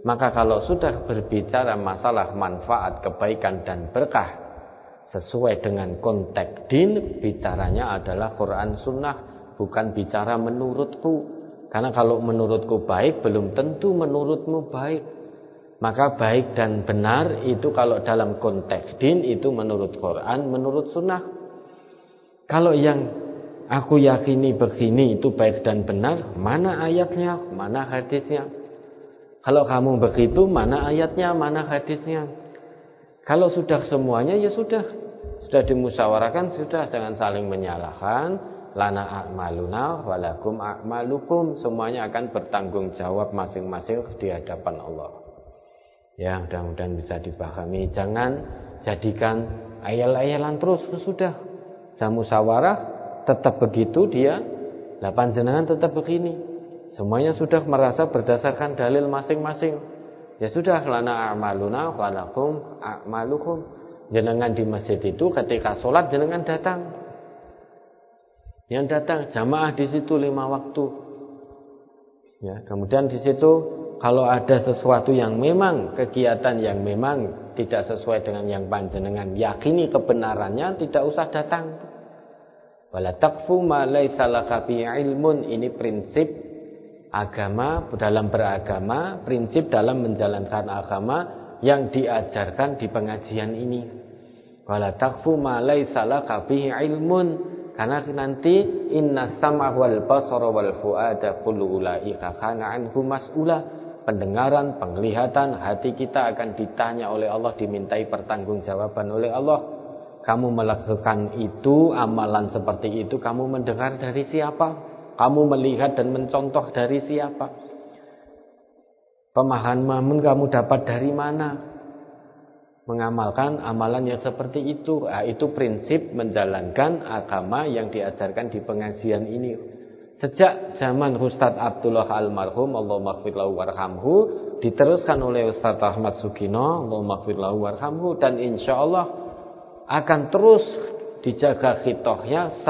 Speaker 1: Maka kalau sudah berbicara masalah manfaat, kebaikan dan berkah sesuai dengan konteks din, bicaranya adalah Quran Sunnah, bukan bicara menurutku. Karena kalau menurutku baik, belum tentu menurutmu baik. Maka baik dan benar itu kalau dalam konteks din itu menurut Quran, menurut Sunnah. Kalau yang aku yakini begini itu baik dan benar, mana ayatnya, mana hadisnya? Kalau kamu begitu, mana ayatnya, mana hadisnya? Kalau sudah semuanya, ya sudah dimusyawarahkan, sudah, jangan saling menyalahkan. Lana a'maluna walakum a'malukum, semuanya akan bertanggung jawab masing-masing di hadapan Allah. Ya, mudah-mudahan bisa dipahami. Jangan jadikan ayal-ayalan terus, sudah. Saya musyawarah, tetap begitu dia, lah panjenengan tetap begini. Semuanya sudah merasa berdasarkan dalil masing-masing. Ya sudah, lana a'maluna walakum a'malukum. Jenengan di masjid itu ketika sholat jenengan datang. Yang datang jamaah di situ 5 waktu. Ya, kemudian di situ kalau ada sesuatu yang memang kegiatan yang memang tidak sesuai dengan yang panjenengan yakini kebenarannya, tidak usah datang. Wala taqfu ma laisa laka bi ilmun, ini prinsip agama dalam beragama, prinsip dalam menjalankan agama yang diajarkan di pengajian ini. Wala taqfu ma laisa laka bihi ilmun, karena nanti inna sam'a wal basara wal fuada kullu ulaika kana anhu mas'ula. Pendengaran, penglihatan, hati kita akan ditanya oleh Allah, dimintai pertanggungjawaban oleh Allah. Kamu melakukan itu, amalan seperti itu, kamu mendengar dari siapa? Kamu melihat dan mencontoh dari siapa? Pemahaman kamu dapat dari mana? Mengamalkan amalan yang seperti itu. Itu prinsip menjalankan agama yang diajarkan di pengajian ini. Sejak zaman Ustadz Abdullah almarhum, Allahumma ighfir lahu warhamhu, diteruskan oleh Ustadz Ahmad Sugino, Allahumma ighfir lahu warhamhu, dan insya Allah akan terus dijaga khitohnya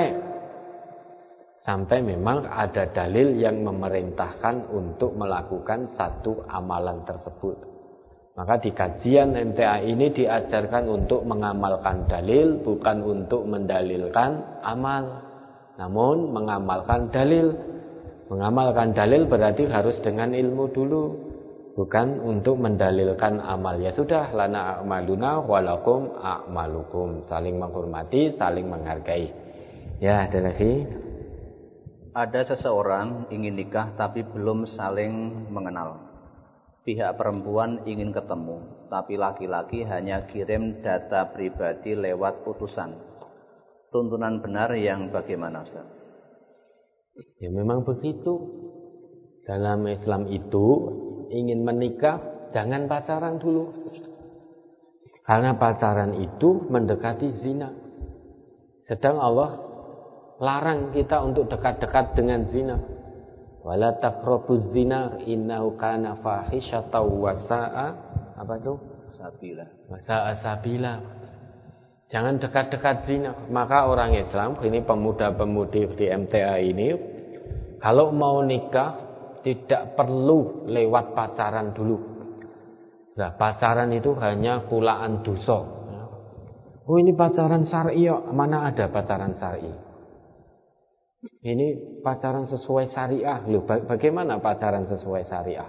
Speaker 1: sampai memang ada dalil yang memerintahkan untuk melakukan satu amalan tersebut. Maka di kajian MTA ini diajarkan untuk mengamalkan dalil, bukan untuk mendalilkan amal, namun mengamalkan dalil. Mengamalkan dalil berarti harus dengan ilmu dulu, bukan untuk mendalilkan amal. Ya sudah, lana a'maluna walakum a'malukum, saling menghormati, saling menghargai. Ya, ada lagi.
Speaker 2: Ada seseorang ingin nikah tapi belum saling mengenal. Pihak perempuan ingin ketemu, tapi laki-laki hanya kirim data pribadi lewat utusan. Tuntunan benar yang bagaimana, Ustaz?
Speaker 1: Ya memang begitu. Dalam Islam itu ingin menikah jangan pacaran dulu. Karena pacaran itu mendekati zina. Sedang Allah larang kita untuk dekat-dekat dengan zina. Wala taqrabuz zina innahu kana fahisyatan wa sa'a apa itu?
Speaker 2: Sabila.
Speaker 1: Wa sa'a sabila. Jangan dekat-dekat zina. Maka orang Islam, ini pemuda-pemudi di MTA ini, kalau mau nikah tidak perlu lewat pacaran dulu. Nah, pacaran itu hanya kulaan dosa. Oh, ini pacaran syar'i, mana ada pacaran syar'i? Ini pacaran sesuai syariah. Loh, bagaimana pacaran sesuai syariah?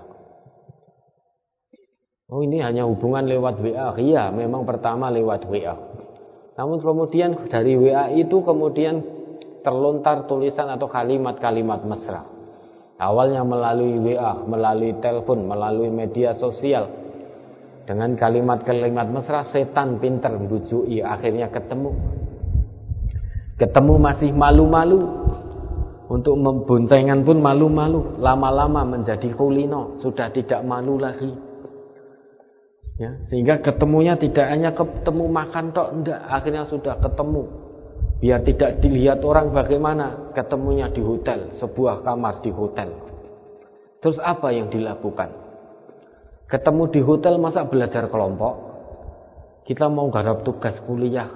Speaker 1: Oh, ini hanya hubungan lewat WA. Iya, memang pertama lewat WA. Namun kemudian dari WA itu kemudian terlontar tulisan atau kalimat-kalimat mesra. Awalnya melalui WA, melalui telepon, melalui media sosial. Dengan kalimat-kalimat mesra, setan pinter membujui, akhirnya ketemu. Ketemu masih malu-malu. Untuk memboncengan pun malu-malu. Lama-lama menjadi kulino, sudah tidak malu lagi. Ya, sehingga ketemunya tidak hanya ketemu makan tok, enggak, akhirnya sudah ketemu. Biar tidak dilihat orang bagaimana, ketemunya di hotel, sebuah kamar di hotel. Terus apa yang dilakukan? Ketemu di hotel, masa belajar kelompok? Kita mau garap tugas kuliah,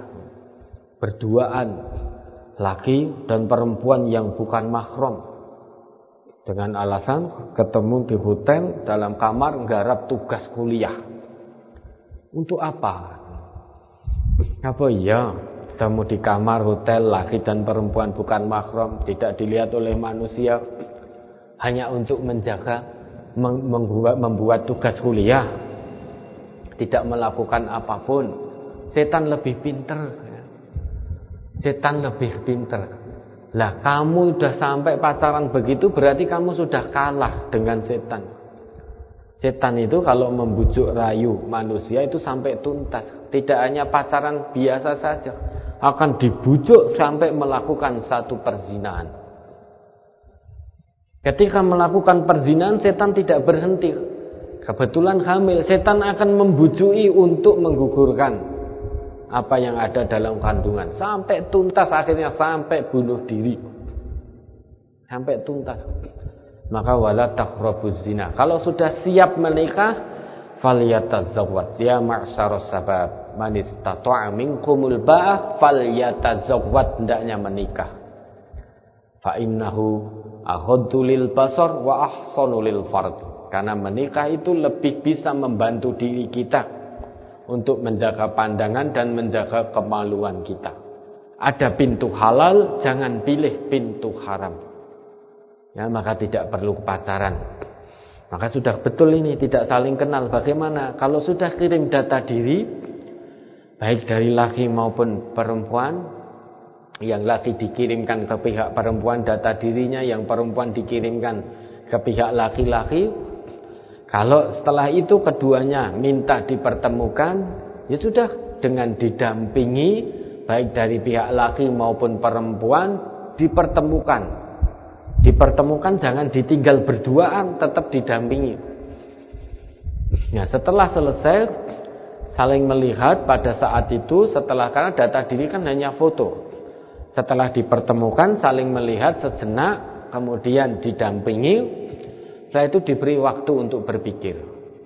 Speaker 1: berduaan, laki dan perempuan yang bukan mahram. dengan alasan ketemu di hotel dalam kamar nggarap tugas kuliah. Untuk apa? Apa iya ketemu di kamar hotel laki dan perempuan bukan mahram, tidak dilihat oleh manusia, hanya untuk menjaga membuat tugas kuliah, tidak melakukan apapun. Setan lebih pinter. Setan lebih pinter. Lah kamu sudah sampai pacaran begitu, berarti kamu sudah kalah dengan setan. Setan itu kalau membujuk rayu manusia itu sampai tuntas. Tidak hanya pacaran biasa saja, akan dibujuk sampai melakukan satu perzinahan. Ketika melakukan perzinahan, setan tidak berhenti. Kebetulan hamil, setan akan membujui untuk menggugurkan apa yang ada dalam kandungan sampai tuntas, akhirnya sampai bunuh diri, sampai tuntas. Maka wala taqrabuz zina, kalau sudah siap menikah, falyatazawwaj ya ma'syaras sabab man istata'a minkumul ba'ah falyatazawwaj, hendaknya menikah. Fa innahu aghaddu lil basar wa ahsanu lil farj, karena menikah itu lebih bisa membantu diri kita untuk menjaga pandangan dan menjaga kemaluan kita. Ada pintu halal, jangan pilih pintu haram. Ya, maka tidak perlu pacaran. Maka sudah betul ini, tidak saling kenal. Bagaimana? Kalau sudah kirim data diri, baik dari laki maupun perempuan, yang laki dikirimkan ke pihak perempuan data dirinya, yang perempuan dikirimkan ke pihak laki-laki. Kalau setelah itu keduanya minta dipertemukan, ya sudah, dengan didampingi baik dari pihak laki maupun perempuan, dipertemukan. Dipertemukan, jangan ditinggal berduaan, tetap didampingi. Nah, setelah selesai saling melihat pada saat itu, setelah, karena data diri kan hanya foto. Setelah dipertemukan, saling melihat sejenak, kemudian didampingi. Setelah itu diberi waktu untuk berpikir.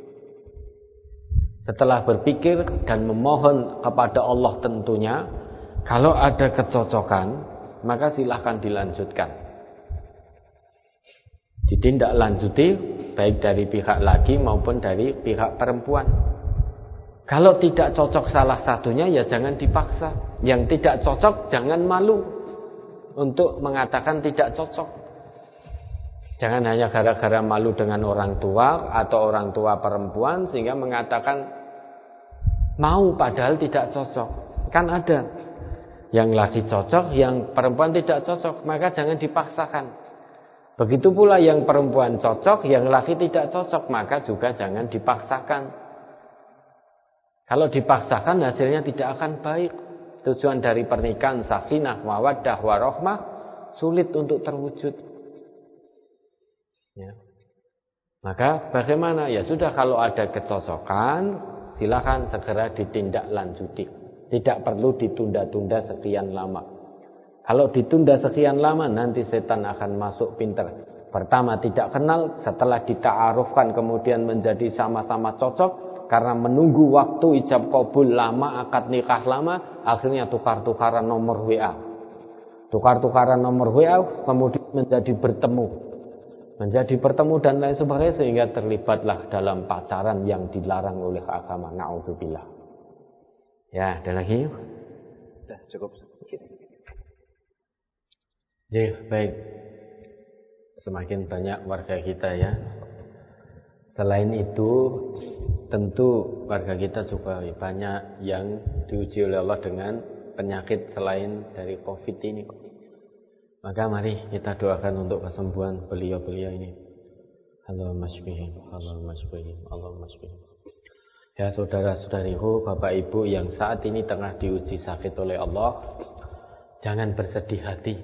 Speaker 1: Setelah berpikir dan memohon kepada Allah tentunya, kalau ada kecocokan, maka silahkan dilanjutkan. Ditindaklanjuti baik dari pihak laki maupun dari pihak perempuan. Kalau tidak cocok salah satunya, ya jangan dipaksa. Yang tidak cocok jangan malu untuk mengatakan tidak cocok. Jangan hanya gara-gara malu dengan orang tua atau orang tua perempuan sehingga mengatakan mau padahal tidak cocok. Kan ada yang laki cocok, yang perempuan tidak cocok, maka jangan dipaksakan. Begitu pula yang perempuan cocok, yang laki tidak cocok, maka juga jangan dipaksakan. Kalau dipaksakan hasilnya tidak akan baik. Tujuan dari pernikahan sakinah, mawaddah, warahmah sulit untuk terwujud. Ya. Maka bagaimana? Ya sudah, kalau ada kecocokan, silakan segera ditindaklanjuti. Tidak perlu ditunda-tunda sekian lama. Kalau ditunda sekian lama, nanti setan akan masuk pinter. Pertama tidak kenal, setelah dita'arufkan kemudian menjadi sama-sama cocok, karena menunggu waktu ijab qabul lama, akad nikah lama, akhirnya tukar-tukaran nomor WA. Tukar-tukaran nomor WA, kemudian menjadi bertemu dan lain sebagainya, sehingga terlibatlah dalam pacaran yang dilarang oleh agama. Na'udzubillah. Ya, ada lagi?
Speaker 2: Sudah cukup.
Speaker 1: Ya, baik. Semakin banyak warga kita ya. Selain itu, tentu warga kita juga banyak yang diuji oleh Allah dengan penyakit selain dari COVID ini. Maka mari kita doakan untuk kesembuhan beliau-beliau ini. Allahumma shfihim, Allahumma shfihim, Allahumma shfihim. Ya saudara-saudariku, Bapak Ibu yang saat ini tengah diuji sakit oleh Allah, jangan bersedih hati.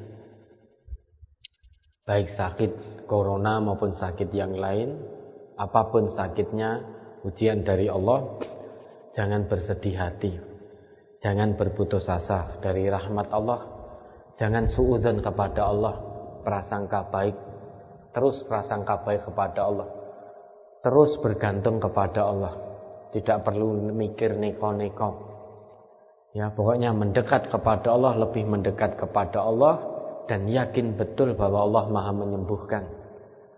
Speaker 1: Baik sakit corona maupun sakit yang lain, apapun sakitnya, ujian dari Allah, jangan bersedih hati. Jangan berputus asa dari rahmat Allah. Jangan suudzon kepada Allah, prasangka baik, terus prasangka baik kepada Allah, terus bergantung kepada Allah, tidak perlu mikir neko-neko. Ya, pokoknya mendekat kepada Allah, lebih mendekat kepada Allah, dan yakin betul bahwa Allah Maha menyembuhkan.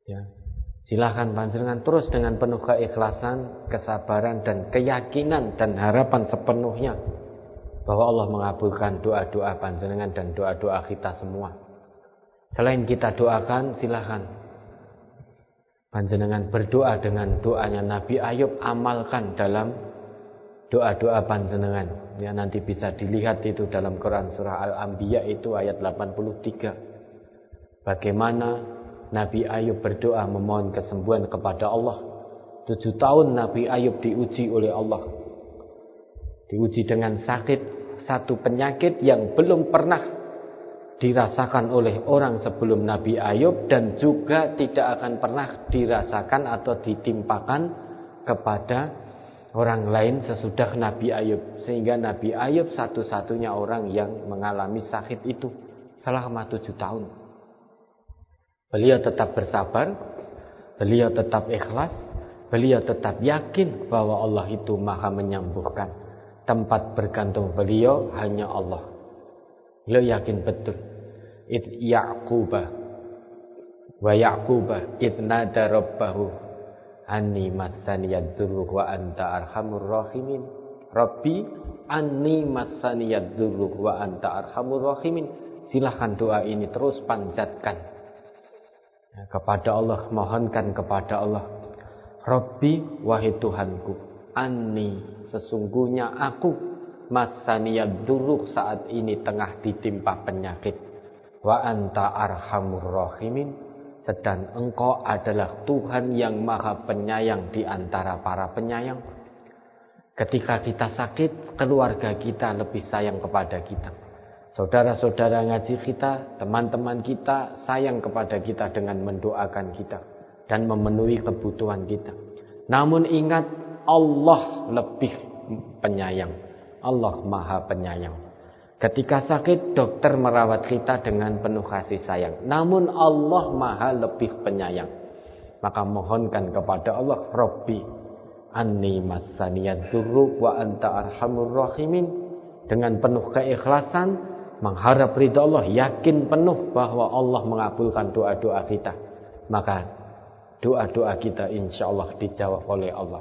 Speaker 1: Ya. Silahkan panjenengan terus dengan penuh keikhlasan, kesabaran dan keyakinan dan harapan sepenuhnya bahwa Allah mengabulkan doa-doa panjenengan dan doa-doa kita semua. Selain kita doakan, silahkan panjenengan berdoa dengan doanya Nabi Ayub, amalkan dalam doa-doa panjenengan. Ya, nanti bisa dilihat itu dalam Quran surah Al-Anbiya itu ayat 83. Bagaimana Nabi Ayub berdoa memohon kesembuhan kepada Allah. 7 tahun Nabi Ayub diuji oleh Allah. Diuji dengan sakit, satu penyakit yang belum pernah dirasakan oleh orang sebelum Nabi Ayub, dan juga tidak akan pernah dirasakan atau ditimpakan kepada orang lain sesudah Nabi Ayub. Sehingga Nabi Ayub satu-satunya orang yang mengalami sakit itu selama 7 tahun. Beliau tetap bersabar, beliau tetap ikhlas, beliau tetap yakin bahwa Allah itu maha menyembuhkan. Tempat bergantung beliau hanya Allah. Beliau yakin betul. Wa Ya'quba idnada rabbahu anni massaniyad dzurru wa anta arhamur rahimin. Rabbi anni massaniyad dzurru wa anta arhamur rahimin. Silahkan doa ini terus panjatkan kepada Allah, mohonkan kepada Allah. Rabbi, wahai Tuhanku, anni, sesungguhnya aku, massaniyad dzurru, saat ini tengah ditimpa penyakit, wa anta arhamur rahimin, sedang engkau adalah Tuhan yang maha penyayang di antara para penyayang. Ketika kita sakit, keluarga kita lebih sayang kepada kita. Saudara-saudara ngaji kita, teman-teman kita sayang kepada kita dengan mendoakan kita dan memenuhi kebutuhan kita. Namun ingat, Allah lebih penyayang. Allah maha penyayang. Ketika sakit, dokter merawat kita dengan penuh kasih sayang. Namun Allah maha lebih penyayang. Maka mohonkan kepada Allah, Rabbi anni massaniyad dzurru wa anta arhamur rahimin. Dengan penuh keikhlasan, mengharap ridha Allah, yakin penuh bahwa Allah mengabulkan doa-doa kita. Maka doa-doa kita insya Allah dijawab oleh Allah.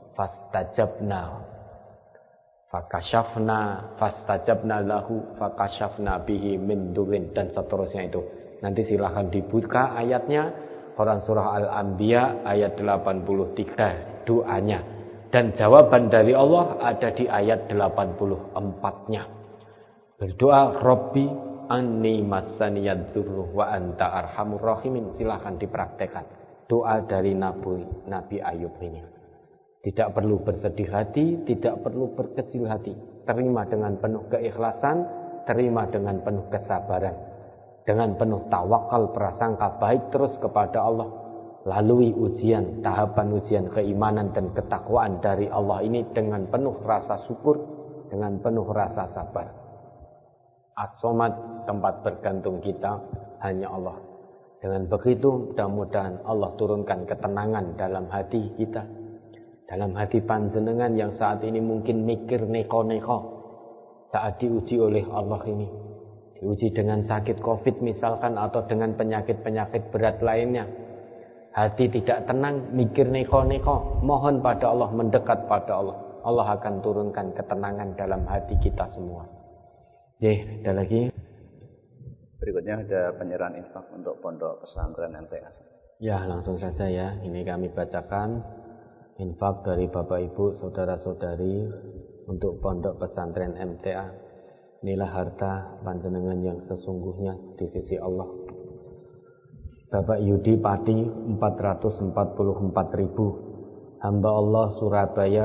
Speaker 1: Fastajabna lahu fakashafna bihi min durin, dan seterusnya itu. Nanti silahkan dibuka ayatnya, Quran surah Al-Anbiya ayat 83 doanya. Dan jawaban dari Allah ada di ayat 84-nya. Berdoa, Rabbi anni massaniyad dzurru wa anta arhamur rahimin. Silahkan dipraktekkan doa dari Nabi Ayub ini. Tidak perlu bersedih hati, tidak perlu berkecil hati. Terima dengan penuh keikhlasan, terima dengan penuh kesabaran, dengan penuh tawakal, prasangka baik terus kepada Allah. Lalui ujian, tahapan ujian keimanan dan ketakwaan dari Allah ini dengan penuh rasa syukur, dengan penuh rasa sabar. As-Somad, tempat bergantung kita hanya Allah. Dengan begitu mudah-mudahan Allah turunkan ketenangan dalam hati kita, dalam hati panjenengan yang saat ini mungkin mikir neko-neko saat diuji oleh Allah ini. Diuji dengan sakit COVID misalkan, atau dengan penyakit-penyakit berat lainnya. Hati tidak tenang, mikir neko-neko, mohon pada Allah, mendekat pada Allah. Allah akan turunkan ketenangan dalam hati kita semua. Oke, ada lagi.
Speaker 2: Berikutnya ada penyerahan infak untuk pondok pesantren MTA.
Speaker 1: Ya, langsung saja ya. Ini kami bacakan infak dari Bapak Ibu, saudara-saudari untuk pondok pesantren MTA. Inilah harta panjenengan yang sesungguhnya di sisi Allah. Bapak Yudi Pati 444.000. Hamba Allah Surabaya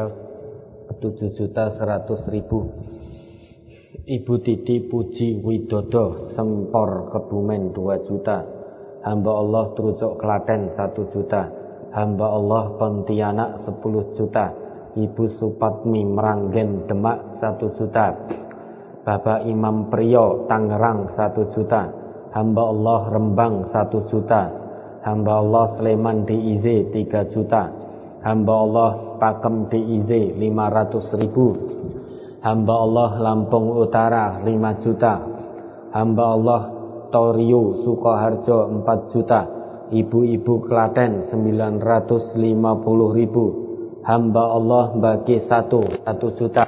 Speaker 1: 7.100.000. Ibu Titi Puji Widodo Sempor Kebumen 2 juta. Hamba Allah Trucuk Klaten 1 juta. Hamba Allah Pontianak 10 juta. Ibu Supatmi Meranggen Demak 1 juta. Bapak Imam Priyo Tangerang 1 juta. Hamba Allah Rembang 1 juta. Hamba Allah Sleman DIZ 3 juta. Hamba Allah Pakem DIZ 500.000. Hamba Allah Lampung Utara 5 juta. Hamba Allah Torio Sukoharjo 4 juta. ibu-ibu Klaten 950.000, hamba Allah bagi 1 juta.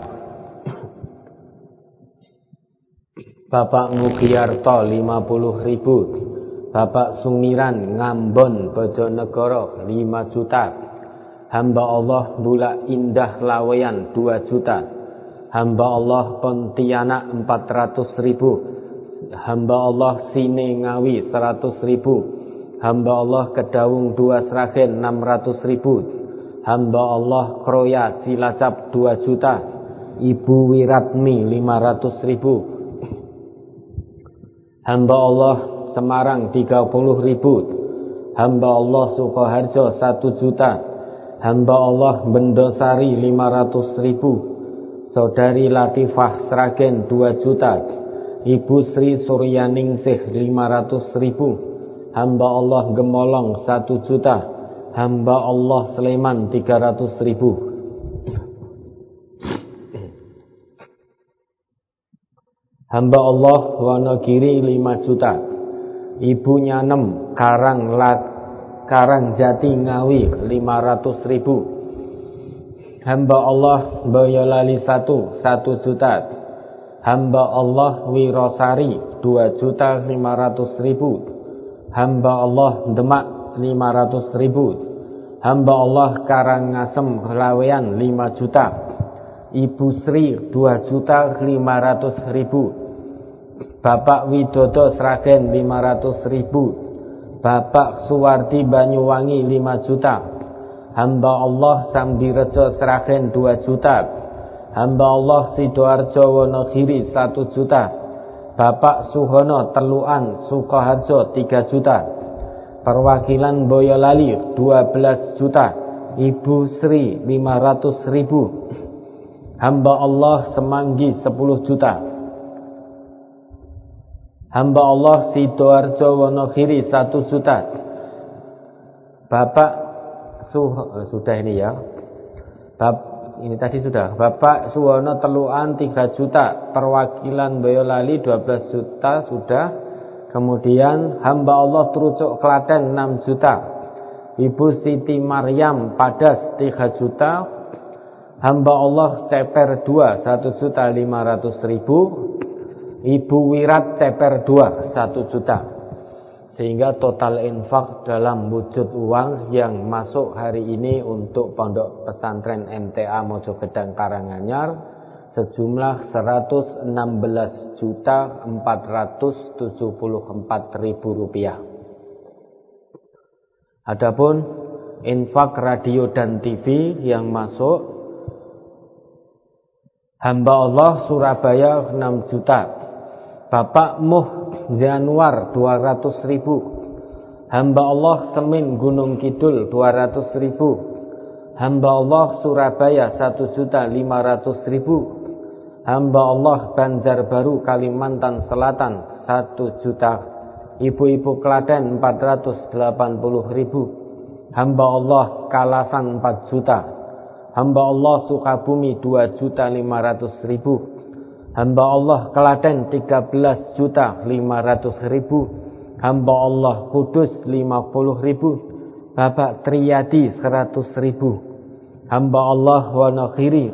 Speaker 1: Bapak Mugiarto 50.000, Bapak Sumiran Ngambon Bojonegoro 5 juta, hamba Allah Bulak Indah Laweyan 2 juta, hamba Allah Pontianak 400.000, hamba Allah Sine Ngawi 100.000, hamba Allah Kedawung 2 Sragen 600.000, hamba Allah Kroya Cilacap 2 juta, Ibu Wiratmi 500.000, hamba Allah Semarang 30.000, hamba Allah Sukoharjo 1 juta, hamba Allah Bendosari 500.000, saudari Latifah Sragen 2 juta, Ibu Sri Suryaningsih 500.000, hamba Allah Gemolong 1 juta, hamba Allah Sleman 300.000. Hamba Allah Wonogiri 5 juta, Ibu Nyanem Karangjati Ngawi 500.000, hamba Allah Boyolali 1 juta, hamba Allah Wirosari 2.500.000, hamba Allah Demak 500.000, hamba Allah Karangasem Laweyan 5 juta, Ibu Sri 2.500.000, Bapak Widodo Sragen 500.000, Bapak Suwardi Banyuwangi 5 juta, hamba Allah Sambirejo Sragen 2 juta, hamba Allah Sidoarjo Wonogiri 1 juta, Bapak Suhono Teluan Sukoharjo 3 juta, perwakilan Boyolali 12 juta, Ibu Sri 500.000, hamba Allah Semanggi 10 juta, hamba Allah Sidoarjo Wonogiri 1 juta, Bapak sudah ini ya, ini tadi sudah, Bapak Suwono Teluan 3 juta, perwakilan Boyolali 12 juta sudah, kemudian hamba Allah Trucuk Klaten 6 juta, Ibu Siti Maryam Padas 3 juta, hamba Allah Ceper 2 1.500.000, Ibu Wirat Ceper 2 1 juta. Sehingga total infak dalam wujud uang yang masuk hari ini untuk Pondok Pesantren MTA Mojogedang Karanganyar sejumlah 116.474.000 rupiah. Adapun infak radio dan TV yang masuk, hamba Allah Surabaya 6 juta, Bapak Muh Januar 200.000, hamba Allah Semin Gunung Kidul 200.000, hamba Allah Surabaya 1.500.000, hamba Allah Banjarbaru Kalimantan Selatan 1 juta, ibu-ibu Klaten 480.000, hamba Allah Kalasan 4 juta, hamba Allah Sukabumi 2.500.000, hamba Allah Klaten 13.500.000, hamba Allah Kudus 50.000, Bapak Triyadi 100.000, hamba Allah Wonogiri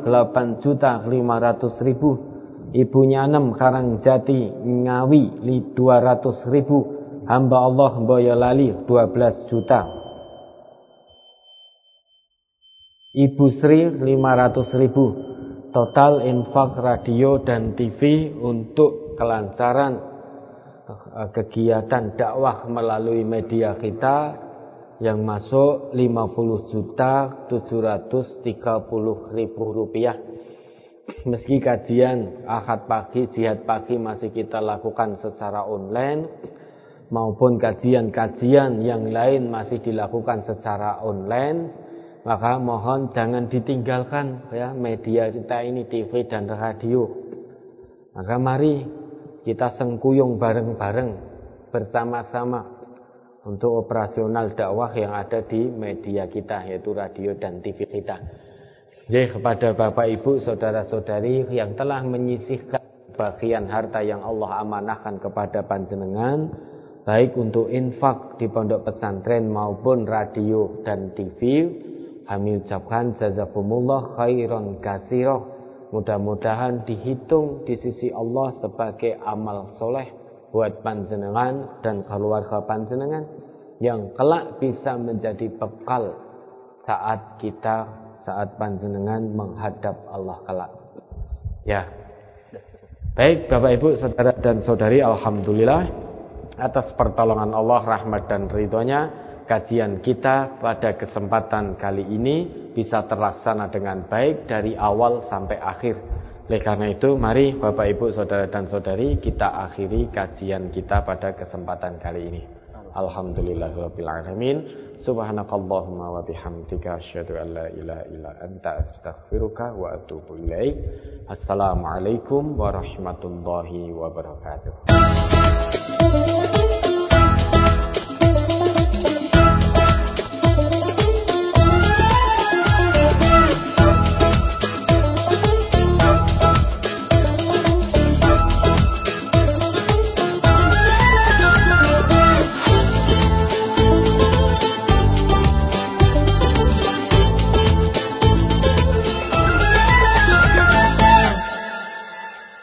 Speaker 1: 8.500.000, Ibu Nyanem Karangjati Ngawi 200.000, hamba Allah Boyolali 12 juta, Ibu Sri 500.000. Total infak radio dan TV untuk kelancaran kegiatan dakwah melalui media kita yang masuk 50.730.000 rupiah. Meski kajian Ahad pagi, Jihad pagi masih kita lakukan secara online, maupun kajian-kajian yang lain masih dilakukan secara online, maka mohon jangan ditinggalkan ya media kita ini, TV dan radio. Maka mari kita sengkuyung bareng-bareng bersama-sama untuk operasional dakwah yang ada di media kita, yaitu radio dan TV kita. Jadi kepada Bapak Ibu, saudara-saudari yang telah menyisihkan bagian harta yang Allah amanahkan kepada panjenengan, baik untuk infak di pondok pesantren maupun radio dan TV. Kami ucapkan jazakumullah khairan katsira. Mudah-mudahan dihitung di sisi Allah sebagai amal soleh buat panjenengan dan keluarga panjenengan yang kelak bisa menjadi bekal saat panjenengan menghadap Allah kelak. Ya. Baik Bapak Ibu, saudara dan saudari, alhamdulillah atas pertolongan Allah, rahmat dan ridhonya, kajian kita pada kesempatan kali ini bisa terlaksana dengan baik dari awal sampai akhir. Oleh karena itu, mari Bapak Ibu, saudara dan saudari, kita akhiri kajian kita pada kesempatan kali ini. Alhamdulillahirabbil alamin. Subhanakallahumma wa bihamdika asyhadu an la ilaha illa anta astaghfiruka wa atubu ilaik. Assalamualaikum warahmatullahi wabarakatuh.